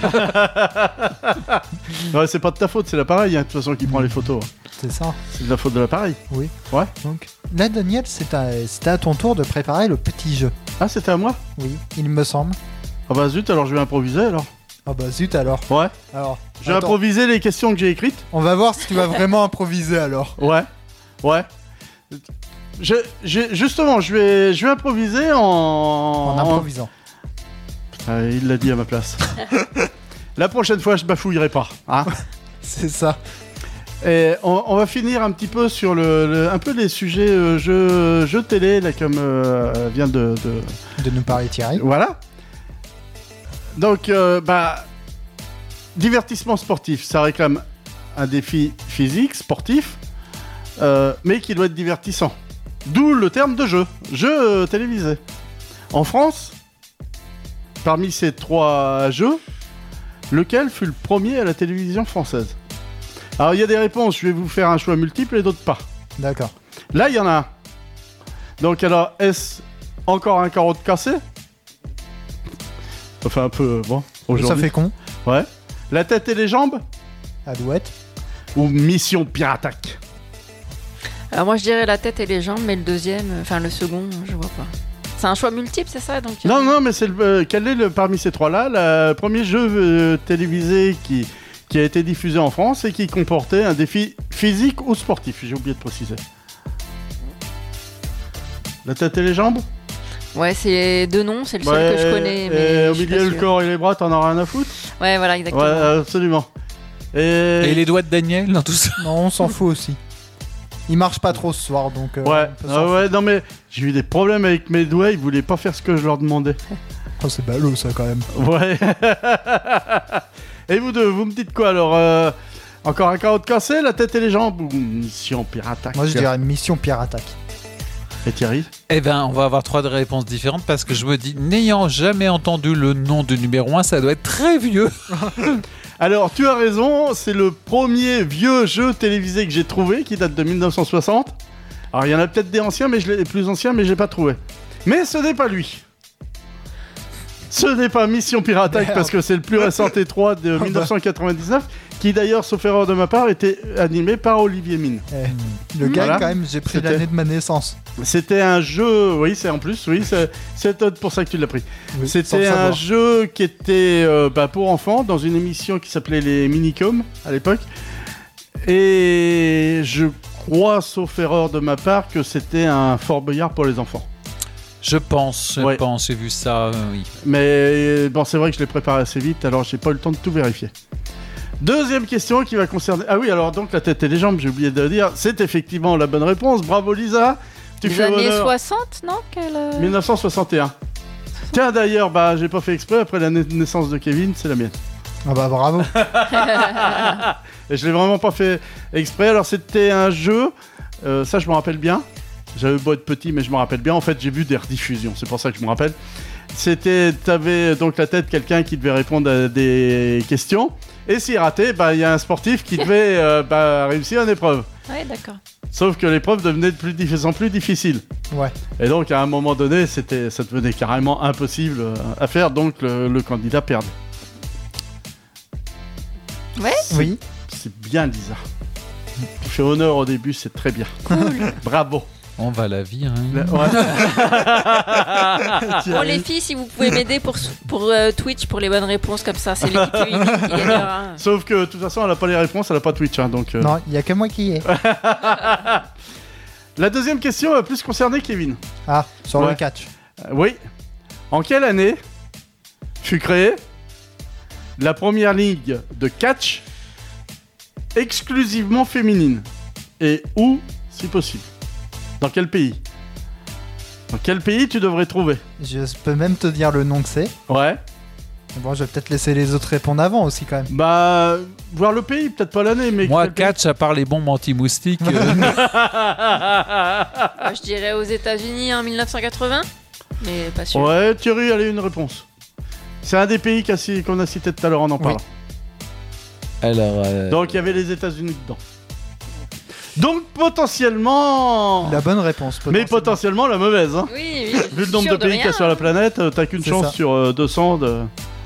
Ouais, c'est pas de ta faute, c'est l'appareil hein, de toute façon qui prend les photos. C'est ça. C'est de la faute de l'appareil. Oui. Ouais. Donc, là, Daniel, c'était à ton tour de préparer le petit jeu. Ah, c'était à moi? Oui, il me semble. Ah bah zut, alors je vais improviser alors. Ah bah zut alors. Ouais. Alors, Je vais attends, improviser les questions que j'ai écrites. on va voir si tu vas vraiment improviser alors. Ouais. Justement, je vais improviser En improvisant. Il l'a dit à ma place. La prochaine fois, je bafouillerai pas. Hein. C'est ça. Et on va finir un petit peu sur un peu les sujets jeux télé, là, comme vient de nous parler Thierry. Voilà. Donc, divertissement sportif, ça réclame un défi physique, sportif, mais qui doit être divertissant. D'où le terme de jeu télévisé. En France, parmi ces 3 jeux, lequel fut le premier à la télévision française? Alors, il y a des réponses, je vais vous faire un choix multiple et d'autres pas. D'accord. Là, il y en a un. Donc, alors, est-ce encore un carreau de cassé? Ça fait un peu... bon, aujourd'hui. Ça fait con. Ouais. La tête et les jambes? Alouette. Ou Mission Piratac? Alors moi, je dirais la tête et les jambes, mais le deuxième, enfin le second, je vois pas. C'est un choix multiple, c'est ça donc, Non, mais c'est quel est parmi ces trois-là le premier jeu télévisé qui a été diffusé en France et qui comportait un défi physique ou sportif? J'ai oublié de préciser. La tête et les jambes? Ouais, c'est deux noms, c'est le seul que je connais. Mais au milieu, le corps et les bras, t'en as rien à foutre? Ouais, voilà, exactement. Ouais, absolument. Et les doigts de Daniel dans tout ça? Non, on s'en fout aussi. Il marche pas trop ce soir, donc... ouais, non mais j'ai eu des problèmes avec mes doigts, ils voulaient pas faire ce que je leur demandais. Oh, c'est ballot ça quand même. Ouais. Et vous deux, vous me dites quoi alors encore un carotte cassé, la tête et les jambes ou mission pirate-attaque? Moi je dirais mission pirate-attaque. Et Thierry? Eh ben, on va avoir trois réponses différentes parce que je me dis, n'ayant jamais entendu le nom du numéro 1, ça doit être très vieux. Alors, tu as raison, c'est le premier vieux jeu télévisé que j'ai trouvé, qui date de 1960. Alors, il y en a peut-être des anciens, mais plus anciens, mais je l'ai pas trouvé. Mais ce n'est pas lui. Ce n'est pas Mission Pirate-Attaque, parce que c'est le plus récent T3 de 1999, qui d'ailleurs, sauf erreur de ma part, était animé par Olivier Mine. Le gars, quand même, j'ai pris l'année de ma naissance. C'était un jeu, oui, c'est en plus, oui, c'est pour ça que tu l'as pris. Oui, c'était un jeu qui était pour enfants, dans une émission qui s'appelait les Minicom, à l'époque. Et je crois, sauf erreur de ma part, que c'était un Fort Boyard pour les enfants. Je pense, j'ai vu ça, oui. Mais bon, c'est vrai que je l'ai préparé assez vite, alors j'ai pas eu le temps de tout vérifier. Deuxième question qui va concerner... Ah oui, alors donc la tête et les jambes, j'ai oublié de le dire, c'est effectivement la bonne réponse. Bravo Lisa. Tu fais années honneur... 60, non 1961. Tiens d'ailleurs, j'ai pas fait exprès, après la naissance de Kevin, c'est la mienne. Ah bah bravo. Et je l'ai vraiment pas fait exprès. Alors c'était un jeu, ça je me rappelle bien. J'avais beau être petit, mais je me rappelle bien. En fait, j'ai vu des rediffusions, c'est pour ça que je me rappelle. T'avais donc la tête quelqu'un qui devait répondre à des questions. Et s'il ratait, il y a un sportif qui devait réussir une épreuve. Ouais, d'accord. Sauf que l'épreuve devenait de plus en plus difficile. Ouais. Et donc, à un moment donné, ça devenait carrément impossible à faire. Donc, le candidat perdait. Ouais. Oui. C'est bien, Lisa. Tu fais honneur au début, c'est très bien. Cool. Bravo. On va la vie, hein. Bon, les filles, si vous pouvez m'aider pour Twitch pour les bonnes réponses, comme ça, c'est l'équipe unique qui gagnera. Sauf que, de toute façon, elle n'a pas les réponses, elle n'a pas Twitch. Hein, donc, Non, il n'y a que moi qui y ai. La deuxième question va plus concerner Kevin. Ah, sur le catch. Oui. En quelle année fut créée la première ligue de catch exclusivement féminine? Et où, si possible? Dans quel pays? Dans quel pays tu devrais trouver? Je peux même te dire le nom que c'est. Ouais. Bon, je vais peut-être laisser les autres répondre avant aussi quand même. Voir le pays, peut-être pas l'année, mais... Moi, catch, à part les bombes anti-moustiques... Je dirais aux États-Unis en 1980, mais pas sûr. Ouais, Thierry, allez, une réponse. C'est un des pays qu'on a cité tout à l'heure, on en parle. Alors... Donc, il y avait les États-Unis dedans. Donc potentiellement... La bonne réponse. Mais potentiellement la mauvaise. Hein. Oui. Vu le nombre de pays qu'il y a sur la planète, t'as qu'une chance sur 200 de...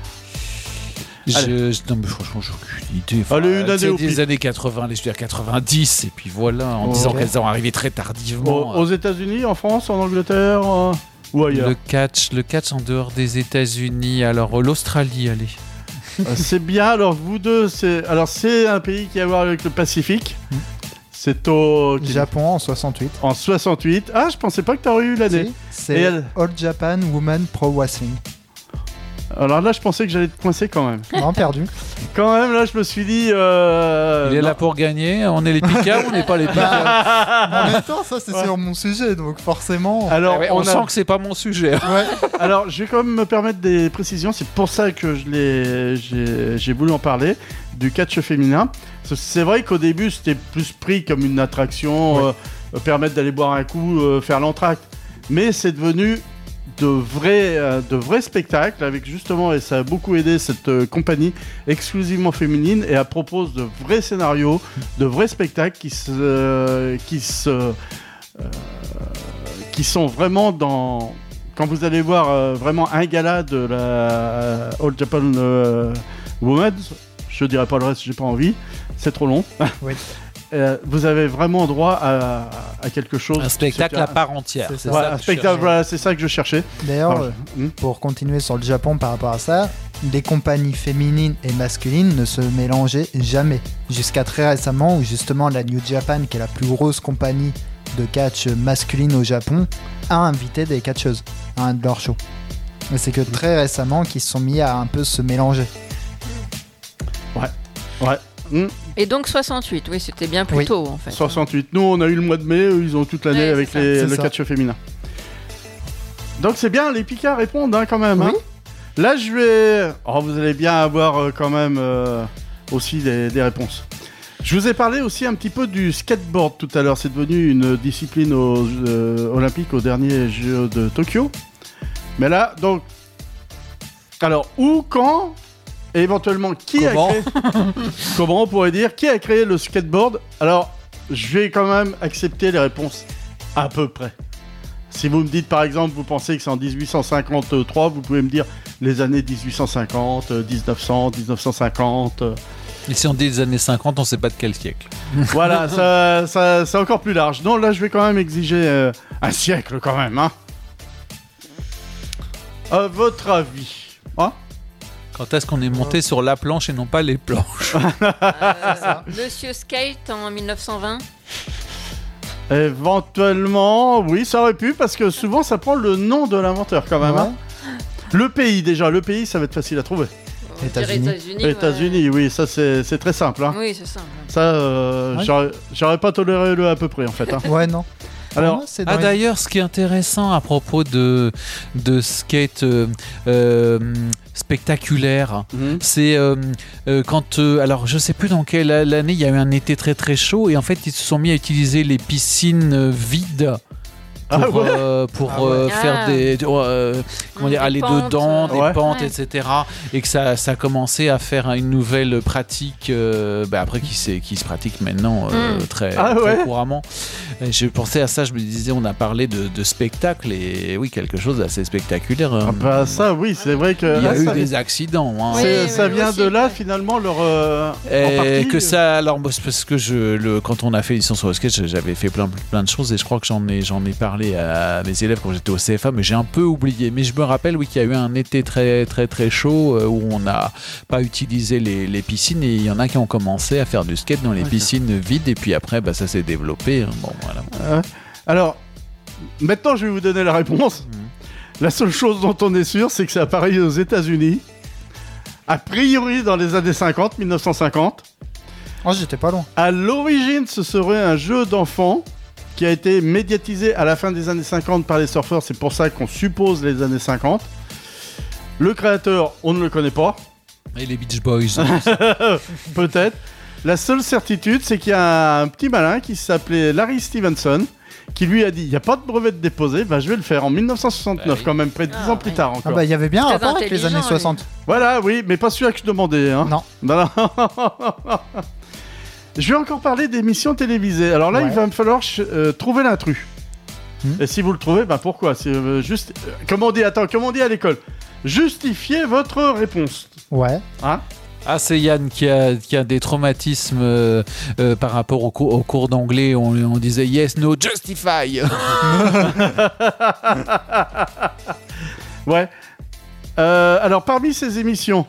Non mais franchement, j'ai aucune idée. Allez, une année au des années 80, je veux dire 90, et puis voilà, en disant qu'elles sont arrivées très tardivement. Aux États-Unis, en France, en Angleterre ou ailleurs. Le catch en dehors des États-Unis, alors l'Australie, allez. C'est bien, alors vous deux, c'est un pays qui a à voir avec le Pacifique. C'est au Japon en 68. En 68. Ah, je pensais pas que t'aurais eu l'année. C'est All Japan Women Pro Wrestling. Alors là, je pensais que j'allais te coincer quand même. Non, perdu. Quand même, là, je me suis dit... Il est là pour gagner. On est les picards, on n'est pas les picards. En même temps, ça, c'est sur mon sujet, donc forcément... Alors, on sent que c'est pas mon sujet. Ouais. Alors, je vais quand même me permettre des précisions. C'est pour ça que j'ai voulu en parler, du catch féminin. C'est vrai qu'au début, c'était plus pris comme une attraction, permettre d'aller boire un coup, faire l'entracte. Mais c'est devenu... de vrais spectacles avec justement, et ça a beaucoup aidé cette compagnie exclusivement féminine, et elle propose de vrais scénarios, de vrais spectacles qui sont vraiment dans... Quand vous allez voir vraiment un gala de la All Japan Women's, je dirais pas le reste, j'ai pas envie, c'est trop long. Oui. vous avez vraiment droit à quelque chose. Un spectacle à part entière. C'est C'est ça. ça Un que spectacle, je voilà, c'est ça que je cherchais. D'ailleurs, Alors, pour continuer sur le Japon par rapport à ça, les compagnies féminines et masculines ne se mélangeaient jamais. Jusqu'à très récemment, où justement la New Japan, qui est la plus grosse compagnie de catch masculine au Japon, a invité des catcheuses à un de leurs shows. Mais c'est que très récemment qu'ils se sont mis à un peu se mélanger. Ouais. Et donc 68, oui, c'était bien plus Oui. tôt en fait. 68. Nous, on a eu le mois de mai, eux, ils ont toute l'année Ouais, avec c'est ça. C'est le ça. catch féminin. Donc c'est bien, les Picards répondent quand même. Oui. Hein. Là, je vais... Oh, vous allez bien avoir quand même aussi des réponses. Je vous ai parlé aussi un petit peu du skateboard tout à l'heure. C'est devenu une discipline olympique aux derniers Jeux de Tokyo. Mais là, donc... Alors, où, quand, et éventuellement, qui a Comment créé... Comment on pourrait dire, qui a créé le skateboard? Alors, je vais quand même accepter les réponses à peu près. Si vous me dites, par exemple, vous pensez que c'est en 1853, vous pouvez me dire les années 1850, 1900, 1950... Et si on dit les années 50, on sait pas de quel siècle. Voilà, ça, c'est encore plus large. Non, là, je vais quand même exiger un siècle, quand même. Hein. À votre avis, hein? Quand est-ce qu'on est monté sur la planche et non pas les planches? Monsieur Skate en 1920. Éventuellement, oui, ça aurait pu, parce que souvent, ça prend le nom de l'inventeur, quand même. Ouais. Hein. Le pays, déjà. Le pays, ça va être facile à trouver. On dirait États-Unis. États-Unis, oui, ça, c'est très simple. Hein. Oui, c'est ça. Ça, Ouais. j'aurais pas toléré le à peu près, en fait. Hein. Ouais, non. Alors, Moi, c'est dans les- D'ailleurs, ce qui est intéressant à propos de skate spectaculaire, c'est quand... alors, je sais plus dans quelle année, il y a eu un été très très chaud et en fait, ils se sont mis à utiliser les piscines vides. Pour faire des comment dire, Des aller pentes, dedans, des ouais. pentes, Ouais. etc. Et que ça a commencé à faire une nouvelle pratique après qui se pratique maintenant très couramment. Et je pensais à ça, je me disais, on a parlé de spectacle et oui, quelque chose d'assez spectaculaire. Ah bah ça, oui, c'est vrai que... Il y a eu ça, des accidents. Hein. ça vient de là, finalement, leur... en partie, Que ça, alors c'est parce que quand on a fait licence sur le skate, j'avais fait plein de choses et je crois que j'en ai parlé à mes élèves quand j'étais au CFA, mais j'ai un peu oublié. Mais je me rappelle, oui, qu'il y a eu un été très très très chaud où on n'a pas utilisé les piscines et il y en a qui ont commencé à faire du skate dans les piscines vides et puis après, ça s'est développé. Bon, voilà. Alors, maintenant, je vais vous donner la réponse. La seule chose dont on est sûr, c'est que c'est apparu aux États-Unis. A priori, dans les années 50, 1950. Oh, j'étais pas loin. À l'origine, ce serait un jeu d'enfant qui a été médiatisé à la fin des années 50 par les surfeurs. C'est pour ça qu'on suppose les années 50. Le créateur, on ne le connaît pas. Et les Beach Boys. Peut-être. La seule certitude, c'est qu'il y a un petit malin qui s'appelait Larry Stevenson qui lui a dit, il n'y a pas de brevet de déposé, je vais le faire en 1969, quand même, près de 10 ans plus tard encore. Ah bah, il y avait bien un Très rapport avec les années intelligent, 60. Voilà, oui, mais pas celui-là que je demandais. Hein. Non. Non. Je vais encore parler d'émissions télévisées. Alors là, Ouais. il va me falloir trouver l'intrus. Et si vous le trouvez, pourquoi? C'est juste... Comment on dit à l'école? Justifiez votre réponse. Ouais. Hein? Ah, c'est Yann qui a des traumatismes par rapport au cours d'anglais. On disait yes, no, justify. Ouais. Alors, parmi ces émissions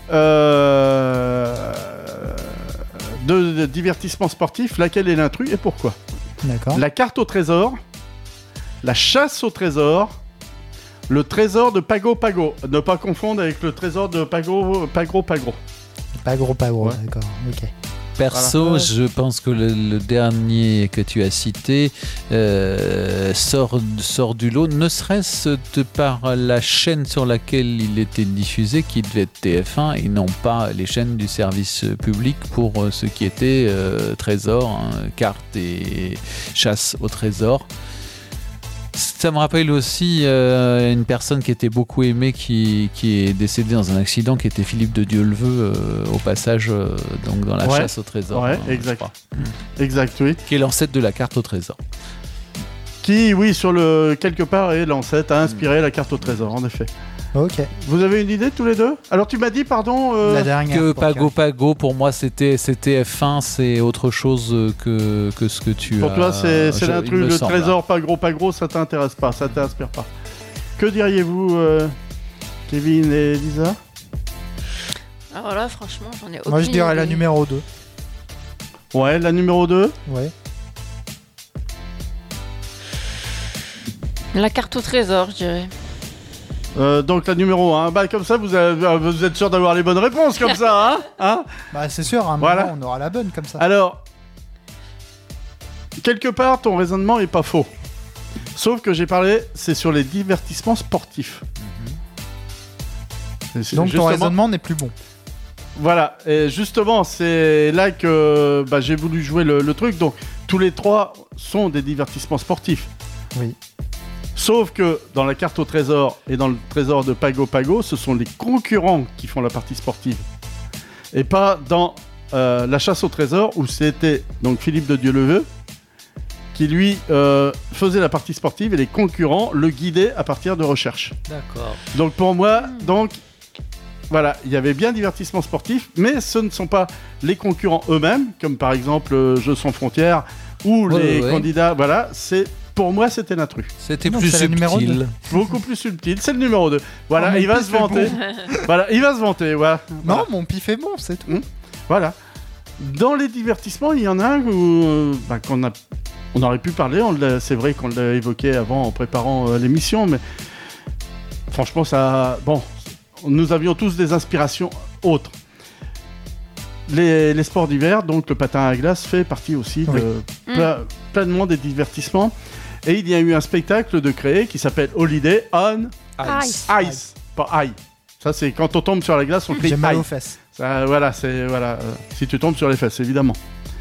de divertissement sportif, laquelle est l'intrus et pourquoi? D'accord. La carte au trésor, la chasse au trésor, le trésor de Pago Pago. Ne pas confondre avec le trésor de Pagro. Pas gros, Ouais. d'accord. Ok. Perso, Voilà. je pense que le dernier que tu as cité sort du lot, ne serait-ce de par la chaîne sur laquelle il était diffusé, qui devait être TF1, et non pas les chaînes du service public pour ce qui était trésor, carte et chasse au trésor. Ça me rappelle aussi une personne qui était beaucoup aimée, qui est décédée dans un accident, qui était Philippe de Dieuleveux, au passage, donc dans la chasse au trésor. Ouais, exact. Exact, oui. Qui est l'ancêtre de la carte au trésor. Qui, oui, quelque part, est l'ancêtre, a inspiré la carte au trésor, en effet. Ok. Vous avez une idée tous les deux? Alors tu m'as dit, pardon... La dernière. Que pour Pago, pour moi, c'était F1, c'est autre chose que ce que tu as. Pour toi, c'est il l'intrus, me le semble. trésor pas gros, ça t'intéresse pas, ça t'inspire pas. Que diriez-vous, Kevin et Lisa? Alors là, franchement, j'en ai aucune Moi, je dirais la idée. numéro 2. Ouais, la numéro 2. Ouais. La carte au trésor, je dirais. Donc la numéro 1. Bah, comme ça, vous êtes sûr d'avoir les bonnes réponses, comme ça, hein? Bah, c'est sûr, à un Voilà. moment, on aura la bonne comme ça. Alors, quelque part, ton raisonnement est pas faux. Sauf que j'ai parlé, c'est sur les divertissements sportifs. C'est Donc, ton justement- raisonnement n'est plus bon. Voilà, et justement, c'est là que j'ai voulu jouer le truc. Donc, tous les trois sont des divertissements sportifs. Oui. Sauf que dans la carte au trésor et dans le trésor de Pago, ce sont les concurrents qui font la partie sportive. Et pas dans la chasse au trésor où c'était donc Philippe de Dieuleveux qui lui faisait la partie sportive et les concurrents le guidaient à partir de recherches. D'accord. Donc pour moi, voilà, il y avait bien divertissement sportif, mais ce ne sont pas les concurrents eux-mêmes, comme par exemple Jeux sans frontières ou les candidats. Voilà, pour moi, c'était l'intrus. C'était Non, plus c'est le numéro subtil. Beaucoup plus subtil. C'est le numéro 2. Voilà, Oh, mais il va pif se est vanter. Voilà, il va se vanter. Voilà. Non, mon pif est bon, c'est tout. Voilà. Dans les divertissements, il y en a un où, on aurait pu parler. C'est vrai qu'on l'a évoqué avant en préparant l'émission, mais franchement, nous avions tous des inspirations autres. Les sports d'hiver, donc le patin à glace fait partie aussi de pleinement des divertissements. Et il y a eu un spectacle de créé qui s'appelle Holiday on Ice. Pas Ice. Ça, c'est quand on tombe sur la glace, on crie J'ai mal Ice. aux fesses. Ça, voilà, si tu tombes sur les fesses, évidemment.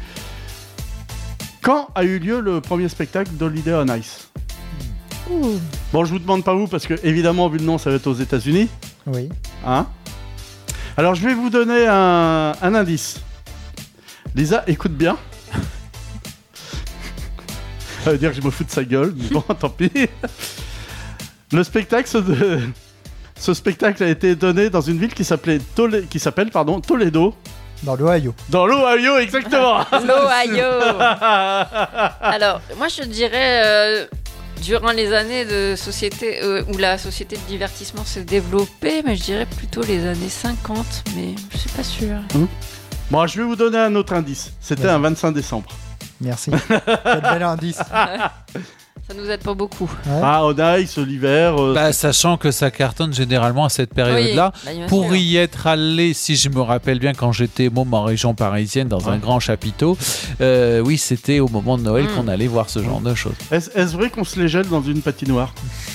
Quand a eu lieu le premier spectacle d'Holiday on Ice? Bon, je vous demande pas où, parce que, évidemment, vu le nom, ça va être aux États-Unis. Oui. Hein? Alors, je vais vous donner un indice. Lisa, écoute bien. Ça veut dire que je me fous de sa gueule, mais bon, tant pis. Le spectacle, ce spectacle a été donné dans une ville qui s'appelle Toledo. Dans l'Ohio. Dans l'Ohio, exactement. L'Ohio. Alors, moi, je dirais... durant les années de société où la société de divertissement s'est développée, mais je dirais plutôt les années 50, mais je suis pas sûre. Bon, je vais vous donner un autre indice. C'était un 25 décembre. Merci. Quel bel indice. Ça nous aide pas beaucoup. Ouais. Ah, on ice, l'hiver. Sachant que ça cartonne généralement à cette période-là. Oui, bien pour sûr. y être allé, si je me rappelle bien, quand j'étais môme en région parisienne, dans un grand chapiteau, oui, c'était au moment de Noël qu'on allait voir ce genre de choses. Est-ce vrai qu'on se les gèle dans une patinoire?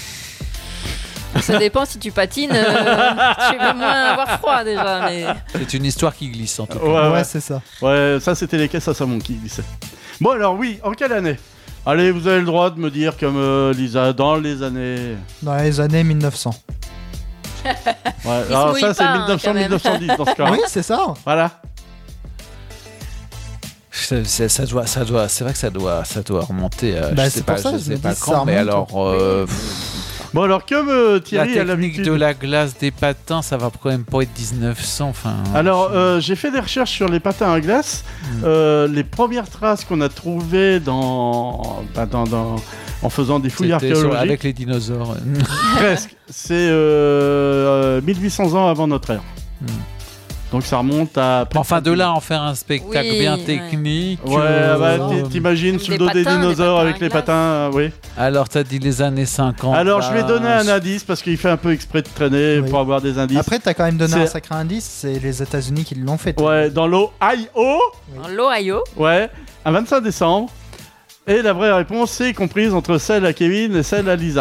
Ça dépend si tu patines, tu vas moins avoir froid déjà. Mais... C'est une histoire qui glisse en tout cas. Ouais, c'est ça. Ouais, ça c'était les caisses à savon qui glissaient. Bon alors oui, en quelle année? Allez, vous avez le droit de me dire comme Lisa, dans les années... Dans les années 1900. Ouais, se alors mouille ça c'est pas, hein, 1900, quand même. 1910 dans ce cas. Oui, c'est ça. Voilà. C'est vrai que ça doit remonter. Bah, je c'est sais pas, pour ça, je je sais me pas dis, quand, ça mais remonte. alors. Bon alors comme La Thierry a technique l'habitude... de la glace des patins, ça va quand même pas être 1900. Enfin. Alors, j'ai fait des recherches sur les patins à glace. Les premières traces qu'on a trouvées en faisant des fouilles C'était archéologiques, avec les dinosaures. presque, c'est 1800 ans avant notre ère. Donc ça remonte à... Enfin, de là en faire un spectacle Oui, bien ouais. technique. T'imagines sur le dos des patins, dinosaures des avec patins les à glace. patins, oui. Alors, t'as dit les années 50. Alors je vais donner un indice parce qu'il fait un peu exprès de traîner Oui. pour avoir des indices. Après, t'as quand même donné C'est- un sacré indice, c'est les États-Unis qui l'ont fait. Ouais, dans l'Ohio, Dans l'Ohio. ouais, un 25 décembre. Et la vraie réponse, c'est comprise entre celle à Kevin et celle à Lisa.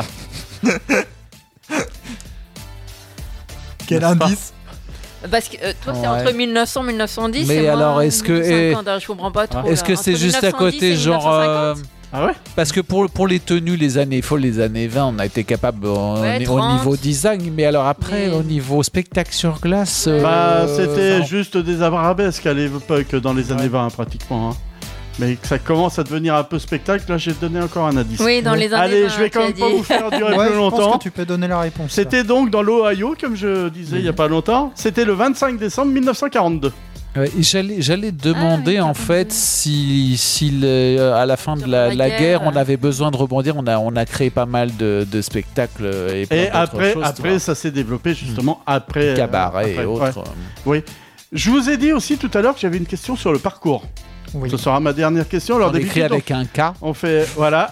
Quel N'est-ce pas indice? Parce que toi, c'est Ouais. entre 1900 et 1910. Mais et moi, alors, est-ce que- 1950, je comprends pas trop. Est-ce là. que c'est Entre juste à 1910 côté, et genre. 1950? Ah ouais? Parce que pour les tenues, les années 20, on a été capable au 30. niveau design, mais alors après, Mais- au niveau spectacle sur glace. Bah, non. c'était juste des arabesques à l'époque, dans les années 20, pratiquement. Hein. mais que ça commence à devenir un peu spectacle, là j'ai donné encore un indice. Oui, dans les indices. Allez, je vais quand même pas vous faire durer plus longtemps. Je pense que tu peux donner la réponse. C'était donc dans l'Ohio, comme je disais il y a pas longtemps. C'était le 25 décembre 1942. Ouais, et j'allais demander en fait si à la fin de la guerre on avait besoin de rebondir. On a créé pas mal de spectacles et plein d'autres choses, après ça s'est développé justement après cabaret et autres. Ouais. Oui. Je vous ai dit aussi tout à l'heure que j'avais une question sur le parcours. Oui. Ce sera ma dernière question. Alors, on écrit avec un K. On fait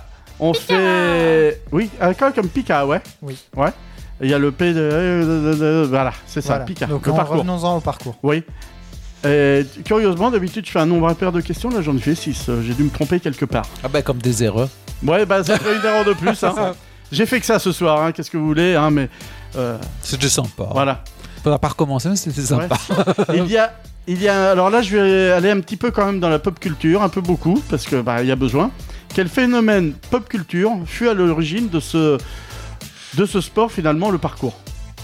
oui, un K comme Pika, ouais. Oui. Ouais. Il y a le P de voilà, c'est ça, Voilà. Pika. Donc le parcours. revenons-en au parcours. Oui. Et, curieusement, d'habitude, je fais un nombre impair de questions. Là, j'en ai fait 6. J'ai dû me tromper quelque part. Ah bah comme des erreurs. Ouais, bah ça fait une erreur de plus. Hein. J'ai fait que ça ce soir. Hein. Qu'est-ce que vous voulez, hein, mais c'était sympa. Voilà. On va pas recommencer, mais c'était sympa. Ouais. Il y a. Alors là, je vais aller un petit peu quand même dans la pop culture, un peu beaucoup, parce que il y a besoin. Quel phénomène pop culture fut à l'origine de ce sport finalement, le parcours?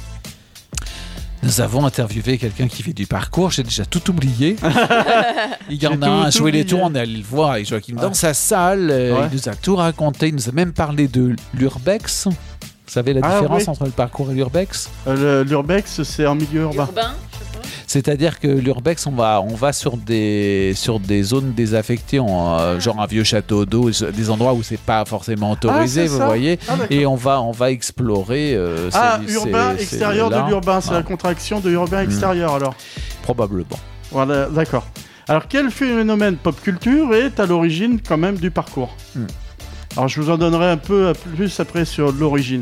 Nous avons interviewé quelqu'un qui fait du parcours, j'ai déjà tout oublié. Il y en a un à jouer les tours, on est allé le voir avec Joachim dans sa salle, il nous a tout raconté, il nous a même parlé de l'urbex. Vous savez la différence entre le parcours et l'urbex? L'urbex, c'est en milieu urbain. C'est-à-dire que l'urbex, on va sur des zones désaffectées, genre un vieux château d'eau, des endroits où c'est pas forcément autorisé, vous voyez, et on va explorer. Urbain extérieur de l'urbain, c'est la contraction de urbain extérieur alors. Probablement. Voilà, d'accord. Alors quel phénomène pop culture est à l'origine quand même du parcours? Alors je vous en donnerai un peu plus après sur l'origine.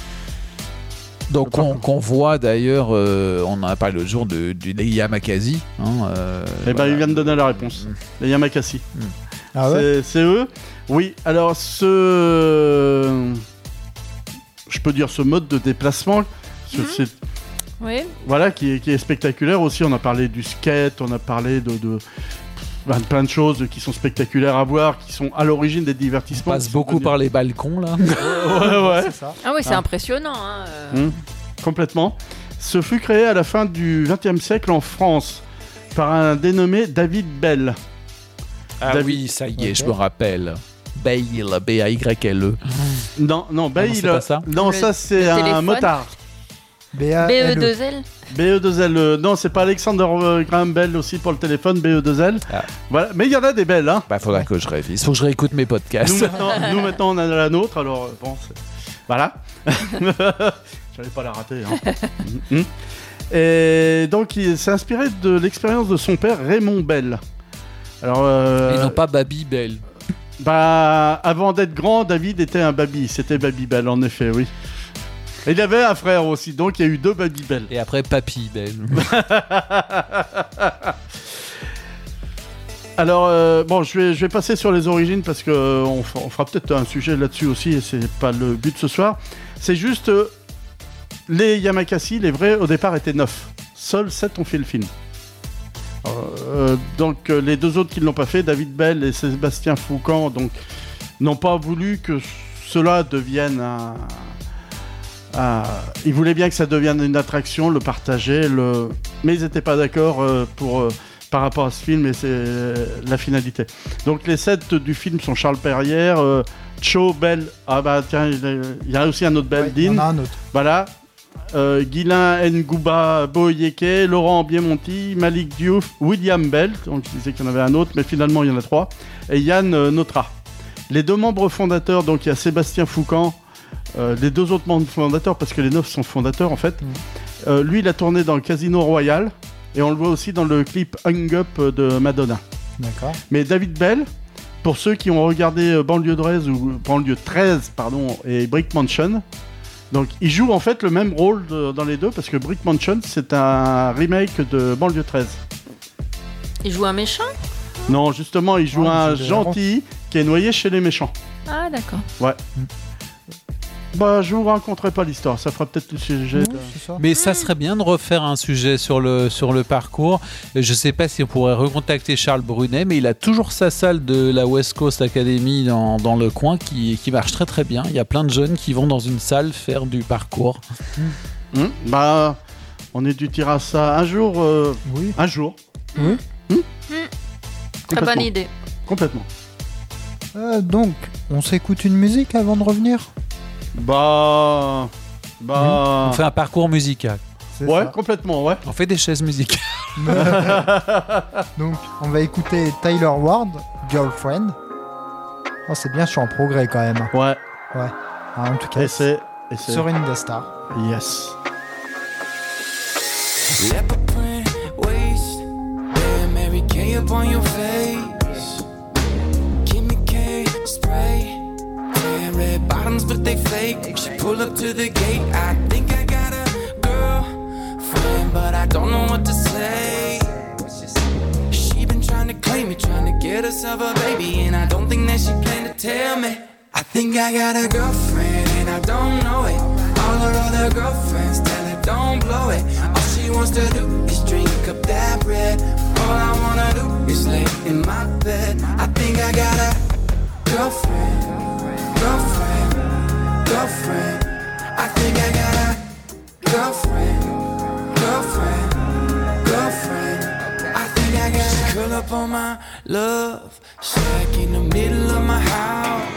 Donc qu'on voit d'ailleurs, on en a parlé l'autre jour des Yamakasi. Il vient de donner la réponse. Les Yamakasi. Ah ouais. C'est eux. Oui. Alors je peux dire ce mode de déplacement. Oui. Voilà qui est spectaculaire aussi. On a parlé du skate, on a parlé de plein de choses qui sont spectaculaires à voir, qui sont à l'origine des divertissements. On passe beaucoup par les balcons là. ouais. C'est ça. Ah oui, c'est impressionnant. Complètement. Ce fut créé à la fin du XXe siècle en France par un dénommé David Bell. Oui, ça y est, je me rappelle. Bale, B-A-Y-L-E. Non, Bale. c'est pas ça. Non, ça c'est un téléphone. Motard. BE2L. BE2L. Non, c'est pas Alexander Graham Bell aussi pour le téléphone, BE2L. Voilà. Mais il y en a des belles, hein. Faudra que je révise. Faut que je réécoute mes podcasts. Nous maintenant, on a la nôtre, alors bon, voilà. J'allais pas la rater. Hein. Et donc, il s'est inspiré de l'expérience de son père, Raymond Bell. Alors, Et non pas Baby Bell. Avant d'être grand, David était un baby. C'était Baby Bell, en effet, oui. Et il avait un frère aussi, donc il y a eu 2 Baby Bell. Et après Papy Bell. Alors, je vais passer sur les origines parce qu'on fera peut-être un sujet là-dessus aussi et c'est pas le but ce soir. C'est juste, les Yamakasi, les vrais, au départ étaient 9. Seuls 7 ont fait le film. Donc, les 2 autres qui ne l'ont pas fait, David Bell et Sébastien Foucan, donc, n'ont pas voulu que cela devienne ils voulaient bien que ça devienne une attraction, le partager, mais ils n'étaient pas d'accord par rapport à ce film et c'est la finalité. Donc les 7 du film sont Charles Perrière, Cho Bell, tiens, il y a aussi un autre Bell, il y en a un autre. Voilà, Guylain Ngouba Boyeke, Laurent Biemonti, Malik Diouf, William Bell, donc je disais qu'il y en avait un autre, mais finalement il y en a 3, et Yann Notra. Les 2 membres fondateurs, donc il y a Sébastien Foucan, les 2 autres membres fondateurs, parce que les 9 sont fondateurs en fait. Lui, il a tourné dans le Casino Royal et on le voit aussi dans le clip Hung Up de Madonna. D'accord. Mais David Bell, pour ceux qui ont regardé Banlieue 13 et Brick Mansion, donc il joue en fait le même rôle dans les 2 parce que Brick Mansion c'est un remake de Banlieue 13. Il joue un méchant? Non, justement, il joue un gentil qui est noyé chez les méchants. Ah, d'accord. Ouais. Je vous raconterai pas l'histoire, ça fera peut-être le sujet. Mais ça serait bien de refaire un sujet sur le parcours. Je sais pas si on pourrait recontacter Charles Brunet, mais il a toujours sa salle de la West Coast Academy dans le coin qui marche très très bien. Il y a plein de jeunes qui vont dans une salle faire du parcours. On est dû tirer à ça un jour. Oui. Un jour. Oui. Très bonne idée. Complètement. Donc, on s'écoute une musique avant de revenir ? Bah... On fait un parcours musical. Ouais, complètement, ouais. On fait des chaises musicales. Donc, on va écouter Tyler Ward, Girlfriend. Oh, c'est bien, je suis en progrès quand même. Ouais. Ouais. En tout cas, Et c'est... sur Indestar. Yes. Leopard print waist, wear Mary Kay up on your face. Kimmy K spray, wear red bottoms but they fake. She pull up to the gate. I think I got a girlfriend, but I don't know what to say. She been trying to claim me, trying to get herself a baby, and I don't think that she planned to tell me. I think I got a girlfriend and I don't know it. All her other girlfriends tell her don't blow it. All she wants to do is drink up that bread. All I wanna do is lay in my bed. I think I got a girlfriend, girlfriend, girlfriend. I think I got a girlfriend, girlfriend, girlfriend. I think I got a curl up on my love shack in the middle of my house.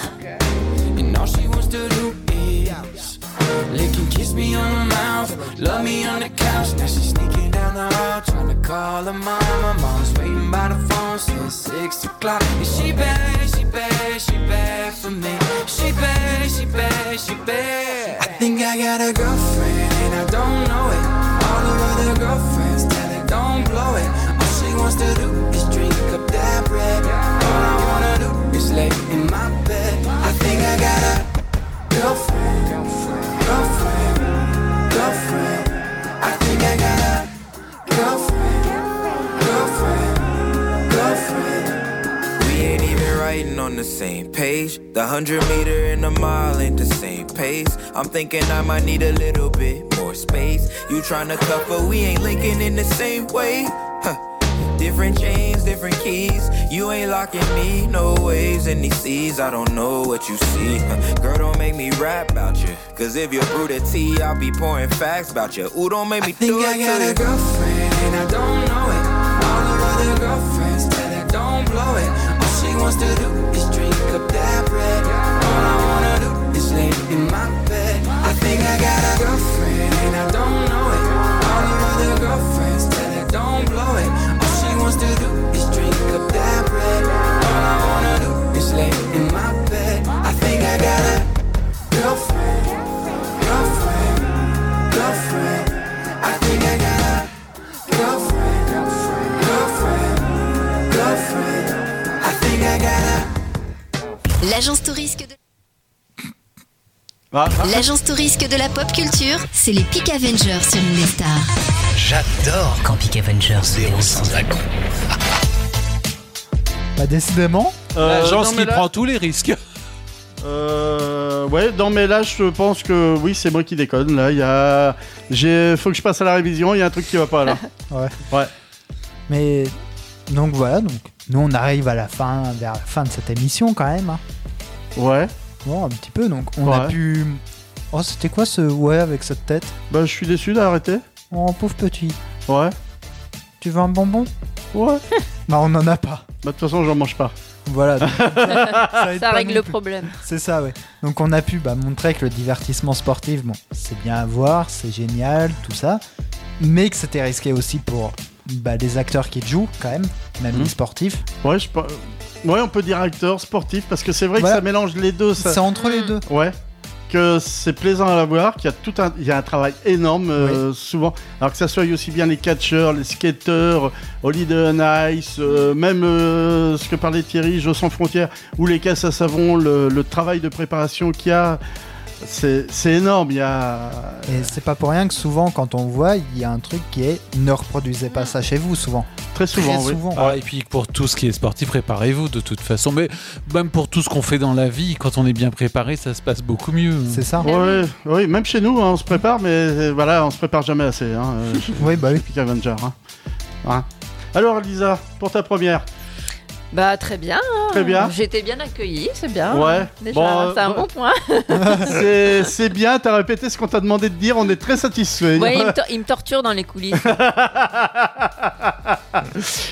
And all she wants to do is lick and kiss me on the mouth, love me on the couch. Now she's sneaking down the hall, trying to call her mama. Mom's waiting by the phone since 6 o'clock. And she bad, she bad, she bad for me. She bad, she bad, she bad. I think I got a girlfriend and I don't know it. All her other girlfriends tell her don't blow it. All she wants to do is drink up that bread. All I wanna do is lay in my bed. I think I got a girlfriend, girlfriend, girlfriend. I think I got a girlfriend, girlfriend, girlfriend. We ain't even writing on the same page. The 100-meter and the mile ain't the same pace. I'm thinking I might need a little bit more space. You tryna cuff, but we ain't linking in the same way. Huh. Different chains, different keys. You ain't locking me, no waves in these seas. I don't know what you see. Girl, don't make me rap about you. Cause if you brew the tea, I'll be pouring facts about you. Ooh, don't make me do it. I think I got a girlfriend and I don't know it. All her other girlfriends tell her don't blow it. All she wants to do is drink up that bread. All I wanna do is lay in my bed. I think I got a girlfriend and I don't know it. All her other girlfriends tell her don't blow it. Wants to do is drink up that bread. All I wanna do is lay in my bed. I think I got a girlfriend, girlfriend, girlfriend. I think I got a girlfriend, girlfriend, girlfriend. I think I got a... L'agence touristique de... L'agence touristique de la pop culture, c'est les Peak Avengers sur Indestar. J'adore quand Peak Avengers déroule sans accroc. Bah décidément. L'agence qui prend tous les risques. Ouais, non mais là je pense que oui c'est moi qui déconne. Là faut que je passe à la révision. Il y a un truc qui va pas là. Ouais. Mais donc voilà, donc nous on arrive à vers la fin de cette émission quand même. Hein. Ouais. Bon, un petit peu donc on a pu. Oh c'était quoi ce avec cette tête? Bah je suis déçu d'arrêter. Oh pauvre petit. Ouais. Tu veux un bonbon? Ouais. Bah on en a pas. Bah de toute façon j'en mange pas. Voilà. Donc, ça règle le problème. C'est ça, ouais. Donc on a pu montrer que le divertissement sportif, bon, c'est bien à voir, c'est génial, tout ça, mais que c'était risqué aussi pour les acteurs qui jouent quand même les sportifs. Ouais, on peut dire acteurs sportifs parce que c'est vrai que ça mélange les deux. C'est entre les deux. Ouais. Que c'est plaisant à la voir, qu'il y a un travail énorme souvent, alors que ça soit aussi bien les catcheurs, les skateurs, Holiday on Ice, même ce que parlait Thierry, Jeux sans frontières, ou les casses à savon, le travail de préparation qu'il y a, c'est énorme. Et c'est pas pour rien que souvent quand on voit, il y a un truc qui est ne reproduisez pas ça chez vous souvent. Très souvent. Et puis pour tout ce qui est sportif, préparez-vous de toute façon. Mais même pour tout ce qu'on fait dans la vie, quand on est bien préparé, ça se passe beaucoup mieux. C'est ça. Oui, même chez nous, on se prépare, mais voilà, on se prépare jamais assez. Oui. Peak Avenger. Alors Lisa, pour ta première. Bah très bien. Très bien. J'ai été bien accueillie, c'est bien. Ouais. Déjà, c'est un bon point. c'est bien, t'as répété ce qu'on t'a demandé de dire, on est très satisfait. Ouais, il me torture dans les coulisses.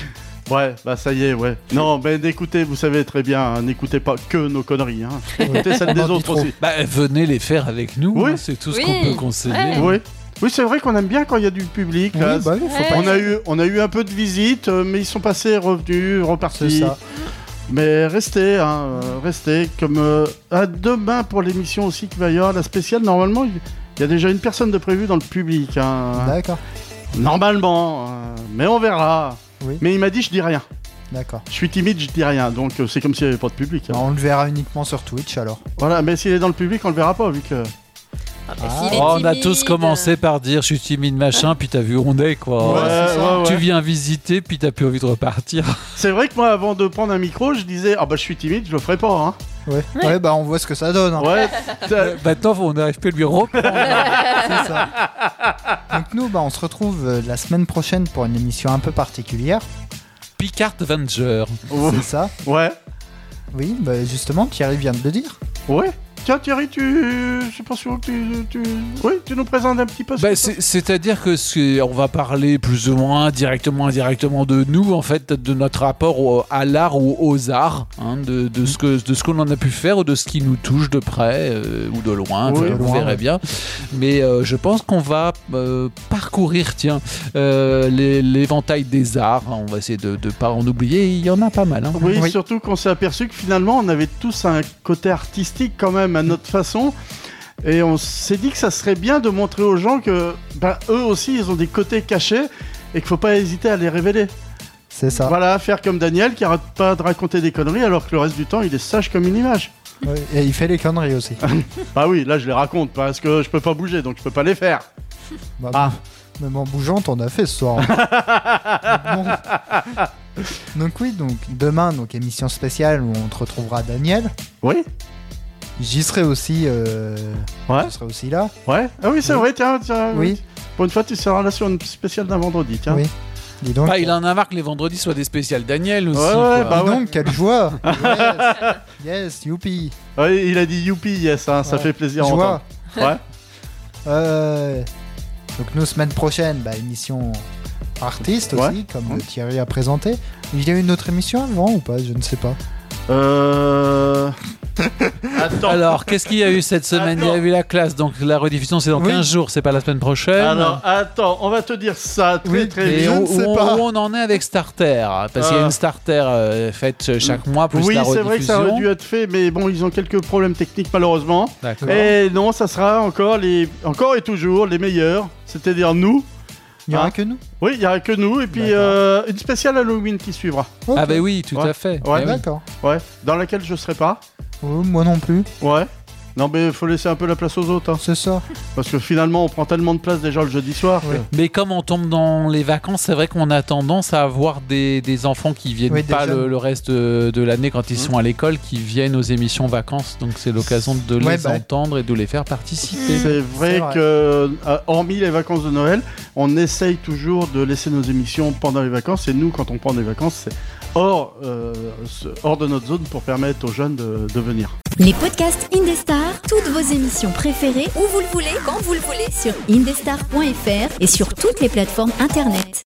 Ouais, bah ça y est, ouais. Non, mais n'écoutez, vous savez très bien, hein, n'écoutez pas que nos conneries. Hein. Écoutez celles des autres aussi. Bah, venez les faire avec nous, Oui. hein, c'est tout ce qu'on peut conseiller. Oui. Oui, c'est vrai qu'on aime bien quand il y a du public. Oui, Là. bah oui, faut pas- On a eu un peu de visites, mais ils sont passés, revenus, repartis. C'est ça. Mais restez, restez. Comme à demain pour l'émission aussi qui va y avoir la spéciale. Normalement, il y a déjà une personne de prévue dans le public. Hein. D'accord. Normalement, mais on verra. Oui. Mais il m'a dit je dis rien. D'accord. Je suis timide, je dis rien. Donc c'est comme s'il n'y avait pas de public. Hein. On le verra uniquement sur Twitch alors. Voilà, mais s'il est dans le public, on le verra pas vu que. On a tous commencé par dire je suis timide machin, puis t'as vu où on est quoi. Ouais, ouais, Tu ouais. viens visiter, puis t'as plus envie de repartir. C'est vrai que moi, avant de prendre un micro, je disais ah bah je suis timide, je le ferai pas. Hein. Ouais, bah on voit ce que ça donne. Hein. Ouais. Maintenant, on n'arrive plus à lui reprendre. C'est ça. Donc nous, bah, on se retrouve la semaine prochaine pour une émission un peu particulière. Picard Avenger. C'est ça. Ouais. Oui, bah justement, Thierry vient de le dire. Ouais. Tiens Thierry, je suis pas sûr que oui, tu nous présentes un petit peu. Bah, c'est-à-dire que on va parler plus ou moins directement, indirectement de nous, en fait, de notre rapport à l'art ou aux arts, hein, de ce que l'on a pu faire ou de ce qui nous touche de près ou de loin, Oui, vous verrez bien. Mais je pense qu'on va parcourir, l'éventail des arts. On va essayer de pas en oublier. Il y en a pas mal. Hein. Oui, surtout qu'on s'est aperçu que finalement, on avait tous un côté artistique quand même à notre façon. Et on s'est dit que ça serait bien de montrer aux gens que eux aussi, ils ont des côtés cachés et qu'il faut pas hésiter à les révéler. C'est ça. Voilà, faire comme Daniel qui arrête pas de raconter des conneries alors que le reste du temps, il est sage comme une image. Oui, et il fait les conneries aussi. Bah oui, là je les raconte parce que je peux pas bouger, donc je peux pas les faire. Bah, même en bougeant, t'en as fait ce soir. Donc oui, donc demain, donc émission spéciale où on te retrouvera Daniel. Oui. J'y serai aussi. Ouais. Je serai aussi là. Ouais. Ah oui, c'est vrai. Tiens. Oui. Pour une fois, tu seras là sur une spéciale d'un vendredi. Tiens. Oui. Dis donc. Il en a marre que les vendredis soient des spéciales Daniel aussi. Ouais, quoi. bah Dis donc, quelle joie. Yes, youpi. Ouais, il a dit youpi, yes, hein, ça fait plaisir à Joie. entendre. Ouais. Donc nous, semaine prochaine, émission artiste aussi, comme Thierry a présenté. Il y a une autre émission avant ou pas? Je ne sais pas. Attends. Alors, qu'est-ce qu'il y a eu cette semaine? Il y a eu la classe, donc la rediffusion c'est dans 15 jours, c'est pas la semaine prochaine. Alors, attends, on va te dire ça très Et vite. où on en est avec Starter? Parce qu'il y a une Starter faite chaque mois, plus oui, la c'est vrai que ça aurait rediffusion. dû être fait, mais bon, ils ont quelques problèmes techniques malheureusement. D'accord. Et non, ça sera encore et toujours les meilleurs, c'est-à-dire nous. Il n'y aura que nous. Oui, il n'y aura que nous, et puis une spéciale Halloween qui suivra. Ah bah oui, tout à fait. Ouais, Eh oui. D'accord. Ouais, dans laquelle je serai pas. Moi non plus. Ouais. Non, mais il faut laisser un peu la place aux autres. Hein. C'est ça. Parce que finalement, on prend tellement de place déjà le jeudi soir. que- Mais comme on tombe dans les vacances, c'est vrai qu'on a tendance à avoir des enfants qui viennent Oui, des pas jeunes. le reste de l'année quand ils sont à l'école, qui viennent aux émissions vacances. Donc c'est l'occasion de les entendre et de les faire participer. C'est vrai que, hormis les vacances de Noël, on essaye toujours de laisser nos émissions pendant les vacances. Et nous, quand on prend des vacances, c'est hors de notre zone pour permettre aux jeunes de venir. Les podcasts Indestar, toutes vos émissions préférées, où vous le voulez, quand vous le voulez, sur indestar.fr et sur toutes les plateformes internet.